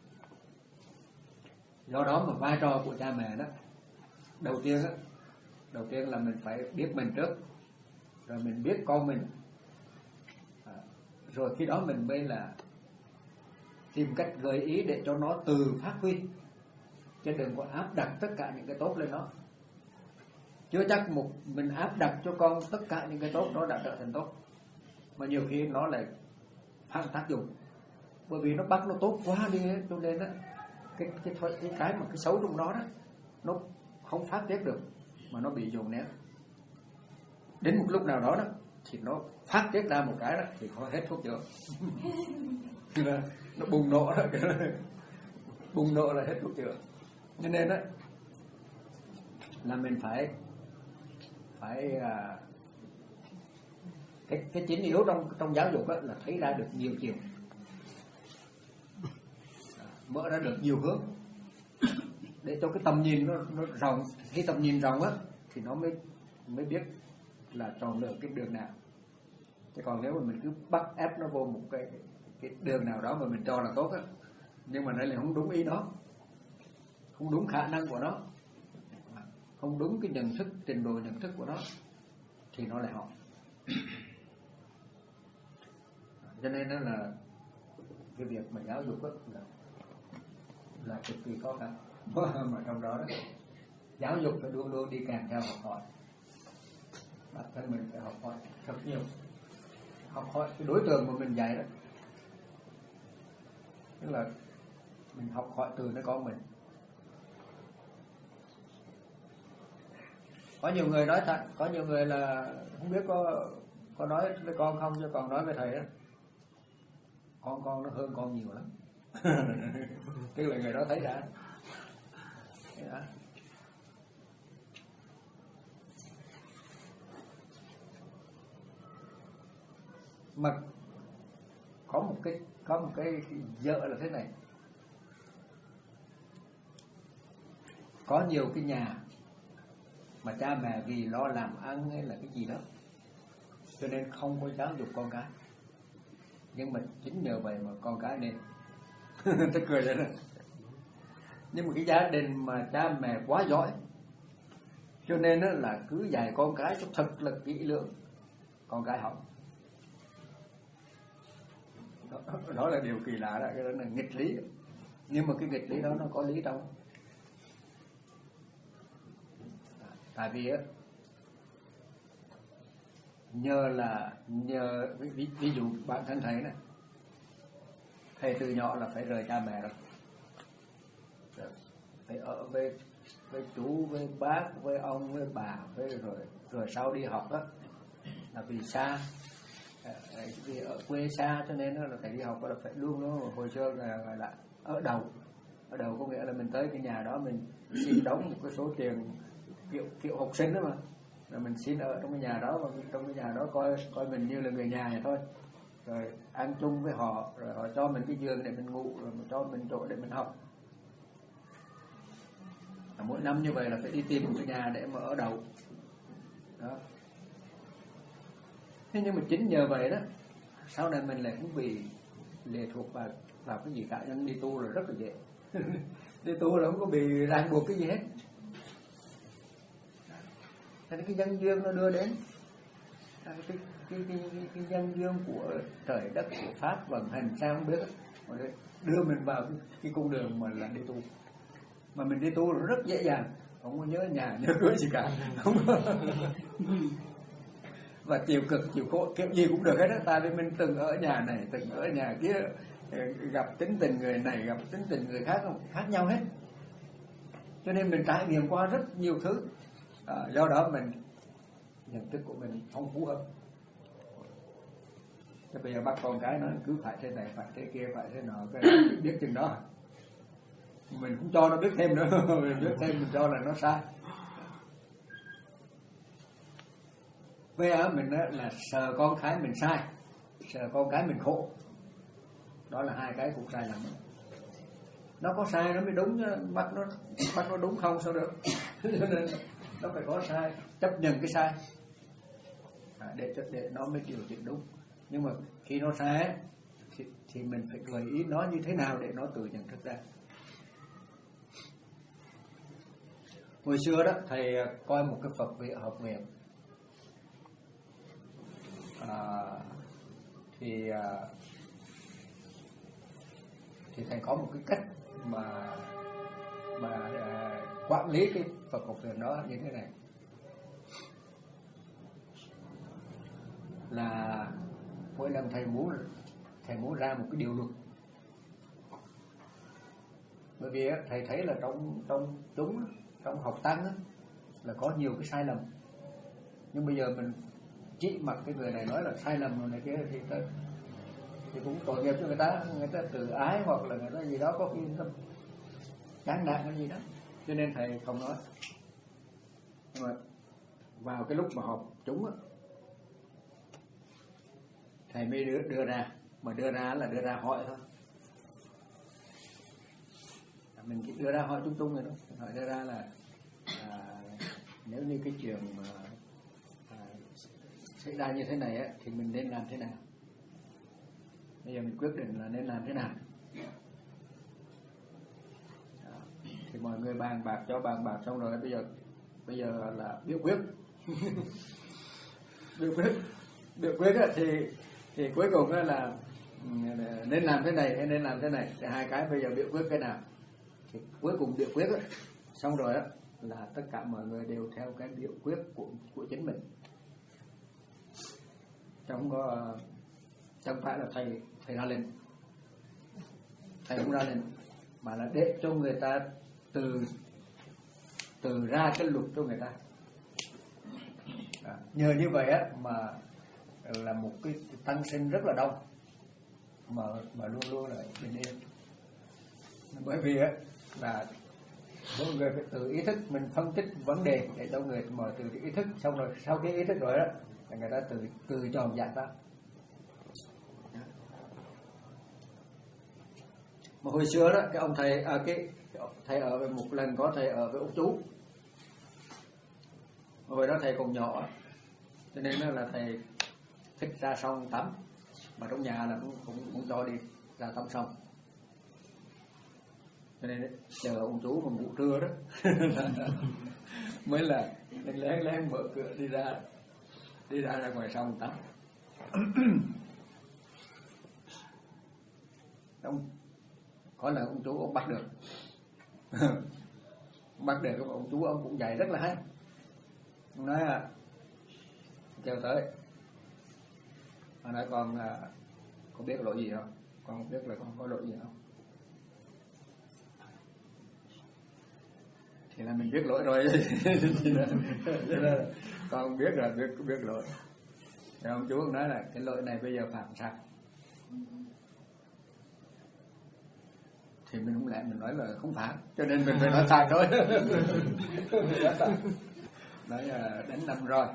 Do đó mà vai trò của cha mẹ đó, đầu tiên đó, đầu tiên là mình phải biết mình trước, rồi mình biết con mình, à, rồi khi đó mình mới là tìm cách gợi ý để cho nó từ phát huy, chứ đừng có áp đặt tất cả những cái tốt lên nó. Chưa chắc một mình áp đặt cho con tất cả những cái tốt đó đã trở thành tốt, mà nhiều khi nó lại phản tác dụng, bởi vì nó bắt nó tốt quá đi ấy, cho nên đó, cái cái cái cái mà cái xấu trong đó đó nó không phát tiết được mà nó bị dồn nén. Đến một lúc nào đó đó thì nó phát tiết ra một cái đó thì có hết thuốc chữa. Nó bùng nổ đó, bùng nổ là hết thuốc chữa. Cho nên đó là mình phải phải à, cái cái chính yếu trong trong giáo dục đó là thấy ra được nhiều chiều, à, mở ra được nhiều hướng để cho cái tầm nhìn nó, nó rộng. Khi tầm nhìn rộng á thì nó mới mới biết là chọn được cái đường nào. Chứ còn nếu mà mình cứ bắt ép nó vô một cái cái đường nào đó mà mình cho là tốt á, nhưng mà nó lại không đúng ý nó, không đúng khả năng của nó, không đúng cái nhận thức, trình độ nhận thức của nó thì nó lại hỏng. Cho nên đó là cái việc mà giáo dục đó là là cực kỳ khó khăn. Mà trong đó, đó giáo dục phải luôn luôn đi kèm theo học hỏi. Bản thân mình phải học hỏi thật nhiều, học hỏi cái đối tượng mà mình dạy đó, tức là mình học hỏi từ đứa con mình. Có nhiều người nói thật, có nhiều người là không biết có có nói với con không, chứ còn nói với thầy đó, con con nó hơn con nhiều lắm. Tức là người đó thấy đã. Đó. Mà có một cái có một cái dở là thế này. Có nhiều cái nhà mà cha mẹ vì lo làm ăn hay là cái gì đó cho nên không có giáo dục con cái, nhưng mà chính nhờ vậy mà con cái nên tôi cười vậy đó. Nhưng mà cái gia đình mà cha mẹ quá giỏi cho nên là cứ dạy con cái cho thật là kỹ lưỡng, con cái hỏng. đó, đó là điều kỳ lạ đó, cái đó là nghịch lý. Nhưng mà cái nghịch lý đó nó có lý trong. Tại vì á, nhờ là nhờ ví, ví dụ bạn thân thầy này, thầy từ nhỏ là phải rời cha mẹ rồi, phải ở với với chú, với bác, với ông, với bà, với rồi rồi sau đi học đó là vì xa, vì ở quê xa cho nên là phải đi học là phải luôn luôn hồi xưa là gọi là ở đầu. Ở đầu có nghĩa là mình tới cái nhà đó mình xin đóng một cái số tiền kiểu kiểu học sinh đó mà, rồi mình xin ở trong cái nhà đó, và trong cái nhà đó coi coi mình như là người nhà vậy thôi, rồi ăn chung với họ, rồi họ cho mình cái giường để mình ngủ, rồi cho mình chỗ để mình học. À, mỗi năm như vậy là phải đi tìm một cái nhà để mà ở đầu đó. Thế nhưng mà chính nhờ vậy đó, sau này mình lại cũng bị lệ thuộc vào vào cái gì cả, nên đi tu là rất là dễ. Đi tu là không có bị ràng buộc cái gì hết. Thế nên cái nhân duyên nó đưa đến cái cái cái cái, cái, cái nhân duyên của trời đất, của pháp vận hành sao không biết, đưa mình vào cái, cái cung đường mà là đi tu. Mà mình đi tu rất dễ dàng, không có nhớ nhà nhớ cửa gì cả, không có. Và chịu cực chịu khổ kiểu gì cũng được hết đó, tại vì mình từng ở nhà này từng ở nhà kia, gặp tính tình người này gặp tính tình người khác khác nhau hết, cho nên mình trải nghiệm qua rất nhiều thứ. À, do đó mình nhận thức của mình phong phú hơn. Thế bây giờ bắt con cái nó cứ phải thế này phải thế kia phải thế nọ, cái biết chừng đó mình cũng cho nó biết thêm nữa. Mình biết thêm mình cho là nó sai. Bây giờ mình là sợ con cái mình sai, sợ con cái mình khổ, đó là hai cái cũng sai lầm. Nó có sai nó mới đúng, bắt nó bắt nó đúng không sao được. Nên nó phải có sai, chấp nhận cái sai à, để để nó mới điều chỉnh đúng. Nhưng mà khi nó sai thì, thì mình phải gợi ý nó như thế nào để nó tự nhận thức ra. Hồi xưa đó thầy coi một cái Phật viện học viện, à, thì à, thì thầy có một cái cách mà mà à, quản lý cái Phật học viện đó như thế này, là mỗi lần thầy muốn thầy muốn ra một cái điều luật. Bởi vì thầy thấy là trong trong chúng trong học tăng là có nhiều cái sai lầm, nhưng bây giờ mình chỉ mặc cái người này nói là sai lầm rồi này kia thì ta, thì cũng tội nghiệp cho người ta, người ta tự ái hoặc là người ta gì đó có khi nó chán nản cái gì đó, cho nên thầy không nói. Nhưng mà vào cái lúc mà họp chúng á, thầy mới đưa, đưa ra, mà đưa ra là đưa ra hỏi thôi. Mình chỉ đưa ra hỏi chung chung rồi đó, hỏi đưa ra là à, nếu như cái chuyện mà à, xảy ra như thế này á, thì mình nên làm thế nào. Bây giờ mình quyết định là nên làm thế nào. Đó. Thì mọi người bàn bạc cho bàn bạc xong rồi, bây giờ bây giờ là biểu quyết. biểu quyết biểu quyết á, thì thì cuối cùng á là nên làm thế này hay nên làm thế này, thì hai cái bây giờ biểu quyết cái nào. Thì cuối cùng biểu quyết á, xong rồi á là tất cả mọi người đều theo cái biểu quyết của của chính mình, không có chẳng phải là thầy thầy ra lệnh, thầy không ra lệnh, mà là để cho người ta từ từ ra cái luật cho người ta. À, nhờ như vậy á mà là một cái tăng sinh rất là đông, mà mà luôn luôn là bình yên. Bởi vì á là mỗi người phải tự ý thức, mình phân tích vấn đề để cho người mở từ ý thức, xong rồi sau khi ý thức rồi đó là người ta tự tự chọn giải pháp. Mà hồi xưa đó cái ông thầy à, cái thầy ở với một lần có thầy ở với ông chú, hồi đó thầy còn nhỏ cho nên là thầy thích ra sông tắm, mà trong nhà là cũng cũng, cũng cho đi ra tắm sông, cho nên chờ ông chú mà ngủ trưa đó mới là lén lén mở cửa đi ra đi ra ra ngoài sông tắm. ông có là ông chú ông bắt được bắt được ông chú ông cũng dạy rất là hay. Ông nói à, kêu tới, ông nói con à, có biết lỗi gì không, con không biết là con có lỗi gì không, thì là mình biết lỗi rồi con không biết là biết biết lỗi. Thì ông chú ông nói là cái lỗi này bây giờ phạm sao, thì mình không lẽ mình nói là không phạm, cho nên mình phải nói sai thôi. Nói là đánh năm rồi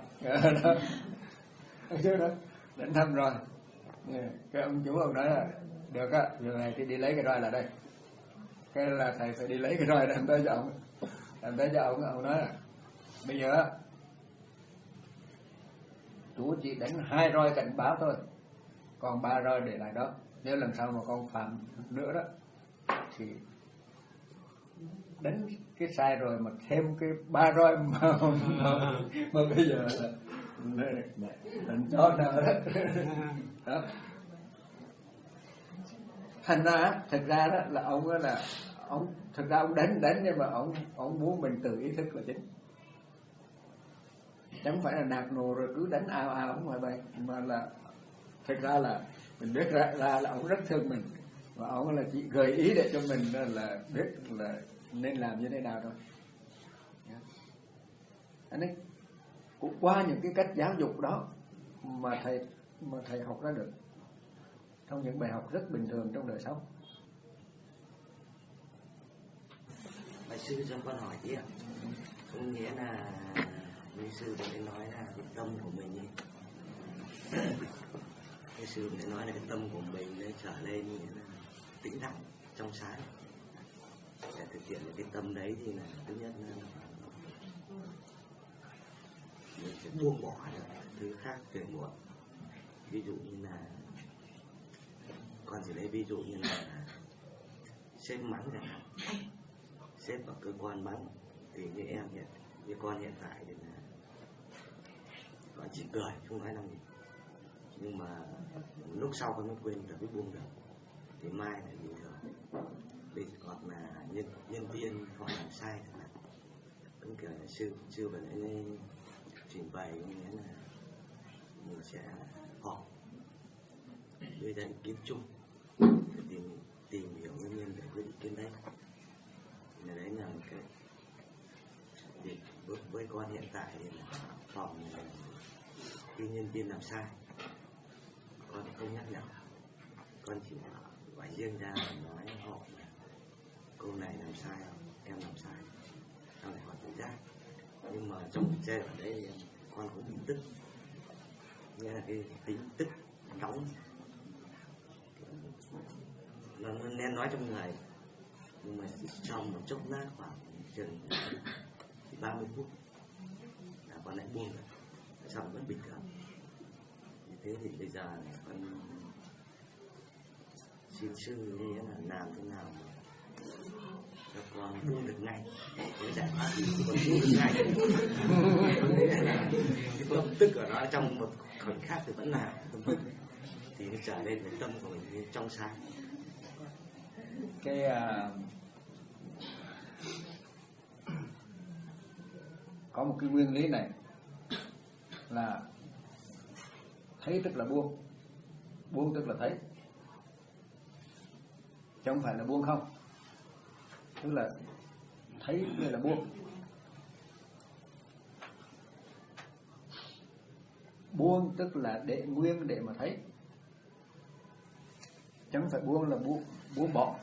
chứ đó, đánh năm rồi. Cái ông chú ông nói là được á, giờ này thì đi lấy cái roi là đây. Cái là thầy phải đi lấy cái roi đem tới cho ông, đem tới cho ông. Ông nói là bây giờ chú chỉ đánh hai roi cảnh báo thôi, còn ba roi để lại đó. Nếu lần sau mà con phạm nữa đó thì đánh cái sai rồi mà thêm cái ba roi mà, mà, mà bây giờ là đánh cho nợ đó. Đó. Thành ra thật ra đó là ông đó là ông thật ra ông đánh đánh nhưng mà ông ông muốn mình tự ý thức là chính, chẳng phải là nạt nồ rồi cứ đánh ao ao không phải vậy, mà là thật ra là mình biết ra, ra là ông rất thương mình, và ông là chỉ gợi ý để cho mình là biết là nên làm như thế nào thôi. Anh ấy cũng qua những cái cách giáo dục đó mà thầy mà thầy học ra được trong những bài học rất bình thường trong đời sống. Bạch sư cho con hỏi tí ạ. Có nghĩa là như sư vừa nói là cái tâm của mình ấy. Cái sư vừa nói là cái tâm của mình nó trở lên như là tĩnh lặng trong sáng. Để thực hiện được cái tâm đấy thì là thứ nhất là mình sẽ buông bỏ được thứ khác phiền muộn. Ví dụ như là con chỉ lấy ví dụ như là sếp mắng chẳng hạn, sếp ở cơ quan mắng thì như em hiện như con hiện tại thì là con chỉ cười không nói năng gì, nhưng mà lúc sau con mới quên được cái buông được thì mai lại bình thường. Bây hoặc là nhân nhân viên họ làm sai chẳng hạn, cũng kiểu là sư sư vừa nãy trình bày nghĩa là mình sẽ họp đưa ra ý kiến chung, tìm tìm hiểu nguyên nhân để quyết định kiến đấy. Là đấy là một cái việc với, với con hiện tại thì là phòng khi nhân viên làm sai con không nhắc nhở, con chỉ phải riêng ra và nói họ là câu này làm sai, em làm sai, em phải hỏi tự giác. Nhưng mà trong chơi ở đây con cũng bị tức, nghĩa là cái tính tức nóng nó nên nói trong người, nhưng mà trong một chốc lát khoảng chừng ba mươi phút là con lại buông rồi, xong vẫn bình thường. Như thế thì bây giờ con xin sư như thế là làm thế nào mà cho con buông được ngay, cái giải pháp thì con buông được ngay. Cái tâm tức của nó trong một khoảnh khắc thì vẫn là tâm tức, thì nó trở lên với tâm của mình trong sáng. Cái uh, có một cái nguyên lý này là thấy tức là buông, buông tức là thấy, chứ không phải là buông không. Tức là thấy đây là buông. Buông tức là để nguyên để mà thấy, chứ không phải buông là buông, buông bỏ.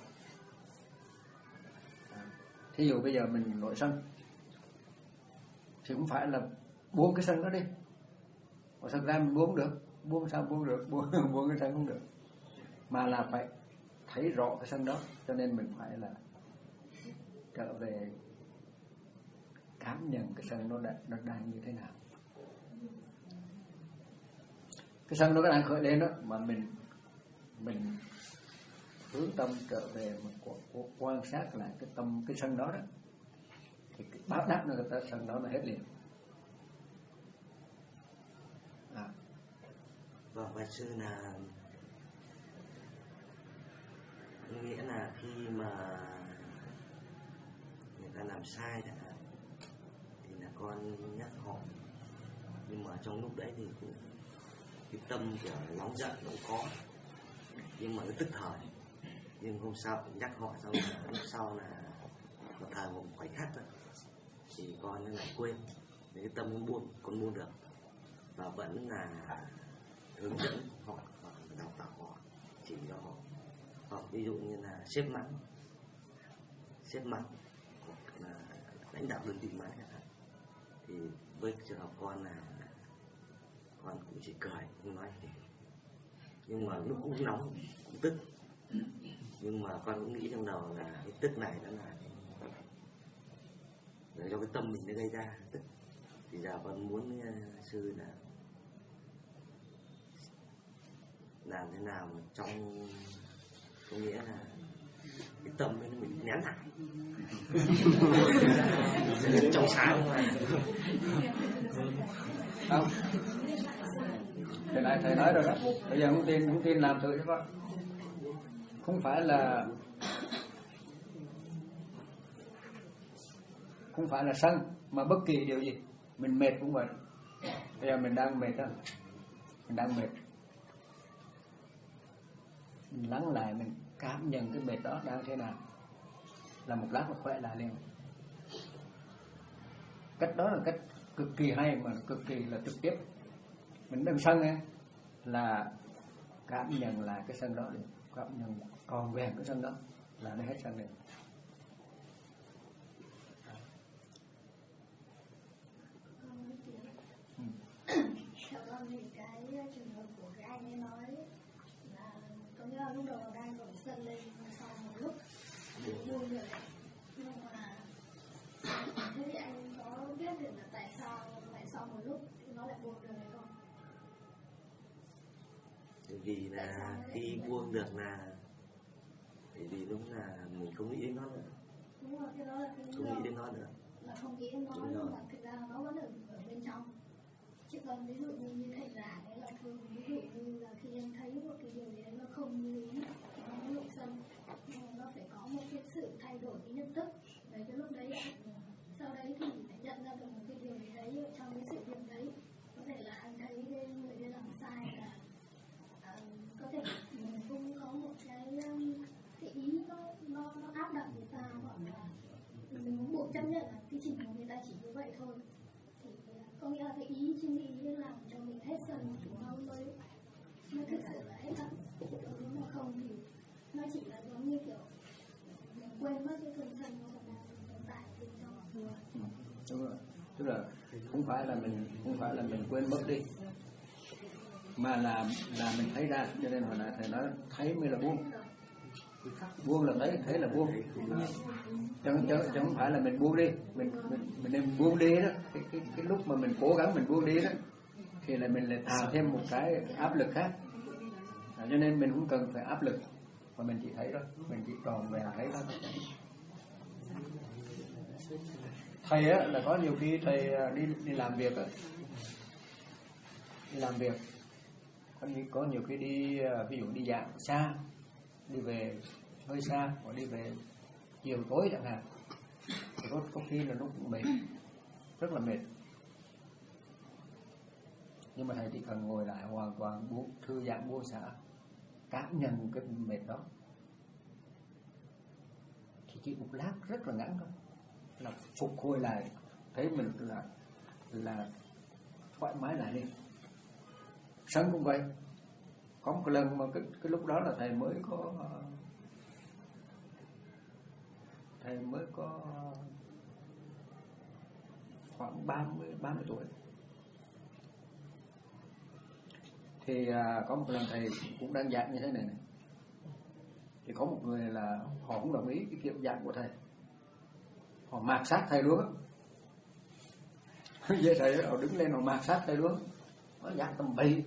Thí dụ bây giờ mình nổi sân thì cũng phải là buông cái sân đó đi, mà thật ra mình buông được, buông sao buông được, buông, buông cái sân không được, mà là phải thấy rõ cái sân đó. Cho nên mình phải là trở về cảm nhận cái sân nó, đã, nó đang như thế nào. Cái sân nó đang khởi lên đó, mà mình mình hướng tâm trở về mà quan sát lại cái tâm cái sân đó đó, thì cái báo đáp nó cái sân đó là hết liền. À. Vâng, bạch sư là nghĩa là khi mà người ta làm sai chẳng hạn thì là con nhắc họ, nhưng mà trong lúc đấy thì cũng cái tâm kiểu nóng giận cũng có, nhưng mà nó tức thời. Nhưng hôm sau nhắc họ xong là lúc sau là một thời một khoảnh khắc thôi thì con nó lại quên, cái tâm nó buông, con buông được và vẫn là hướng dẫn họ hoặc đào tạo họ, chỉ cho họ. Hoặc ví dụ như là sếp mắng, sếp mắng hoặc là lãnh đạo đơn vị mắng thì với trường hợp con là con cũng chỉ cười không nói gì, nhưng mà lúc cũng nóng cũng tức, nhưng mà con cũng nghĩ trong đầu là cái tức này nó là để cho cái tâm mình nó gây ra tức. Thì giờ con muốn uh, sư là làm thế nào mà trong có nghĩa là cái tâm ấy mình nén lại trong sáng không? Thầy lại thầy nói rồi đó. Bây giờ không tin không tin làm thử cho con. Không phải là không phải là sân mà bất kỳ điều gì mình mệt cũng vậy. Bây giờ mình đang mệt đó, mình đang mệt, mình lắng lại, mình cảm nhận cái mệt đó đang thế nào, là một lát nó khỏe lại liền. Cách đó là cách cực kỳ hay mà cực kỳ là trực tiếp. Mình đang sân ấy, là cảm nhận lại cái sân đó liền, cảm nhận còn về cái sân đó là nó hết sân liền. Theo con thì cái trường hợp của cái anh ấy nói là có nghĩa là lúc đầu đang còn sân lên, sau một lúc bị buông rồi, nhưng mà thế thì anh có biết được là tại sao lại sau một lúc nó lại buông được hay không? Vì là khi buông được là bởi vì đúng là mình không nghĩ đến nó nữa, Đúng rồi, cái đó là cái không nghĩ đến nó nữa. là không nghĩ đến nó, nhưng mà thực ra nó vẫn ở, ở bên trong. Chứ còn ví dụ như như thầy giảng đấy là thường ví dụ như là khi em thấy một cái điều gì đấy nó không như ý thì nó mới nổi sân, nhưng mà nó phải có một cái sự thay đổi cái nhận thức. Đấy cái lúc đấy sau đấy thì phải nhận ra được một cái điều gì đấy ở trong cái sự việc đấy. Có thể là anh thấy cái người kia làm sai là uh, có thể mình cũng có một cái um, cái ý nó nó nó áp đặt người ta, hoặc là mình muốn buộc chấp nhận là cái trình của người ta chỉ như vậy thôi. Thì có nghĩa là cái ý suy nghĩ nó làm cho mình hết sân thì nó mới nó thực sự là hết sân. Nếu mà không thì nó chỉ là giống như kiểu mình quên mất cái cơn sân nó còn đang tồn tại bên trong. Đúng rồi, tức là không phải là mình không phải là mình quên mất đi, mà là là mình thấy ra. Cho nên hồi nãy thầy nói thấy mới là buông, buông là thấy, thấy là buông, chứ chứ không phải là mình buông đi, mình mình mình nên buông đi đó. Cái cái cái lúc mà mình cố gắng mình buông đi đó thì là mình lại tạo thêm một cái áp lực khác. À, cho nên mình không cần phải áp lực, mà mình chỉ thấy đó, mình chỉ tròn về thấy đó. Thầy á là có nhiều khi thầy đi đi làm việc á, đi làm việc có nhiều, có nhiều khi đi ví dụ đi giảng xa, đi về hơi xa, hoặc đi về chiều tối chẳng hạn, thì có, có khi là nó cũng mệt, rất là mệt. Nhưng mà thầy chỉ cần ngồi lại hoàn toàn buông, thư giãn buông xả, cảm nhận cái mệt đó, thì chỉ một lát rất là ngắn thôi là phục hồi lại, thấy mình là là thoải mái lại đi. Sân cũng vậy. Có một cái lần mà cái, cái lúc đó là thầy mới có thầy mới có khoảng ba mươi tuổi. Thì à, có một lần thầy cũng đang giảng như thế này, này. Thì có một người là họ cũng đồng ý cái kiểu giảng của thầy, họ mạt sát thầy luôn. Vậy thầy họ đứng lên họ mạt sát thầy luôn, nó giảng tầm bậy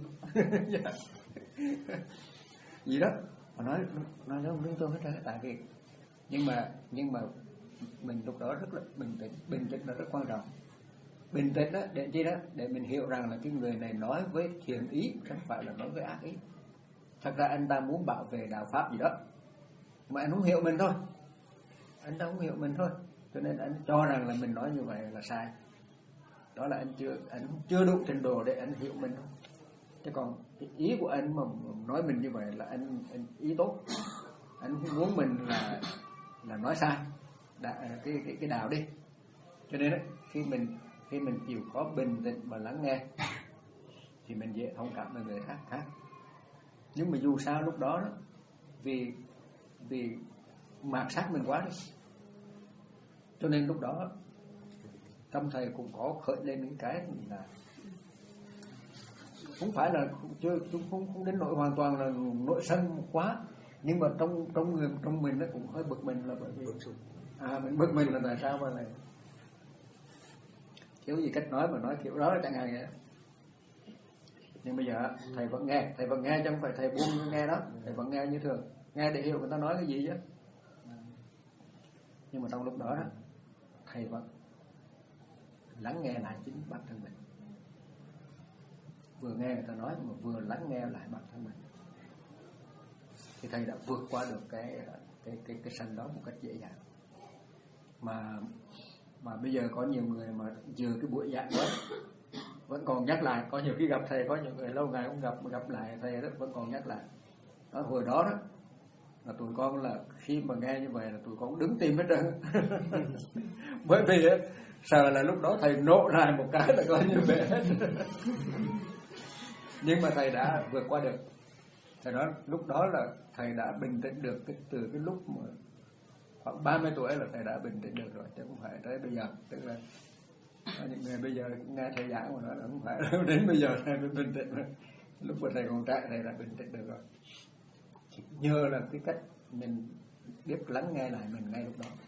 gì đó, họ nói nói nó không đúng tôi hết trơn. Tại vì nhưng mà nhưng mà mình lúc đó rất là bình tĩnh, bình tĩnh là rất quan trọng. Bình tĩnh đó để chi đó, để mình hiểu rằng là cái người này nói với thiện ý, không phải là nói với ác ý. Thật ra anh ta muốn bảo vệ đạo pháp gì đó, mà anh không hiểu mình thôi, anh không hiểu mình thôi, cho nên anh cho rằng là mình nói như vậy là sai. Đó là anh chưa anh chưa đủ trình độ để anh hiểu mình thôi. Chứ còn cái ý của anh mà nói mình như vậy là anh, anh ý tốt, anh muốn mình là là nói sai đã, cái cái cái đạo đi. Cho nên đó, khi mình khi mình chịu có bình tĩnh và lắng nghe thì mình dễ thông cảm với người khác khác. Nhưng mà dù sao lúc đó, đó vì vì mạt sát mình quá đi, cho nên lúc đó trong thầy cũng có khởi lên những cái là không phải là chưa chúng không không đến nỗi hoàn toàn là nội sân quá, nhưng mà trong trong người trong mình nó cũng hơi bực mình, là bởi vì à mình bực mình là tại sao mà lại kiểu gì cách nói mà nói kiểu đó chẳng hạn vậy. Nhưng bây giờ thầy vẫn nghe, thầy vẫn nghe chứ không phải thầy buông nghe đó, thầy vẫn nghe như thường, nghe để hiểu người ta nói cái gì chứ. Nhưng mà trong lúc đó đó thầy vẫn lắng nghe lại chính bản thân mình, vừa nghe người ta nói mà vừa lắng nghe lại bản thân mình, thì thầy đã vượt qua được cái cái cái cái sân đó một cách dễ dàng. Mà mà bây giờ có nhiều người mà vừa cái buổi giảng đó vẫn còn nhắc lại, có nhiều khi gặp thầy, có nhiều người lâu ngày không gặp mà gặp lại thầy đó vẫn còn nhắc lại. Đó, hồi đó đó là tụi con là khi mà nghe như vậy là tụi con đứng tim hết trơn. Bởi vì á, sợ là lúc đó thầy nộ lại một cái là coi như vậy hết. Nhưng mà thầy đã vượt qua được. Thầy nói lúc đó là thầy đã bình tĩnh được cái, từ cái lúc mà khoảng ba mươi tuổi là thầy đã bình tĩnh được rồi, chứ không phải tới bây giờ. Tức là những người bây giờ nghe thầy giảng mà nói là không phải đến bây giờ thầy mới bình tĩnh rồi. Lúc mà thầy còn trẻ thầy đã bình tĩnh được rồi. Nhờ là cái cách mình biết lắng nghe lại mình ngay lúc đó.